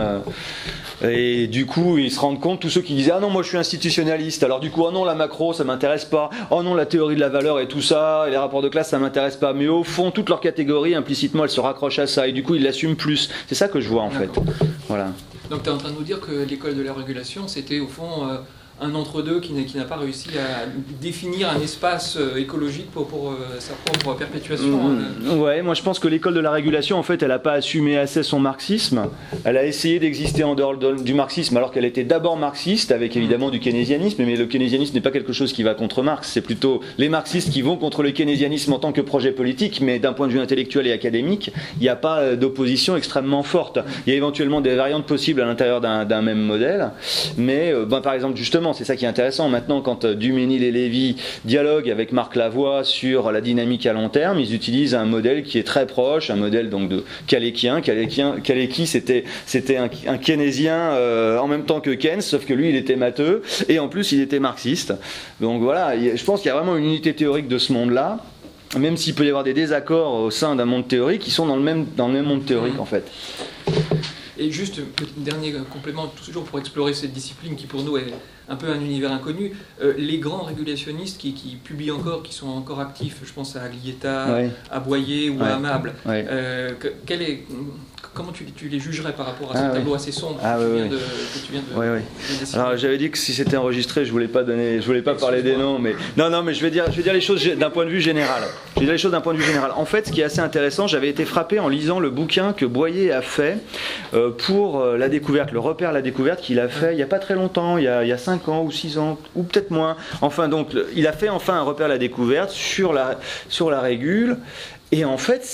Et du coup, ils se rendent compte, tous ceux qui disaient « Ah non, moi je suis institutionnaliste, alors du coup, oh non, la macro, ça m'intéresse pas, oh non, la théorie de la valeur et tout ça, et les rapports de classe, ça m'intéresse pas. » Mais au fond, toutes leurs catégories, implicitement, elles se raccrochent à ça, et du coup, ils l'assument plus. C'est ça que je vois, en fait. Voilà. Donc tu es en train de nous dire que l'école de la régulation, c'était au fond un entre-deux qui n'a pas réussi à définir un espace écologique pour sa propre perpétuation. Ouais, moi je pense que l'école de la régulation, en fait, elle n'a pas assumé assez son marxisme. Elle a essayé d'exister en dehors du marxisme, alors qu'elle était d'abord marxiste, avec évidemment du keynésianisme, mais le keynésianisme n'est pas quelque chose qui va contre Marx, c'est plutôt les marxistes qui vont contre le keynésianisme en tant que projet politique, mais d'un point de vue intellectuel et académique, il n'y a pas d'opposition extrêmement forte. Il y a éventuellement des variantes possibles à l'intérieur d'un même modèle, mais par exemple, justement, c'est ça qui est intéressant. Maintenant, quand Duménil et Lévy dialoguent avec Marc Lavoie sur la dynamique à long terme, ils utilisent un modèle qui est très proche, un modèle donc de Kalecki. Kalecki, c'était un keynésien en même temps que Keynes, sauf que lui, il était matheux, et en plus, il était marxiste. Donc voilà, je pense qu'il y a vraiment une unité théorique de ce monde-là, même s'il peut y avoir des désaccords au sein d'un monde théorique, ils sont dans le même monde théorique, en fait. Et juste un petit dernier complément, toujours pour explorer cette discipline qui pour nous est un peu un univers inconnu, les grands régulationnistes qui publient encore, qui sont encore actifs, je pense à Aglietta, ouais. à Boyer ou à Amable, ouais. Comment tu les jugerais par rapport à ce tableau assez sombre que tu viens de dessiner? Alors j'avais dit que si c'était enregistré, je voulais pas parler des noms, mais non, mais je vais dire les choses d'un point de vue général. En fait, ce qui est assez intéressant, j'avais été frappé en lisant le bouquin que Boyer a fait pour la découverte, le repère la découverte qu'il a fait il y a pas très longtemps, il y a 5 ans ou 6 ans ou peut-être moins. Enfin donc il a fait enfin un repère la découverte sur la régule. Et en fait,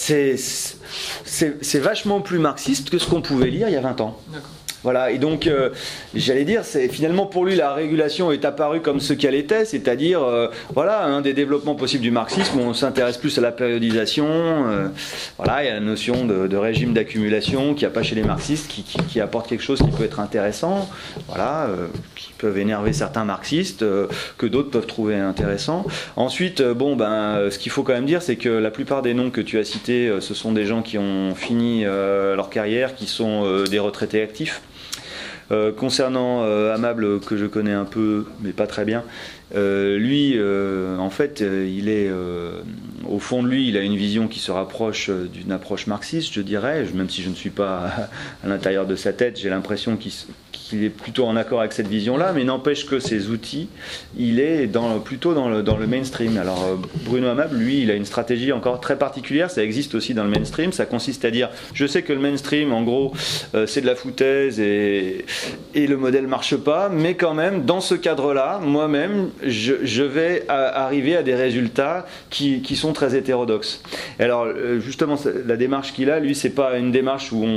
c'est vachement plus marxiste que ce qu'on pouvait lire il y a 20 ans. D'accord. Voilà, et donc j'allais dire, finalement pour lui la régulation est apparue comme ce qu'elle était, c'est-à-dire voilà, un des développements possibles du marxisme où on s'intéresse plus à la périodisation, voilà, il y a la notion de régime d'accumulation qu'il n'y a pas chez les marxistes, qui apporte quelque chose qui peut être intéressant, voilà, qui peuvent énerver certains marxistes, que d'autres peuvent trouver intéressant. Ensuite, ce qu'il faut quand même dire, c'est que la plupart des noms que tu as cités, ce sont des gens qui ont fini leur carrière, qui sont des retraités actifs. Concernant Amable, que je connais un peu, mais pas très bien, lui, en fait, il est, au fond de lui, il a une vision qui se rapproche d'une approche marxiste, je dirais, même si je ne suis pas à l'intérieur de sa tête, j'ai l'impression qu'il est plutôt en accord avec cette vision-là, mais n'empêche que ses outils, il est plutôt dans le mainstream. Alors Bruno Amable, lui, il a une stratégie encore très particulière, ça existe aussi dans le mainstream, ça consiste à dire, je sais que le mainstream, en gros, c'est de la foutaise et le modèle marche pas, mais quand même, dans ce cadre-là, moi-même, je vais arriver à des résultats qui sont très hétérodoxes. Et alors, justement, la démarche qu'il a, lui, c'est pas une démarche où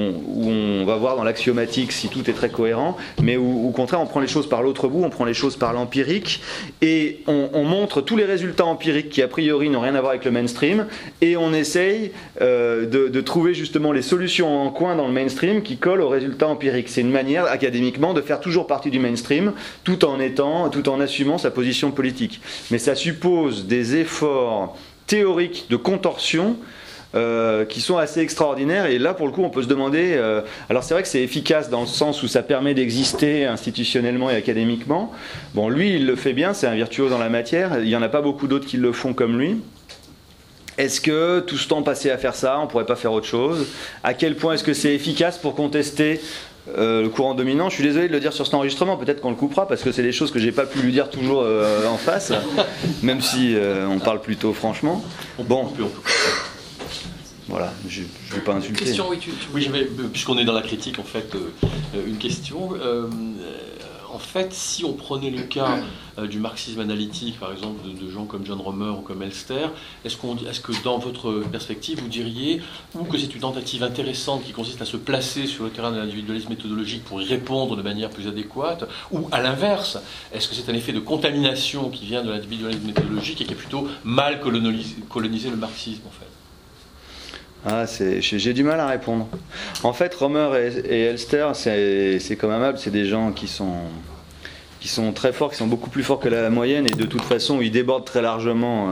on va voir dans l'axiomatique si tout est très cohérent, mais où, au contraire, on prend les choses par l'autre bout, on prend les choses par l'empirique, et on montre tous les résultats empiriques qui, a priori, n'ont rien à voir avec le mainstream, et on essaye de trouver justement les solutions en coin dans le mainstream qui collent aux résultats empiriques. C'est une manière, académiquement, de faire toujours partie du mainstream, tout en assumant sa position politique. Mais ça suppose des efforts théoriques de contorsion qui sont assez extraordinaires, et là pour le coup on peut se demander, alors c'est vrai que c'est efficace dans le sens où ça permet d'exister institutionnellement et académiquement. Bon, lui il le fait bien, c'est un virtuose dans la matière, il n'y en a pas beaucoup d'autres qui le font comme lui. Est-ce que tout ce temps passé à faire ça, on ne pourrait pas faire autre chose? À quel point est-ce que c'est efficace pour contester le courant dominant? Je suis désolé de le dire sur cet enregistrement, peut-être qu'on le coupera parce que c'est des choses que j'ai pas pu lui dire toujours en face, même si on parle plutôt franchement. Bon, voilà, je ne vais pas insulter. Question, oui, j'avais, puisqu'on est dans la critique, en fait, une question. En fait, si on prenait le cas du marxisme analytique, par exemple, de gens comme John Romer ou comme Elster, est-ce que dans votre perspective, vous diriez ou que c'est une tentative intéressante qui consiste à se placer sur le terrain de l'individualisme méthodologique pour y répondre de manière plus adéquate, ou à l'inverse, est-ce que c'est un effet de contamination qui vient de l'individualisme méthodologique et qui a plutôt mal colonisé le marxisme, en fait? Ah, j'ai du mal à répondre. En fait, Romer et Elster, c'est comme Amable, c'est des gens qui sont très forts, qui sont beaucoup plus forts que la moyenne, et de toute façon, ils débordent très largement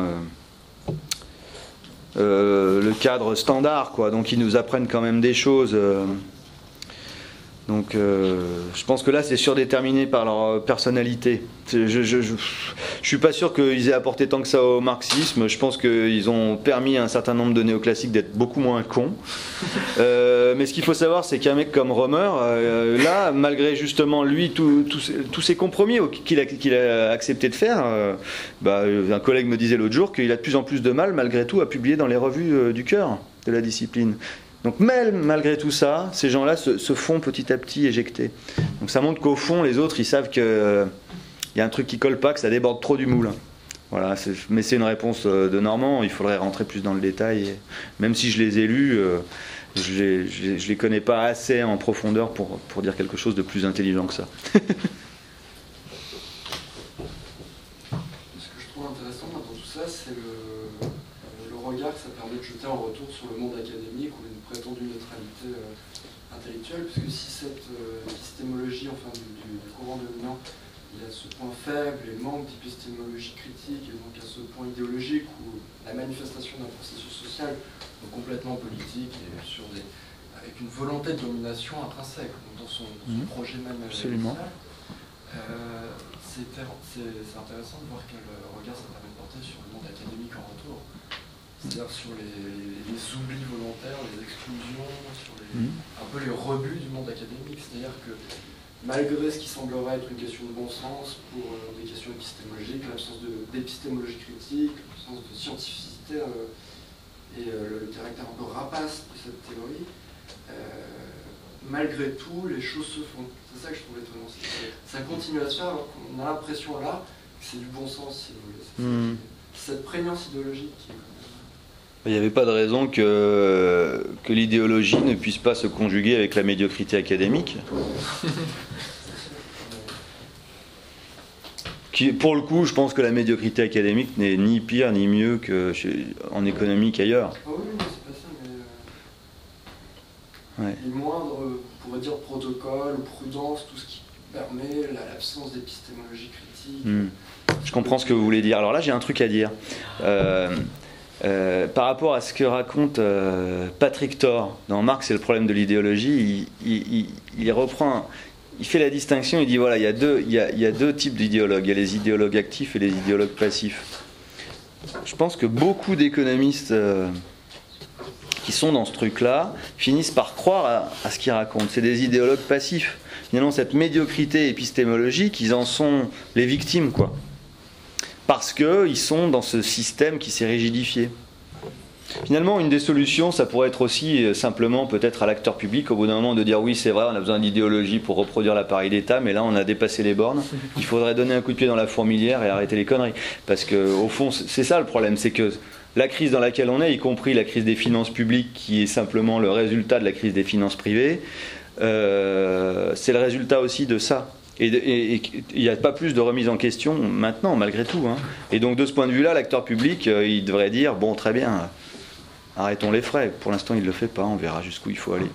le cadre standard, quoi. Donc, ils nous apprennent quand même des choses. Donc je pense que là c'est surdéterminé par leur personnalité. Je suis pas sûr qu'ils aient apporté tant que ça au marxisme. Je pense qu'ils ont permis à un certain nombre de néoclassiques d'être beaucoup moins cons. Mais ce qu'il faut savoir, c'est qu'un mec comme Romer, là, malgré justement lui tous ces compromis qu'il a accepté de faire, un collègue me disait l'autre jour qu'il a de plus en plus de mal malgré tout à publier dans les revues du cœur de la discipline. Donc même malgré tout ça, ces gens-là se font petit à petit éjecter. Donc ça montre qu'au fond, les autres, ils savent qu'il y a un truc qui colle pas, que ça déborde trop du moule. Voilà, mais c'est une réponse de Normand, il faudrait rentrer plus dans le détail. Et même si je les ai lus, je les connais pas assez en profondeur pour dire quelque chose de plus intelligent que ça. Ce que je trouve intéressant dans tout ça, c'est le regard que ça permet de jeter en retour sur le monde académique ou une prétendue neutralité intellectuelle, puisque si cette épistémologie, enfin du courant dominant, il y a ce point faible et manque d'épistémologie critique, et donc à ce point idéologique où la manifestation d'un processus social donc complètement politique et avec une volonté de domination intrinsèque dans son projet même. Absolument. C'est intéressant de voir quel regard ça permet de porter sur le monde académique en retour. C'est-à-dire sur les oublis volontaires, les exclusions, sur un peu les rebuts du monde académique. C'est-à-dire que malgré ce qui semblerait être une question de bon sens pour des questions épistémologiques, l'absence d'épistémologie critique, l'absence de scientificité et le caractère un peu rapace de cette théorie, malgré tout, les choses se font. C'est ça que je trouve étonnant. Ça continue à se faire alors qu'on a l'impression là que c'est du bon sens, si vous voulez. Cette prégnance idéologique qui est... Il n'y avait pas de raison que l'idéologie ne puisse pas se conjuguer avec la médiocrité académique. Pour le coup, je pense que la médiocrité académique n'est ni pire ni mieux en économie qu'ailleurs. Ah oui, c'est pas ça, mais les moindres, on pourrait dire, protocole, prudence, tout ce qui permet l'absence d'épistémologie critique. Je comprends ce que vous voulez dire. Alors là, j'ai un truc à dire. Par rapport à ce que raconte Patrick Thor dans Marx et le problème de l'idéologie, il reprend, il fait la distinction, il dit voilà, il y a deux types d'idéologues, il y a les idéologues actifs et les idéologues passifs. Je pense que beaucoup d'économistes qui sont dans ce truc-là finissent par croire à ce qu'ils racontent. C'est des idéologues passifs. Finalement, cette médiocrité épistémologique, ils en sont les victimes, quoi. Parce qu'ils sont dans ce système qui s'est rigidifié. Finalement, une des solutions, ça pourrait être aussi simplement peut-être à l'acteur public, au bout d'un moment, de dire oui, c'est vrai, on a besoin d'idéologie pour reproduire l'appareil d'État, mais là, on a dépassé les bornes. Il faudrait donner un coup de pied dans la fourmilière et arrêter les conneries. Parce qu'au fond, c'est ça le problème, c'est que la crise dans laquelle on est, y compris la crise des finances publiques, qui est simplement le résultat de la crise des finances privées, c'est le résultat aussi de ça. Et il n'y a pas plus de remise en question maintenant, malgré tout. Et donc, de ce point de vue-là, l'acteur public, il devrait dire bon, très bien, arrêtons les frais. Pour l'instant, il ne le fait pas, on verra jusqu'où il faut aller.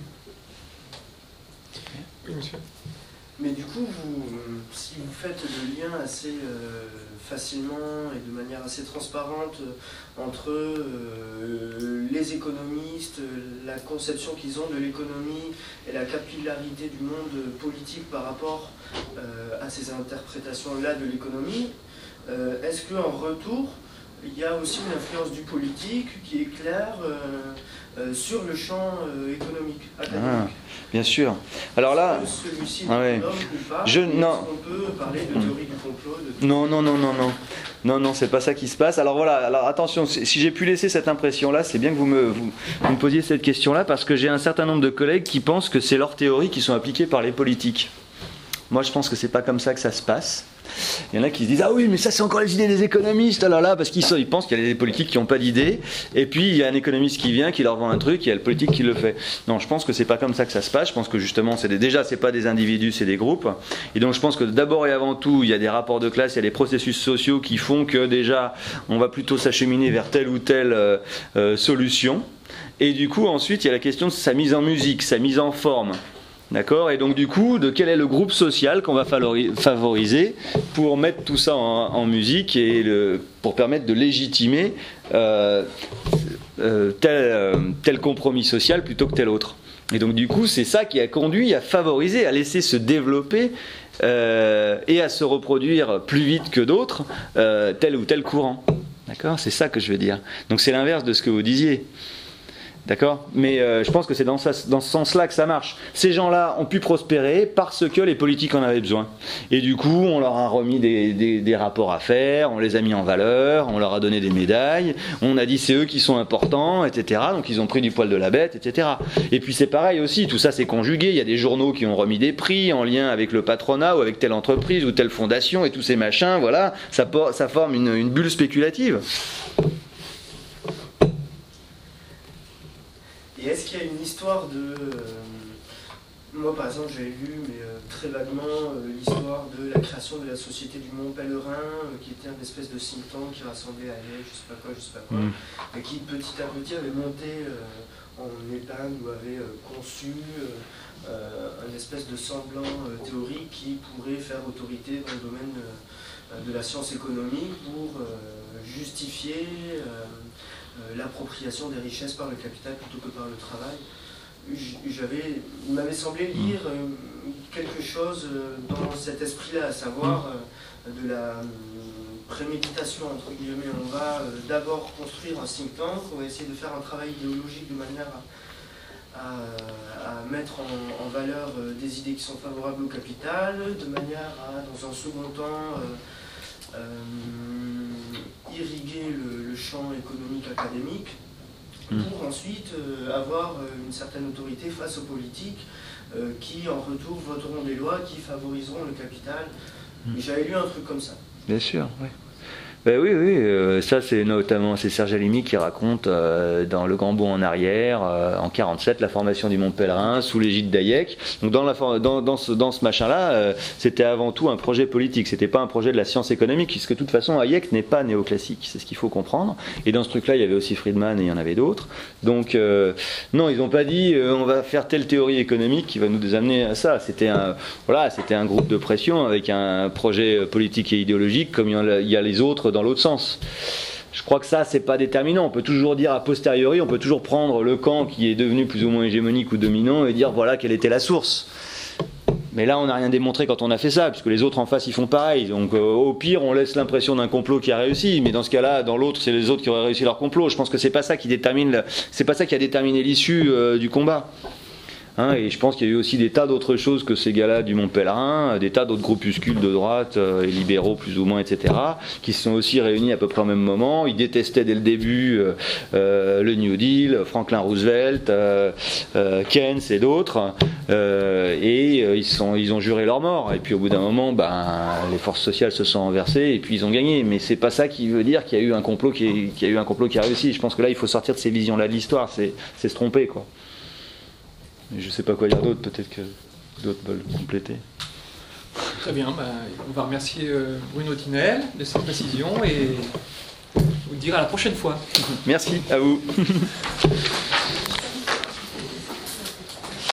Oui, monsieur. Mais du coup, si vous faites le lien assez facilement et de manière assez transparente entre les économistes, la conception qu'ils ont de l'économie et la capillarité du monde politique par rapport à ces interprétations-là de l'économie, est-ce qu'en retour, il y a aussi une influence du politique qui est claire sur le champ économique, académique? Bien sûr. Alors là, celui-ci non. On peut parler de théorie du complot. Non, c'est pas ça qui se passe. Alors voilà. Alors attention, si j'ai pu laisser cette impression-là, c'est bien que vous me posiez cette question-là parce que j'ai un certain nombre de collègues qui pensent que c'est leurs théories qui sont appliquées par les politiques. Moi, je pense que c'est pas comme ça que ça se passe. Il y en a qui se disent ah oui mais ça c'est encore les idées des économistes parce qu'ils pensent qu'il y a des politiques qui n'ont pas d'idées et puis il y a un économiste qui vient qui leur vend un truc et il y a le politique qui le fait. Non, je pense que c'est pas comme ça que ça se passe. Je pense que justement déjà c'est pas des individus, c'est des groupes et donc je pense que d'abord et avant tout il y a des rapports de classe, il y a des processus sociaux qui font que déjà on va plutôt s'acheminer vers telle ou telle solution et du coup ensuite il y a la question de sa mise en musique, sa mise en forme. D'accord ? Et donc du coup, de quel est le groupe social qu'on va favoriser pour mettre tout ça en musique et pour permettre de légitimer tel compromis social plutôt que tel autre. Et donc du coup, c'est ça qui a conduit à favoriser, à laisser se développer et à se reproduire plus vite que d'autres tel ou tel courant. D'accord ? C'est ça que je veux dire. Donc c'est l'inverse de ce que vous disiez. D'accord ? Mais je pense que c'est dans ce sens-là que ça marche. Ces gens-là ont pu prospérer parce que les politiques en avaient besoin. Et du coup, on leur a remis des rapports à faire, on les a mis en valeur, on leur a donné des médailles, on a dit c'est eux qui sont importants, etc. Donc ils ont pris du poil de la bête, etc. Et puis c'est pareil aussi, tout ça c'est conjugué. Il y a des journaux qui ont remis des prix en lien avec le patronat ou avec telle entreprise ou telle fondation et tous ces machins, voilà. Ça forme une bulle spéculative. Et est-ce qu'il y a une histoire de... moi par exemple j'avais lu, mais très vaguement, l'histoire de la création de la Société du Mont Pèlerin, qui était une espèce de think tank qui rassemblait à je sais pas quoi, et qui petit à petit avait monté en épingle ou avait conçu un espèce de semblant théorique qui pourrait faire autorité dans le domaine de la science économique pour justifier l'appropriation des richesses par le capital plutôt que par le travail. Il m'avait semblé lire quelque chose dans cet esprit-là, à savoir de la préméditation, entre guillemets. On va d'abord construire un think tank, on va essayer de faire un travail idéologique de manière à mettre en valeur des idées qui sont favorables au capital, de manière à, dans un second temps, irriguer le champ économique académique pour ensuite avoir une certaine autorité face aux politiques qui en retour voteront des lois qui favoriseront le capital. Et j'avais lu un truc comme ça. Bien sûr, oui. Ben oui, ça c'est notamment Serge Halimi qui raconte dans Le Grand Bond en arrière, en 1947, la formation du Mont Pèlerin sous l'égide d'Hayek. Donc dans ce machin-là, c'était avant tout un projet politique, c'était pas un projet de la science économique, puisque de toute façon Hayek n'est pas néoclassique, c'est ce qu'il faut comprendre. Et dans ce truc-là, il y avait aussi Friedman et il y en avait d'autres. Donc non, ils n'ont pas dit on va faire telle théorie économique qui va nous amener à ça. C'était un groupe de pression avec un projet politique et idéologique comme il y a les autres dans l'autre sens. Je crois que ça, c'est pas déterminant. On peut toujours dire a posteriori, on peut toujours prendre le camp qui est devenu plus ou moins hégémonique ou dominant et dire voilà quelle était la source. Mais là, on n'a rien démontré quand on a fait ça, puisque les autres en face, ils font pareil. Donc au pire, on laisse l'impression d'un complot qui a réussi, mais dans ce cas-là, dans l'autre, c'est les autres qui auraient réussi leur complot. Je pense que c'est pas ça qui détermine, c'est pas ça qui a déterminé l'issue du combat. Et je pense qu'il y a eu aussi des tas d'autres choses que ces gars-là du Mont Pèlerin, des tas d'autres groupuscules de droite, et libéraux plus ou moins, etc., qui se sont aussi réunis à peu près au même moment. Ils détestaient dès le début le New Deal, Franklin Roosevelt, Keynes et d'autres, ils ont juré leur mort. Et puis au bout d'un moment, les forces sociales se sont renversées et puis ils ont gagné. Mais c'est pas ça qui veut dire qu'il y a eu un complot qui a réussi. Je pense que là, il faut sortir de ces visions-là de l'histoire. C'est se tromper, quoi. Et je sais pas quoi dire d'autre, peut-être que d'autres veulent compléter. Très bien, on va remercier Bruno Tinel de cette précision et vous dire à la prochaine fois. Merci, à vous.